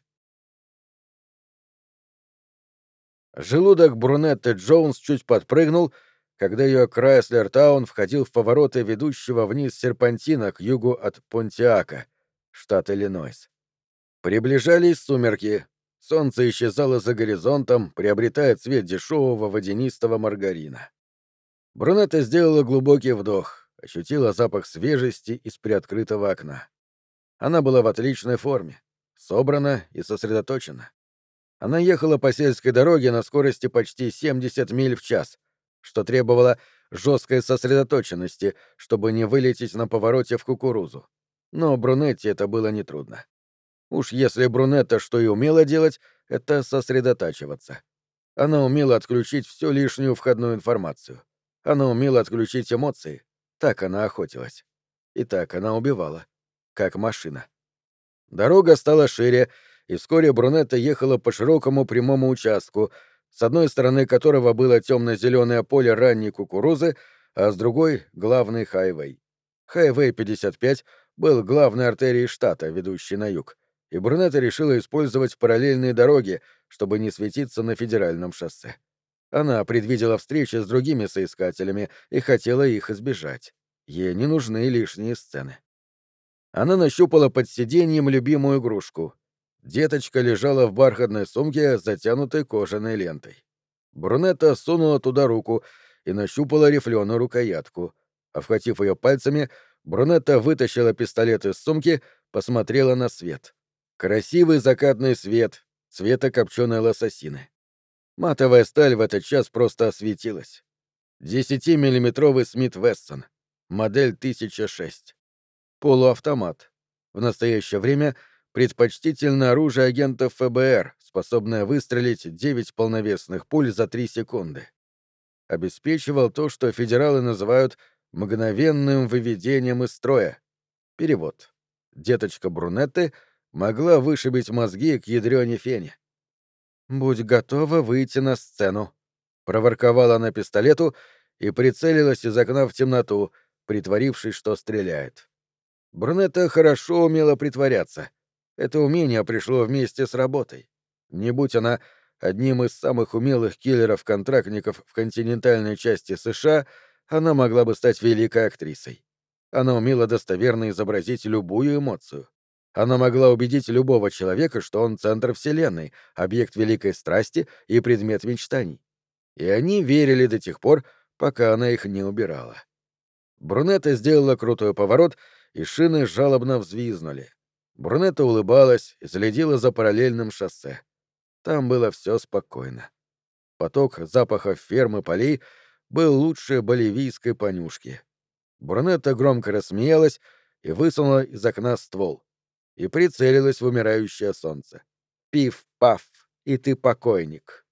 Желудок Брунетты Джонс чуть подпрыгнул, когда ее Крайслер Таун входил в повороты ведущего вниз серпантина к югу от Понтиака, штат Иллинойс. Приближались сумерки. Солнце исчезало за горизонтом, приобретая цвет дешевого водянистого маргарина. Брунетта сделала глубокий вдох, ощутила запах свежести из приоткрытого окна. Она была в отличной форме, собрана и сосредоточена. Она ехала по сельской дороге на скорости почти 70 миль в час, что требовало жесткой сосредоточенности, чтобы не вылететь на повороте в кукурузу. Но Брунетте это было нетрудно. Уж если Брунетта что и умела делать, это сосредотачиваться. Она умела отключить всю лишнюю входную информацию. Она умела отключить эмоции. Так она охотилась. И так она убивала. Как машина. Дорога стала шире, и вскоре Брунетта ехала по широкому прямому участку, с одной стороны которого было темно-зеленое поле ранней кукурузы, а с другой — главный хайвей. Хайвей 55 был главной артерией штата, ведущей на юг, и Брунетта решила использовать параллельные дороги, чтобы не светиться на федеральном шоссе. Она предвидела встречи с другими соискателями и хотела их избежать. Ей не нужны лишние сцены. Она нащупала под сиденьем любимую игрушку. Деточка лежала в бархатной сумке, затянутой кожаной лентой. Брунетта сунула туда руку и нащупала рифленую рукоятку. Обхватив ее пальцами, Брунетта вытащила пистолет из сумки, посмотрела на свет. Красивый закатный свет, цвета копченой лососины. Матовая сталь в этот час просто осветилась. 10-миллиметровый Смит Вессон, модель 1006. Полуавтомат. В настоящее время предпочтительное оружие агентов ФБР, способное выстрелить 9 полновесных пуль за 3 секунды. Обеспечивал то, что федералы называют мгновенным выведением из строя. Перевод. Деточка Брунетты могла вышибить мозги к ядрёне фене. «Будь готова выйти на сцену», — проворковала она пистолету и прицелилась из окна в темноту, притворившись, что стреляет. Брунетта хорошо умела притворяться. Это умение пришло вместе с работой. Не будь она одним из самых умелых киллеров-контрактников в континентальной части США, она могла бы стать великой актрисой. Она умела достоверно изобразить любую эмоцию. Она могла убедить любого человека, что он центр вселенной, объект великой страсти и предмет мечтаний. И они верили до тех пор, пока она их не убирала. Брунетта сделала крутой поворот, и шины жалобно взвизгнули. Брунетта улыбалась и следила за параллельным шоссе. Там было все спокойно. Поток запахов ферм и полей был лучше боливийской понюшки. Брунетта громко рассмеялась и высунула из окна ствол. И прицелилась в умирающее солнце. Пиф-паф, и ты покойник.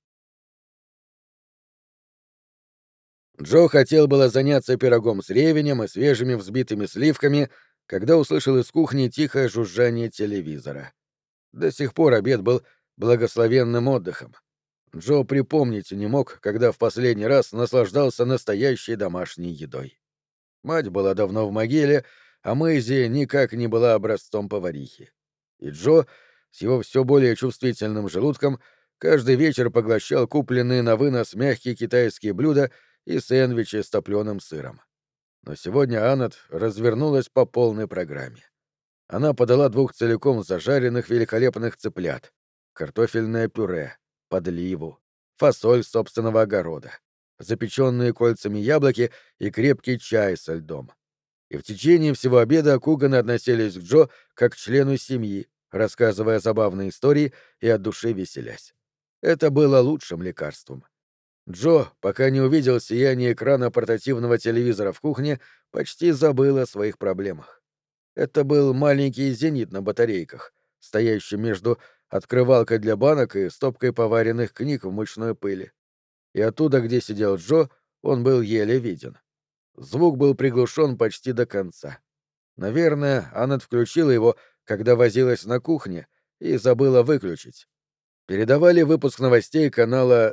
Джо хотел было заняться пирогом с ревенем и свежими взбитыми сливками, когда услышал из кухни тихое жужжание телевизора. До сих пор обед был благословенным отдыхом. Джо припомнить не мог, когда в последний раз наслаждался настоящей домашней едой. Мать была давно в могиле, а Мэйзи никак не была образцом поварихи. И Джо, с его все более чувствительным желудком, каждый вечер поглощал купленные на вынос мягкие китайские блюда и сэндвичи с топленым сыром. Но сегодня Аннет развернулась по полной программе. Она подала 2 целиком зажаренных великолепных цыплят, картофельное пюре, подливу, фасоль собственного огорода, запеченные кольцами яблоки и крепкий чай со льдом. И в течение всего обеда Куганы относились к Джо как к члену семьи, рассказывая забавные истории и от души веселясь. Это было лучшим лекарством. Джо, пока не увидел сияние экрана портативного телевизора в кухне, почти забыл о своих проблемах. Это был маленький зенит на батарейках, стоящий между открывалкой для банок и стопкой поваренных книг в мучной пыли. И оттуда, где сидел Джо, он был еле виден. Звук был приглушен почти до конца. Наверное, Аннет включила его, когда возилась на кухне, и забыла выключить. Передавали выпуск новостей канала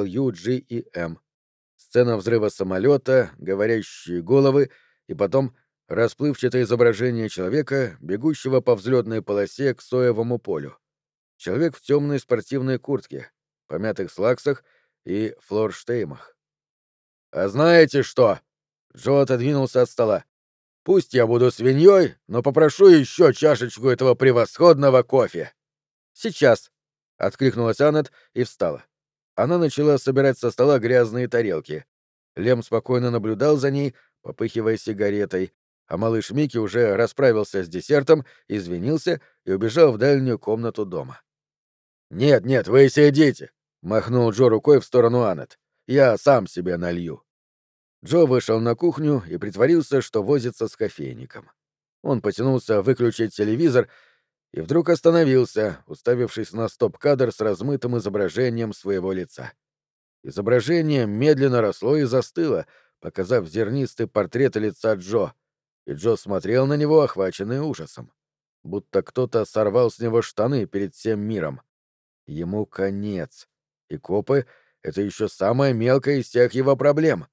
WGEM. Сцена взрыва самолета, говорящие головы и потом расплывчатое изображение человека, бегущего по взлетной полосе к соевому полю. Человек в темной спортивной куртке, помятых слаксах и флорштеймах. «А знаете что?» Джо отодвинулся от стола. «Пусть я буду свиньей, но попрошу еще чашечку этого превосходного кофе». «Сейчас», — откликнулась Аннет и встала. Она начала собирать со стола грязные тарелки. Лем спокойно наблюдал за ней, попыхивая сигаретой, а малыш Микки уже расправился с десертом, извинился и убежал в дальнюю комнату дома. «Нет, нет, вы сидите», — махнул Джо рукой в сторону Аннет. «Я сам себе налью». Джо вышел на кухню и притворился, что возится с кофейником. Он потянулся выключить телевизор и вдруг остановился, уставившись на стоп-кадр с размытым изображением своего лица. Изображение медленно росло и застыло, показав зернистый портрет лица Джо, и Джо смотрел на него, охваченный ужасом. Будто кто-то сорвал с него штаны перед всем миром. Ему конец. И копы — это еще самая мелкая из всех его проблем.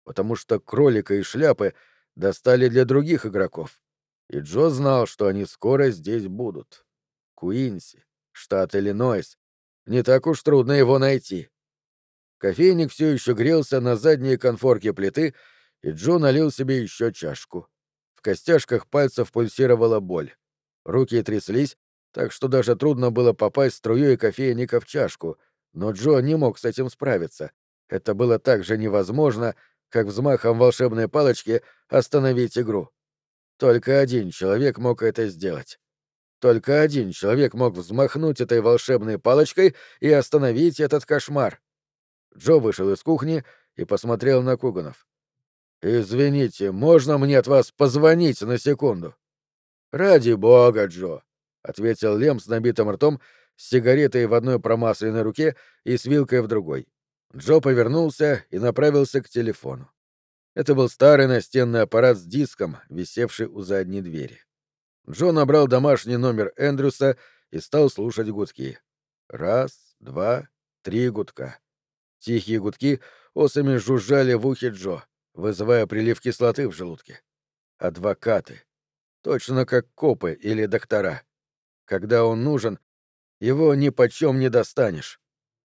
потому что кролика и шляпы достали для других игроков. И Джо знал, что они скоро здесь будут. Куинси, штат Иллинойс. Не так уж трудно его найти. Кофейник все еще грелся на задней конфорке плиты, и Джо налил себе еще чашку. В костяшках пальцев пульсировала боль. Руки тряслись, так что даже трудно было попасть струей кофейника в чашку, но Джо не мог с этим справиться. Это было так же невозможно, как взмахом волшебной палочки остановить игру. Только один человек мог это сделать. Только один человек мог взмахнуть этой волшебной палочкой и остановить этот кошмар. Джо вышел из кухни и посмотрел на Куганов. «Извините, можно мне от вас позвонить на секунду?» «Ради бога, Джо», — ответил Лем с набитым ртом, с сигаретой в одной промасленной руке и с вилкой в другой. Джо повернулся и направился к телефону. Это был старый настенный аппарат с диском, висевший у задней двери. Джо набрал домашний номер Эндрюса и стал слушать гудки. Раз, два, три гудка. Тихие гудки осами жужжали в ухе Джо, вызывая прилив кислоты в желудке. Адвокаты. Точно как копы или доктора. Когда он нужен, его нипочем не достанешь.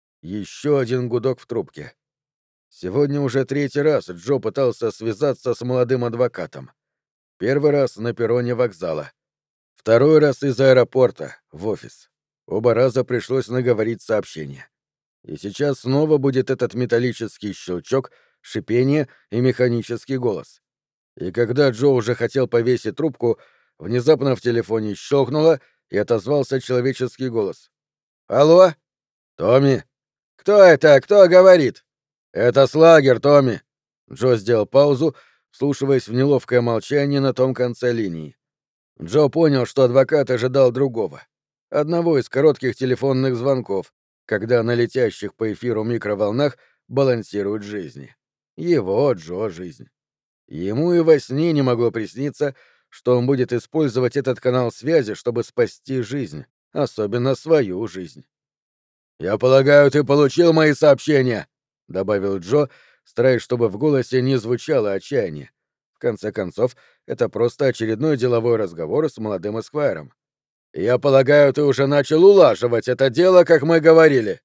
Еще один гудок в трубке. Сегодня уже третий раз Джо пытался связаться с молодым адвокатом. Первый раз на перроне вокзала. Второй раз из аэропорта, в офис. Оба раза пришлось наговорить сообщение. И сейчас снова будет этот металлический щелчок, шипение и механический голос. И когда Джо уже хотел повесить трубку, внезапно в телефоне щелкнуло, и отозвался человеческий голос. «Алло? Томми? Кто это? Кто говорит?» «Это Слагер, Томми!» Джо сделал паузу, вслушиваясь в неловкое молчание на том конце линии. Джо понял, что адвокат ожидал другого. Одного из коротких телефонных звонков, когда на летящих по эфиру микроволнах балансируют жизни. Его, Джо, жизнь. Ему и во сне не могло присниться, что он будет использовать этот канал связи, чтобы спасти жизнь, особенно свою жизнь. «Я полагаю, ты получил мои сообщения», — добавил Джо, стараясь, чтобы в голосе не звучало отчаяние. В конце концов, это просто очередной деловой разговор с молодым эсквайром. «Я полагаю, ты уже начал улаживать это дело, как мы говорили».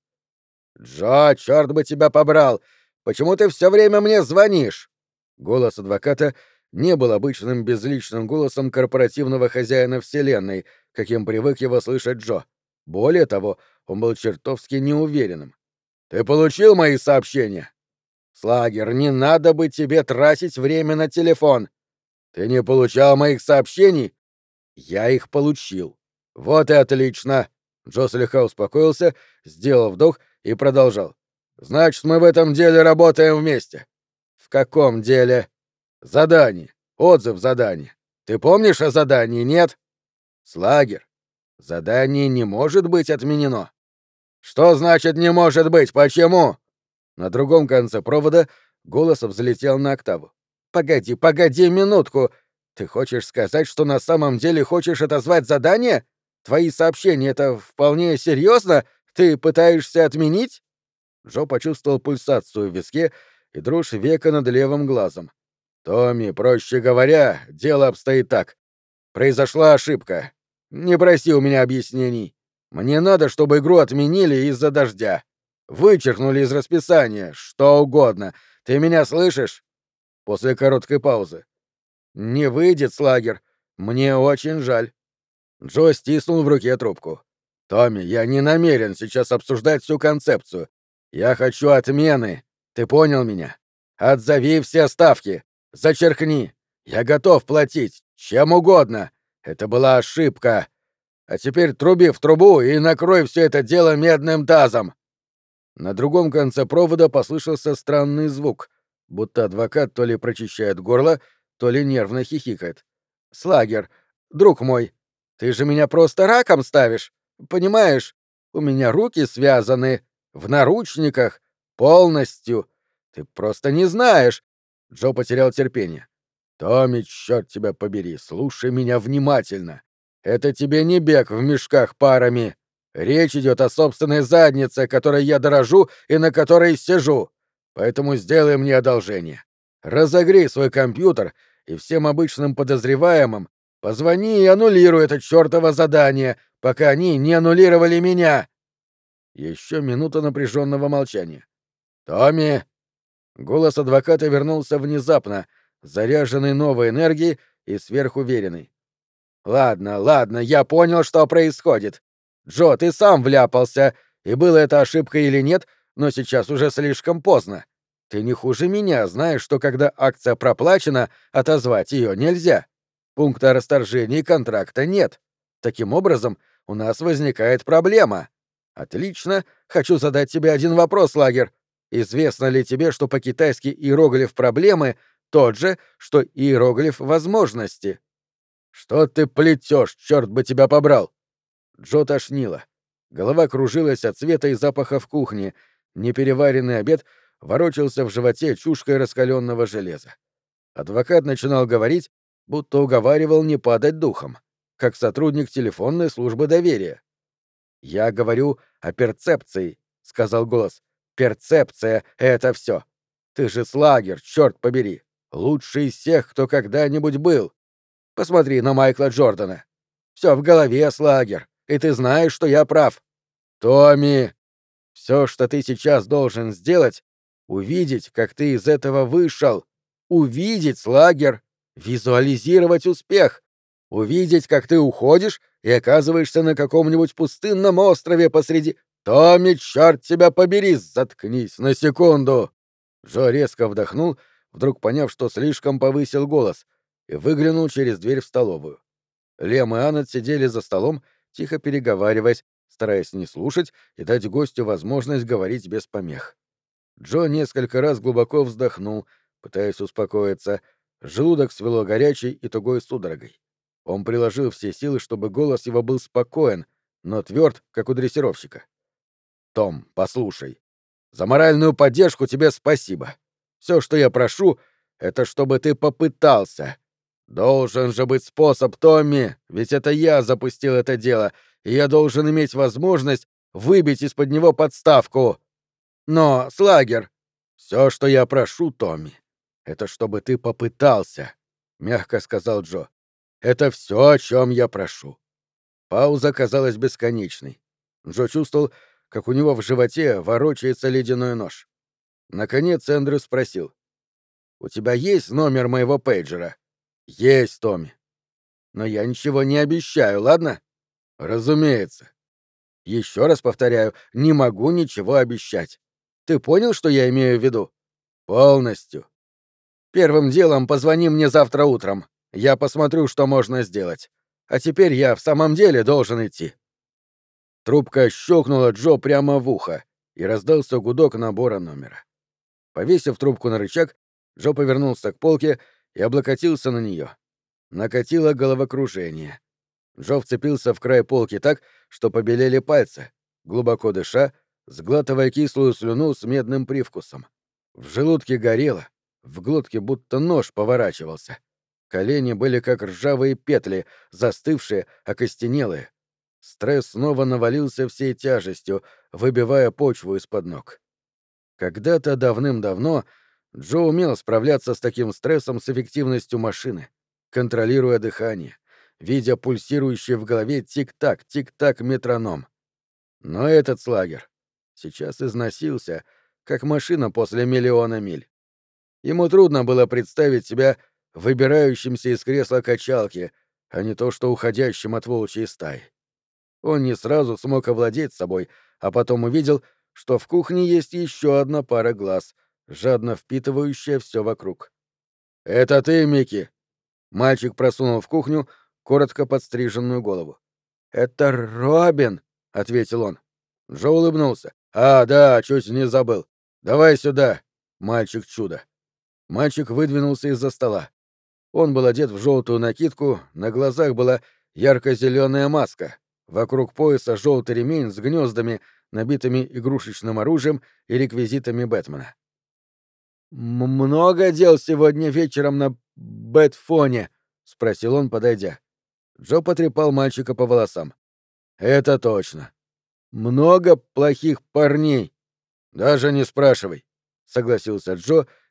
«Джо, черт бы тебя побрал! Почему ты все время мне звонишь?» Голос адвоката не был обычным безличным голосом корпоративного хозяина вселенной, каким привык его слышать Джо. Более того, он был чертовски неуверенным. «Ты получил мои сообщения?» «Слагер, не надо бы тебе тратить время на телефон!» «Ты не получал моих сообщений?» «Я их получил». «Вот и отлично!» Джо слегка успокоился, сделал вдох и продолжал. «Значит, мы в этом деле работаем вместе». «В каком деле?» «Задание. Отзыв задания. Ты помнишь о задании, нет?» «Слагер. Задание не может быть отменено». «Что значит «не может быть»? Почему?» На другом конце провода голос взлетел на октаву. «Погоди, погоди минутку. Ты хочешь сказать, что на самом деле хочешь отозвать задание? Твои сообщения — это вполне серьезно? Ты пытаешься отменить?» Джо почувствовал пульсацию в виске и дрожь века над левым глазом. «Томми, проще говоря, дело обстоит так. Произошла ошибка. Не проси у меня объяснений. Мне надо, чтобы игру отменили из-за дождя. Вычеркнули из расписания, что угодно. Ты меня слышишь?» После короткой паузы. «Не выйдет, Слагер. Мне очень жаль». Джо стиснул в руке трубку. «Томми, я не намерен сейчас обсуждать всю концепцию. Я хочу отмены. Ты понял меня? Отзови все ставки. Зачеркни. Я готов платить. Чем угодно. Это была ошибка. А теперь труби в трубу и накрой все это дело медным тазом». На другом конце провода послышался странный звук, будто адвокат то ли прочищает горло, то ли нервно хихикает. «Слагер, друг мой, ты же меня просто раком ставишь. Понимаешь, у меня руки связаны, в наручниках, полностью. Ты просто не знаешь». Джо потерял терпение. «Томми, черт тебя побери, слушай меня внимательно. Это тебе не бег в мешках парами. Речь идет о собственной заднице, которой я дорожу и на которой сижу. Поэтому сделай мне одолжение. Разогрей свой компьютер и всем обычным подозреваемым позвони и аннулируй это чёртово задание, пока они не аннулировали меня!» Еще минута напряженного молчания. «Томми!» Голос адвоката вернулся внезапно, заряженный новой энергией и сверхуверенный. «Ладно, ладно, я понял, что происходит. Джо, ты сам вляпался, и было это ошибкой или нет, но сейчас уже слишком поздно. Ты не хуже меня знаешь, что когда акция проплачена, отозвать ее нельзя. Пункта расторжения контракта нет. Таким образом, у нас возникает проблема. Отлично. Хочу задать тебе один вопрос, Лагер. Известно ли тебе, что по-китайски иероглиф проблемы тот же, что и иероглиф возможности? Что ты плетешь, черт бы тебя побрал? Джо тошнило. Голова кружилась от цвета и запаха в кухне. Непереваренный обед ворочался в животе чушкой раскаленного железа. Адвокат начинал говорить, будто уговаривал не падать духом, как сотрудник телефонной службы доверия. «Я говорю о перцепции», — сказал голос. «Перцепция — это все. Ты же Слагер, черт побери, лучший из всех, кто когда-нибудь был. Посмотри на Майкла Джордана. Все в голове, Слагер, и ты знаешь, что я прав. Томми, все, что ты сейчас должен сделать, увидеть, как ты из этого вышел. Увидеть, Слагер, визуализировать успех. Увидеть, как ты уходишь и оказываешься на каком-нибудь пустынном острове посреди... Томми, черт тебя побери, заткнись на секунду!» Джо резко вдохнул, вдруг поняв, что слишком повысил голос, и выглянул через дверь в столовую. Лем и Аннет сидели за столом, тихо переговариваясь, стараясь не слушать и дать гостю возможность говорить без помех. Джо несколько раз глубоко вздохнул, пытаясь успокоиться. Желудок свело горячей и тугой судорогой. Он приложил все силы, чтобы голос его был спокоен, но тверд, как у дрессировщика. «Том, послушай. За моральную поддержку тебе спасибо. Все, что я прошу, это чтобы ты попытался. Должен же быть способ, Томми, ведь это я запустил это дело, и я должен иметь возможность выбить из-под него подставку. Но, Слагер, все, что я прошу, Томми, это чтобы ты попытался», — мягко сказал Джо. «Это все, о чем я прошу». Пауза казалась бесконечной. Джо чувствовал, как у него в животе ворочается ледяной нож. Наконец Эндрю спросил. «У тебя есть номер моего пейджера?» «Есть, Томми. Но я ничего не обещаю, ладно?» «Разумеется. Еще раз повторяю, не могу ничего обещать. Ты понял, что я имею в виду?» «Полностью. Первым делом позвони мне завтра утром. Я посмотрю, что можно сделать. А теперь я в самом деле должен идти». Трубка щелкнула Джо прямо в ухо, и раздался гудок набора номера. Повесив трубку на рычаг, Джо повернулся к полке и облокотился на нее. Накатило головокружение. Джо вцепился в край полки так, что побелели пальцы, глубоко дыша, сглатывая кислую слюну с медным привкусом. В желудке горело, в глотке будто нож поворачивался. Колени были как ржавые петли, застывшие, окостенелые. Стресс снова навалился всей тяжестью, выбивая почву из-под ног. Когда-то давным-давно Джо умел справляться с таким стрессом с эффективностью машины, контролируя дыхание, видя пульсирующий в голове тик-так метроном. Но этот Слагер сейчас износился, как машина после миллиона миль. Ему трудно было представить себя выбирающимся из кресла качалки, а не то что уходящим от волчьей стаи. Он не сразу смог овладеть собой, а потом увидел, что в кухне есть еще одна пара глаз, жадно впитывающая все вокруг. «Это ты, Микки?» Мальчик просунул в кухню коротко подстриженную голову. «Это Робин», — ответил он. Джо улыбнулся. «А, да, чуть не забыл. Давай сюда, мальчик-чудо». Мальчик выдвинулся из-за стола. Он был одет в желтую накидку, на глазах была ярко-зеленая маска. Вокруг пояса желтый ремень с гнездами, набитыми игрушечным оружием и реквизитами Бэтмена. «Много дел сегодня вечером на Бэтфоне?» — спросил он, подойдя. Джо потрепал мальчика по волосам. «Это точно. Много плохих парней. Даже не спрашивай», — согласился Джо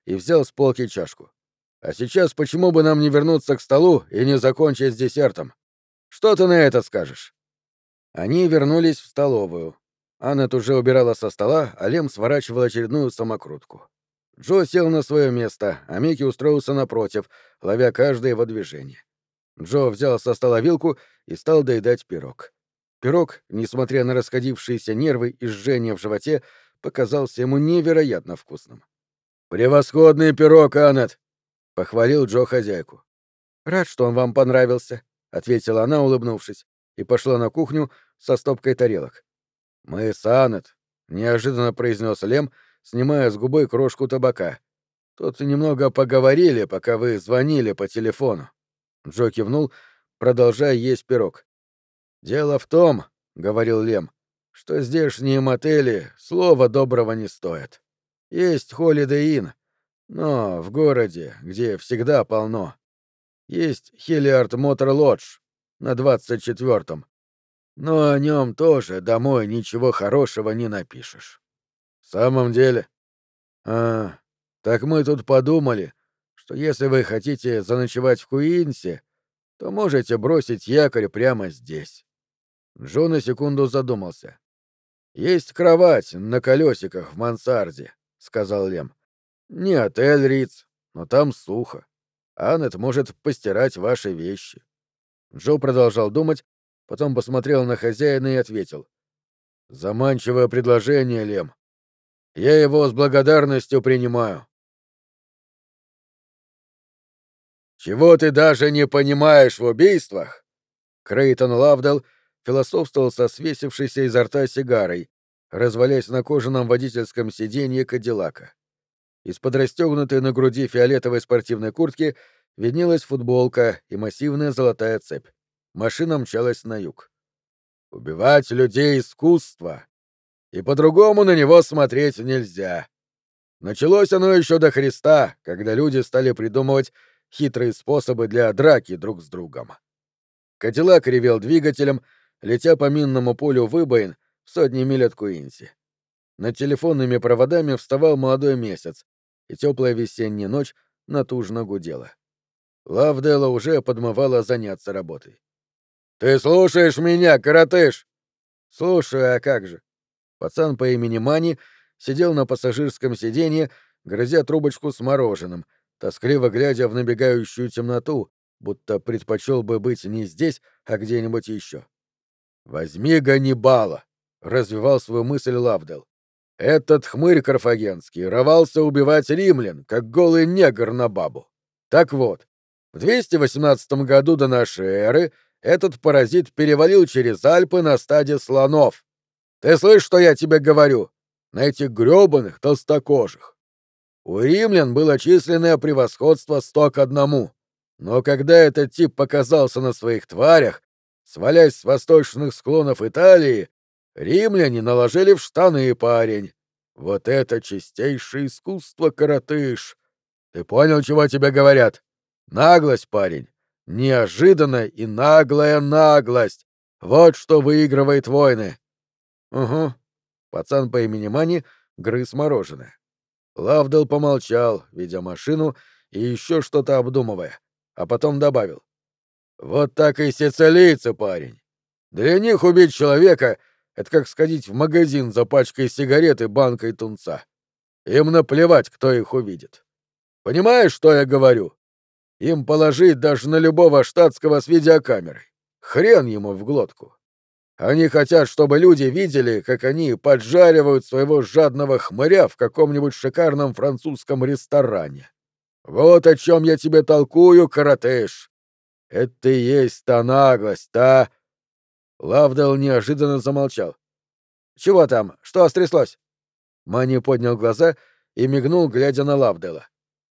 и взял с полки чашку. «А сейчас почему бы нам не вернуться к столу и не закончить с десертом? Что ты на это скажешь?» Они вернулись в столовую. Аннет уже убирала со стола, а Лем сворачивал очередную самокрутку. Джо сел на свое место, а Микки устроился напротив, ловя каждое его движение. Джо взял со стола вилку и стал доедать пирог. Пирог, несмотря на расходившиеся нервы и жжение в животе, показался ему невероятно вкусным. «Превосходный пирог, Аннет!» — похвалил Джо хозяйку. «Рад, что он вам понравился», — ответила она, улыбнувшись, и пошла на кухню со стопкой тарелок. «Мы с Аннет», — неожиданно произнес Лем, снимая с губы крошку табака. «Тут немного поговорили, пока вы звонили по телефону». Джо кивнул, продолжая есть пирог. «Дело в том, — говорил Лем, — что здешние мотели слова доброго не стоят. Есть Holiday Inn, но в городе, где всегда полно. Есть Хиллиард Мотор Лодж на 24-м, но о нем тоже домой ничего хорошего не напишешь». «В самом деле? А, так мы тут подумали, что если вы хотите заночевать в Куинсе, то можете бросить якорь прямо здесь». Джо на секунду задумался. «Есть кровать на колесиках в мансарде», — сказал Лем. «Не отель Риц, но там сухо. Аннет может постирать ваши вещи». Джо продолжал думать, потом посмотрел на хозяина и ответил. «Заманчивое предложение, Лем. Я его с благодарностью принимаю». «Чего ты даже не понимаешь в убийствах?» Крейтон Лавдell философствовал со свесившейся изо рта сигарой, развалясь на кожаном водительском сиденье Кадиллака. Из-под расстегнутой на груди фиолетовой спортивной куртки виднелась футболка и массивная золотая цепь. Машина мчалась на юг. «Убивать людей — искусство, и по-другому на него смотреть нельзя. Началось оно еще до Христа, когда люди стали придумывать хитрые способы для драки друг с другом». Кадиллак ревел двигателем, летя по минному полю выбоин в сотни миль от Куинси. Над телефонными проводами вставал молодой месяц, и теплая весенняя ночь натужно гудела. Лавделла уже подмывала заняться работой. «Ты слушаешь меня, коротыш?» «Слушаю, а как же?» Пацан по имени Мани сидел на пассажирском сиденье, грызя трубочку с мороженым, тоскливо глядя в набегающую темноту, будто предпочел бы быть не здесь, а где-нибудь еще. «Возьми Ганнибала», — развивал свою мысль Лавдell. «Этот хмырь карфагенский рвался убивать римлян, как голый негр на бабу. Так вот, в 218 году до нашей эры этот паразит перевалил через Альпы на стаде слонов. Ты слышишь, что я тебе говорю? На этих грёбаных толстокожих. У римлян было численное превосходство 100-1. Но когда этот тип показался на своих тварях, свалясь с восточных склонов Италии, римляне наложили в штаны, парень. Вот это чистейшее искусство, коротыш. Ты понял, чего тебе говорят? Наглость, парень. Неожиданная и наглая наглость. Вот что выигрывает войны. Угу. Пацан по имени Мани грыз мороженое. Лавдell помолчал, ведя машину и еще что-то обдумывая, а потом добавил. «Вот так и сицилийцы, парень. Для них убить человека — это как сходить в магазин за пачкой сигарет и банкой тунца. Им наплевать, кто их увидит. Понимаешь, что я говорю? Им положить даже на любого штатского с видеокамерой. Хрен ему в глотку. Они хотят, чтобы люди видели, как они поджаривают своего жадного хмыря в каком-нибудь шикарном французском ресторане. Вот о чем я тебе толкую, коротыш. Это и есть та наглость, та...» Лавдell неожиданно замолчал. «Чего там? Что стряслось?» Мани поднял глаза и мигнул, глядя на Лавделла.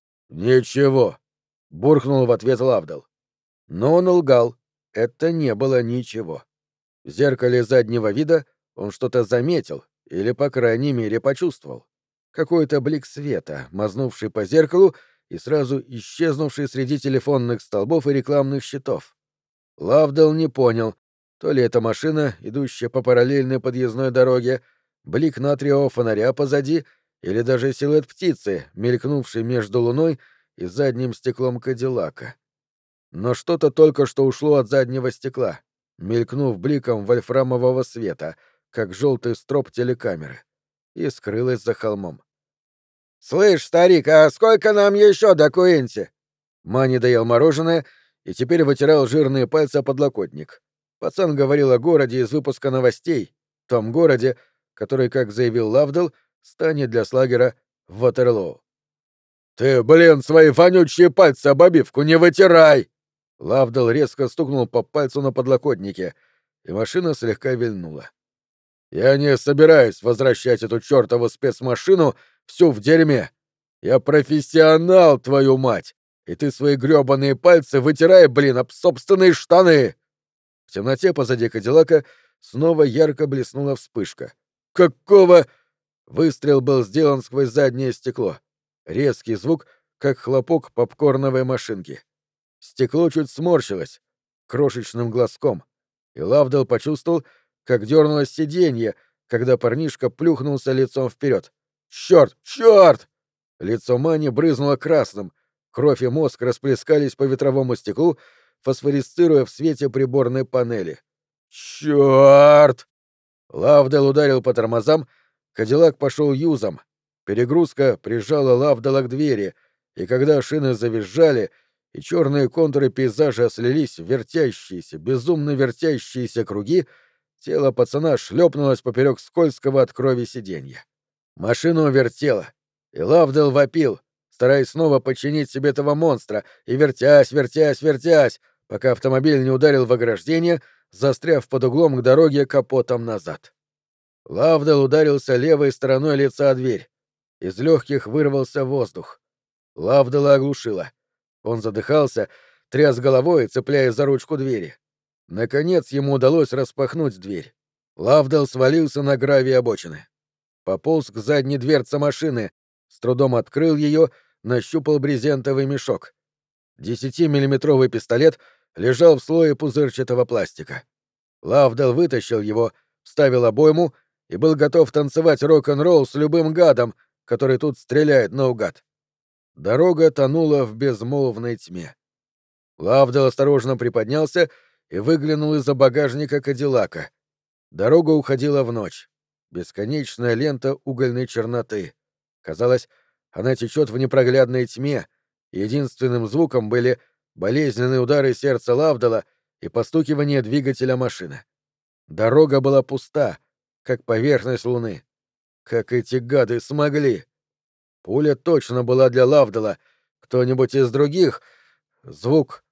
«Ничего», — буркнул в ответ Лавдell. Но он лгал. Это не было ничего. В зеркале заднего вида он что-то заметил или, по крайней мере, почувствовал. Какой-то блик света, мазнувший по зеркалу и сразу исчезнувший среди телефонных столбов и рекламных щитов. Лавдell не понял, то ли это машина, идущая по параллельной подъездной дороге, блик натриевого фонаря позади или даже силуэт птицы, мелькнувшей между луной и задним стеклом Кадиллака. Но что-то только что ушло от заднего стекла, мелькнув бликом вольфрамового света, как желтый строп телекамеры, и скрылось за холмом. «Слышь, старик, а сколько нам еще до Куинси?» Манни доел мороженое и теперь вытирал жирные пальцы о подлокотник. Пацан говорил о городе из выпуска новостей, том городе, который, как заявил Лавдл, станет для Слагера Ватерлоу. «Ты, блин, свои вонючие пальцы об обивку не вытирай!» Лавдл резко стукнул по пальцу на подлокотнике, и машина слегка вильнула. «Я не собираюсь возвращать эту чёртову спецмашину всю в дерьме. Я профессионал, твою мать, и ты свои грёбаные пальцы вытирай, блин, об собственные штаны!» В темноте позади Кадиллака снова ярко блеснула вспышка. «Какого?» Выстрел был сделан сквозь заднее стекло. Резкий звук, как хлопок попкорновой машинки. Стекло чуть сморщилось, крошечным глазком, и Лавдл почувствовал, как дернулось сиденье, когда парнишка плюхнулся лицом вперед. «Черт! Черт!» Лицо Мани брызнуло красным, кровь и мозг расплескались по ветровому стеклу, фосфорисцируя в свете приборной панели. «Черт!» Лавдл ударил по тормозам, Кадиллак пошел юзом. Перегрузка прижала Лавдала к двери, и когда шины завизжали, и черные контуры пейзажа слились в вертящиеся, безумно вертящиеся круги, тело пацана шлепнулось поперек скользкого от крови сиденья. Машину вертело, и Лавдал вопил, стараясь снова подчинить себе этого монстра, и вертясь, пока автомобиль не ударил в ограждение, застряв под углом к дороге капотом назад. Лавдал ударился левой стороной лица о дверь. Из легких вырвался воздух. Лавдала оглушило. Он задыхался, тряс головой, цепляясь за ручку двери. Наконец ему удалось распахнуть дверь. Лавдал свалился на гравий обочины. Пополз к задней дверце машины, с трудом открыл ее, нащупал брезентовый мешок. 10-миллиметровый пистолет лежал в слое пузырчатого пластика. Лавдал вытащил его, вставил обойму и был готов танцевать рок-н-ролл с любым гадом, который тут стреляет наугад. Дорога тонула в безмолвной тьме. Лавдал осторожно приподнялся и выглянул из-за багажника Кадиллака. Дорога уходила в ночь. Бесконечная лента угольной черноты. Казалось, она течет в непроглядной тьме, и единственным звуком были болезненные удары сердца Лавдала и постукивание двигателя машины. Дорога была пуста, как поверхность луны. Как эти гады смогли! Пуля точно была для Лавдала. Кто-нибудь из других... Звук...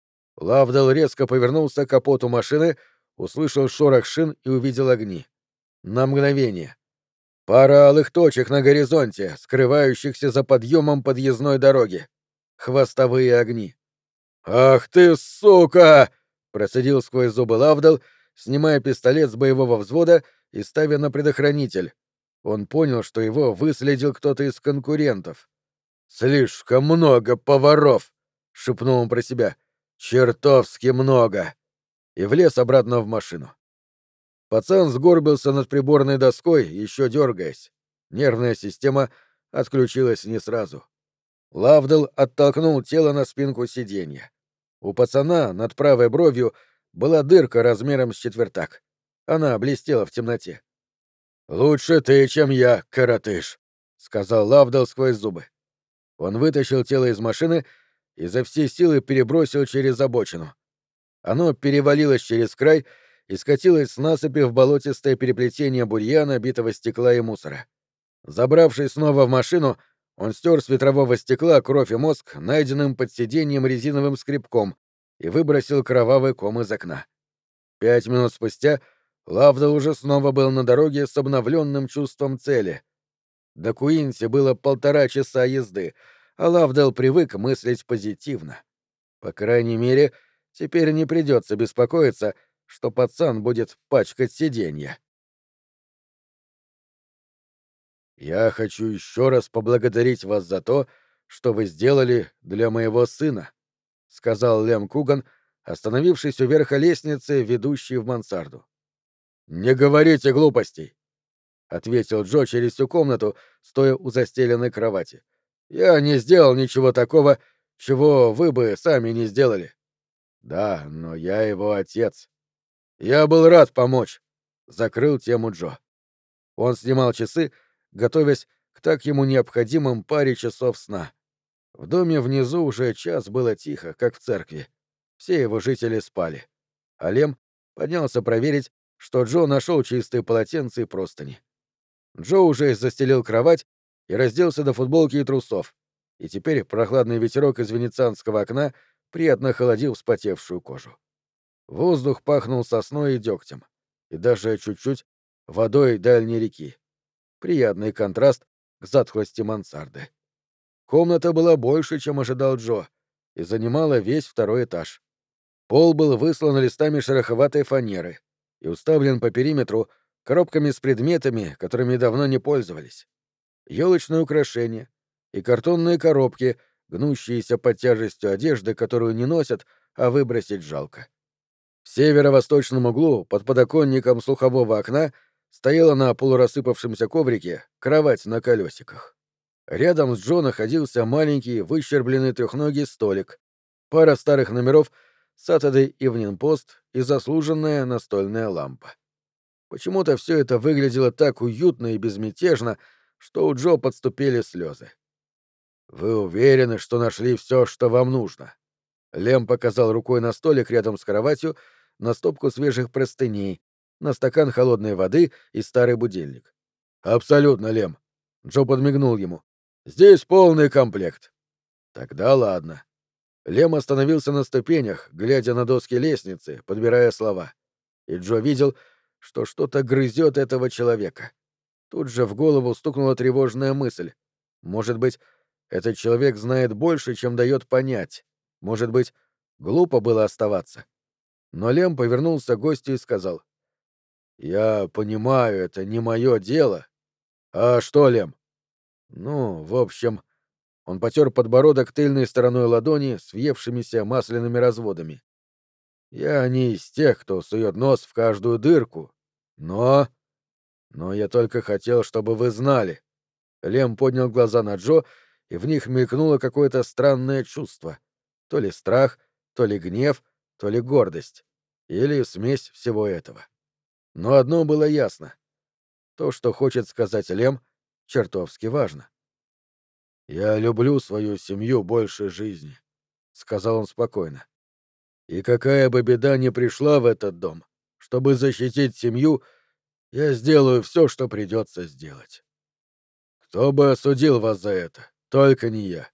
Лавдал резко повернулся к капоту машины, услышал шорох шин и увидел огни. На мгновение. Пара алых точек на горизонте, скрывающихся за подъемом подъездной дороги. Хвостовые огни. «Ах ты, сука!» — процедил сквозь зубы Лавдал, снимая пистолет с боевого взвода и ставя на предохранитель. Он понял, что его выследил кто-то из конкурентов. «Слишком много поваров!» — шепнул он про себя. «Чертовски много!» И влез обратно в машину. Пацан сгорбился над приборной доской, еще дергаясь. Нервная система отключилась не сразу. Лавдл оттолкнул тело на спинку сиденья. У пацана над правой бровью была дырка размером с четвертак. Она блестела в темноте. «Лучше ты, чем я, коротыш», — сказал Лавдл сквозь зубы. Он вытащил тело из машины и за все силы перебросил через обочину. Оно перевалилось через край и скатилось с насыпи в болотистое переплетение бурьяна, битого стекла и мусора. Забравшись снова в машину, он стер с ветрового стекла кровь и мозг найденным под сиденьем резиновым скребком и выбросил кровавый ком из окна. 5 минут спустя Лавдал уже снова был на дороге с обновленным чувством цели. До Куинси было 1,5 часа езды, а Лавдал привык мыслить позитивно. По крайней мере, теперь не придется беспокоиться, что пацан будет пачкать сиденья. «Я хочу еще раз поблагодарить вас за то, что вы сделали для моего сына», — сказал Лем Куган, остановившись у верха лестницы, ведущей в мансарду. «Не говорите глупостей!» ответил Джо через всю комнату, стоя у застеленной кровати. «Я не сделал ничего такого, чего вы бы сами не сделали». «Да, но я его отец». «Я был рад помочь», — закрыл тему Джо. Он снимал часы, готовясь к так ему необходимым паре часов сна. В доме внизу уже час было тихо, как в церкви. Все его жители спали. А Лем поднялся проверить, что Джо нашел чистые полотенца и простыни. Джо уже застелил кровать и разделся до футболки и трусов, и теперь прохладный ветерок из венецианского окна приятно холодил вспотевшую кожу. Воздух пахнул сосной и дегтем, и даже чуть-чуть водой дальней реки. Приятный контраст к затхлости мансарды. Комната была больше, чем ожидал Джо, и занимала весь второй этаж. Пол был выслан листами шероховатой фанеры и уставлен по периметру коробками с предметами, которыми давно не пользовались. Ёлочные украшения и картонные коробки, гнущиеся под тяжестью одежды, которую не носят, а выбросить жалко. В северо-восточном углу, под подоконником слухового окна, стояла на полурассыпавшемся коврике кровать на колесиках. Рядом с Джо находился маленький, выщербленный трехногий столик, пара старых номеров Saturday Evening Post и заслуженная настольная лампа. Почему-то все это выглядело так уютно и безмятежно, что у Джо подступили слезы. «Вы уверены, что нашли все, что вам нужно?» Лем показал рукой на столик рядом с кроватью, на стопку свежих простыней, на стакан холодной воды и старый будильник. «Абсолютно, Лем». Джо подмигнул ему. «Здесь полный комплект». «Тогда ладно». Лем остановился на ступенях, глядя на доски лестницы, подбирая слова. И Джо видел, что что-то грызет этого человека. Тут же в голову стукнула тревожная мысль. Может быть, этот человек знает больше, чем дает понять. Может быть, глупо было оставаться. Но Лем повернулся к гостю и сказал: «Я понимаю, это не мое дело». «А что, Лем?» «Ну, в общем...» Он потер подбородок тыльной стороной ладони с въевшимися масляными разводами. «Я не из тех, кто сует нос в каждую дырку. Но... Но я только хотел, чтобы вы знали». Лем поднял глаза на Джо, и в них мелькнуло какое-то странное чувство. То ли страх, то ли гнев, то ли гордость. Или смесь всего этого. Но одно было ясно. То, что хочет сказать Лем, чертовски важно. «Я люблю свою семью больше жизни», — сказал он спокойно. «И какая бы беда ни пришла в этот дом, чтобы защитить семью, я сделаю все, что придется сделать. Кто бы осудил вас за это, только не я.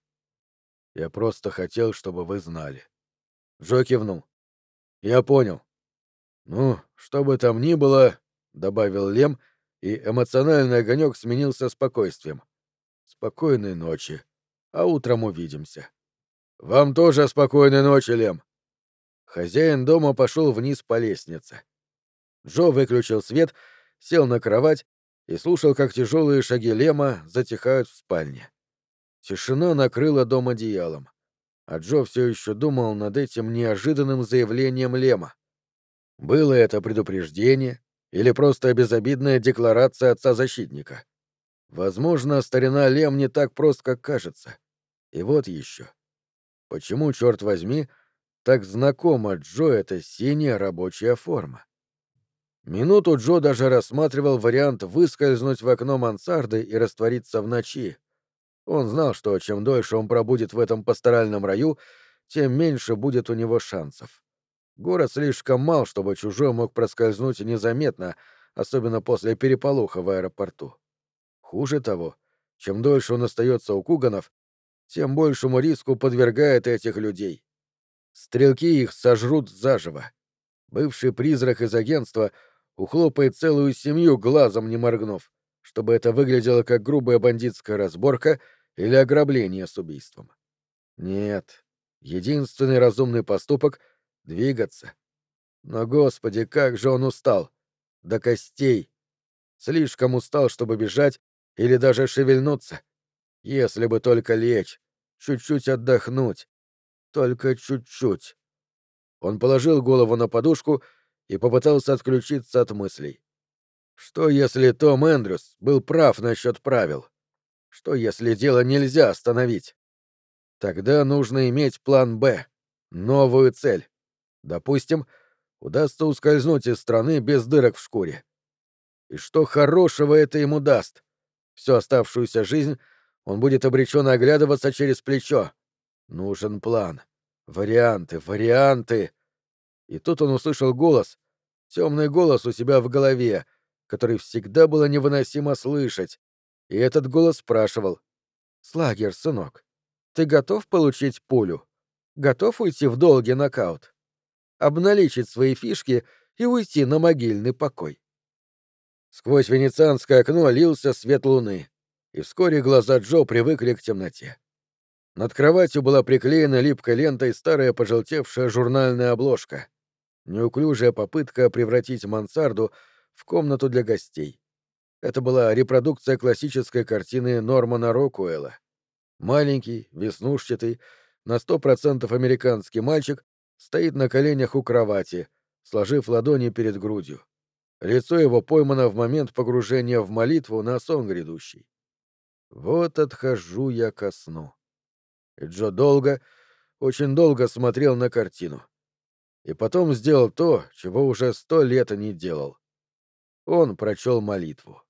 Я просто хотел, чтобы вы знали». Джо кивнул. «Я понял. Ну, что бы там ни было», — добавил Лем, и эмоциональный огонек сменился спокойствием. «Спокойной ночи, а утром увидимся». «Вам тоже спокойной ночи, Лем». Хозяин дома пошел вниз по лестнице. Джо выключил свет, сел на кровать и слушал, как тяжелые шаги Лема затихают в спальне. Тишина накрыла дом одеялом, а Джо все еще думал над этим неожиданным заявлением Лема. Было это предупреждение или просто безобидная декларация отца-защитника? Возможно, старина Лем не так прост, как кажется. И вот еще. Почему, черт возьми, так знакома Джо эта синяя рабочая форма? Минуту Джо даже рассматривал вариант выскользнуть в окно мансарды и раствориться в ночи. Он знал, что чем дольше он пробудет в этом пасторальном раю, тем меньше будет у него шансов. Город слишком мал, чтобы чужой мог проскользнуть незаметно, особенно после переполоха в аэропорту. Хуже того, чем дольше он остается у Куганов, тем большему риску подвергает этих людей. Стрелки их сожрут заживо. Бывший призрак из агентства ухлопает целую семью, глазом не моргнув, чтобы это выглядело как грубая бандитская разборка или ограбление с убийством. Нет, единственный разумный поступок — двигаться. Но, Господи, как же он устал! До костей! Слишком устал, чтобы бежать или даже шевельнуться. Если бы только лечь, чуть-чуть отдохнуть. Только чуть-чуть. Он положил голову на подушку и попытался отключиться от мыслей. Что если Том Эндрюс был прав насчет правил? Что если дело нельзя остановить? Тогда нужно иметь план «Б», новую цель. Допустим, удастся ускользнуть из страны без дырок в шкуре. И что хорошего это ему даст? Всю оставшуюся жизнь он будет обречен оглядываться через плечо. Нужен план. Варианты, варианты. И тут он услышал голос, темный голос у себя в голове, который всегда было невыносимо слышать. И этот голос спрашивал: «Слагер, сынок, ты готов получить пулю? Готов уйти в долгий нокаут? Обналичить свои фишки и уйти на могильный покой?» Сквозь венецианское окно лился свет луны, и вскоре глаза Джо привыкли к темноте. Над кроватью была приклеена липкой лентой старая пожелтевшая журнальная обложка. Неуклюжая попытка превратить мансарду в комнату для гостей. Это была репродукция классической картины Нормана Рокуэлла. Маленький, веснушчатый, на 100% американский мальчик стоит на коленях у кровати, сложив ладони перед грудью. Лицо его поймано в момент погружения в молитву на сон грядущий. Вот отхожу я ко сну. И Джо долго, очень долго смотрел на картину. И потом сделал то, чего уже 100 лет не делал. Он прочел молитву.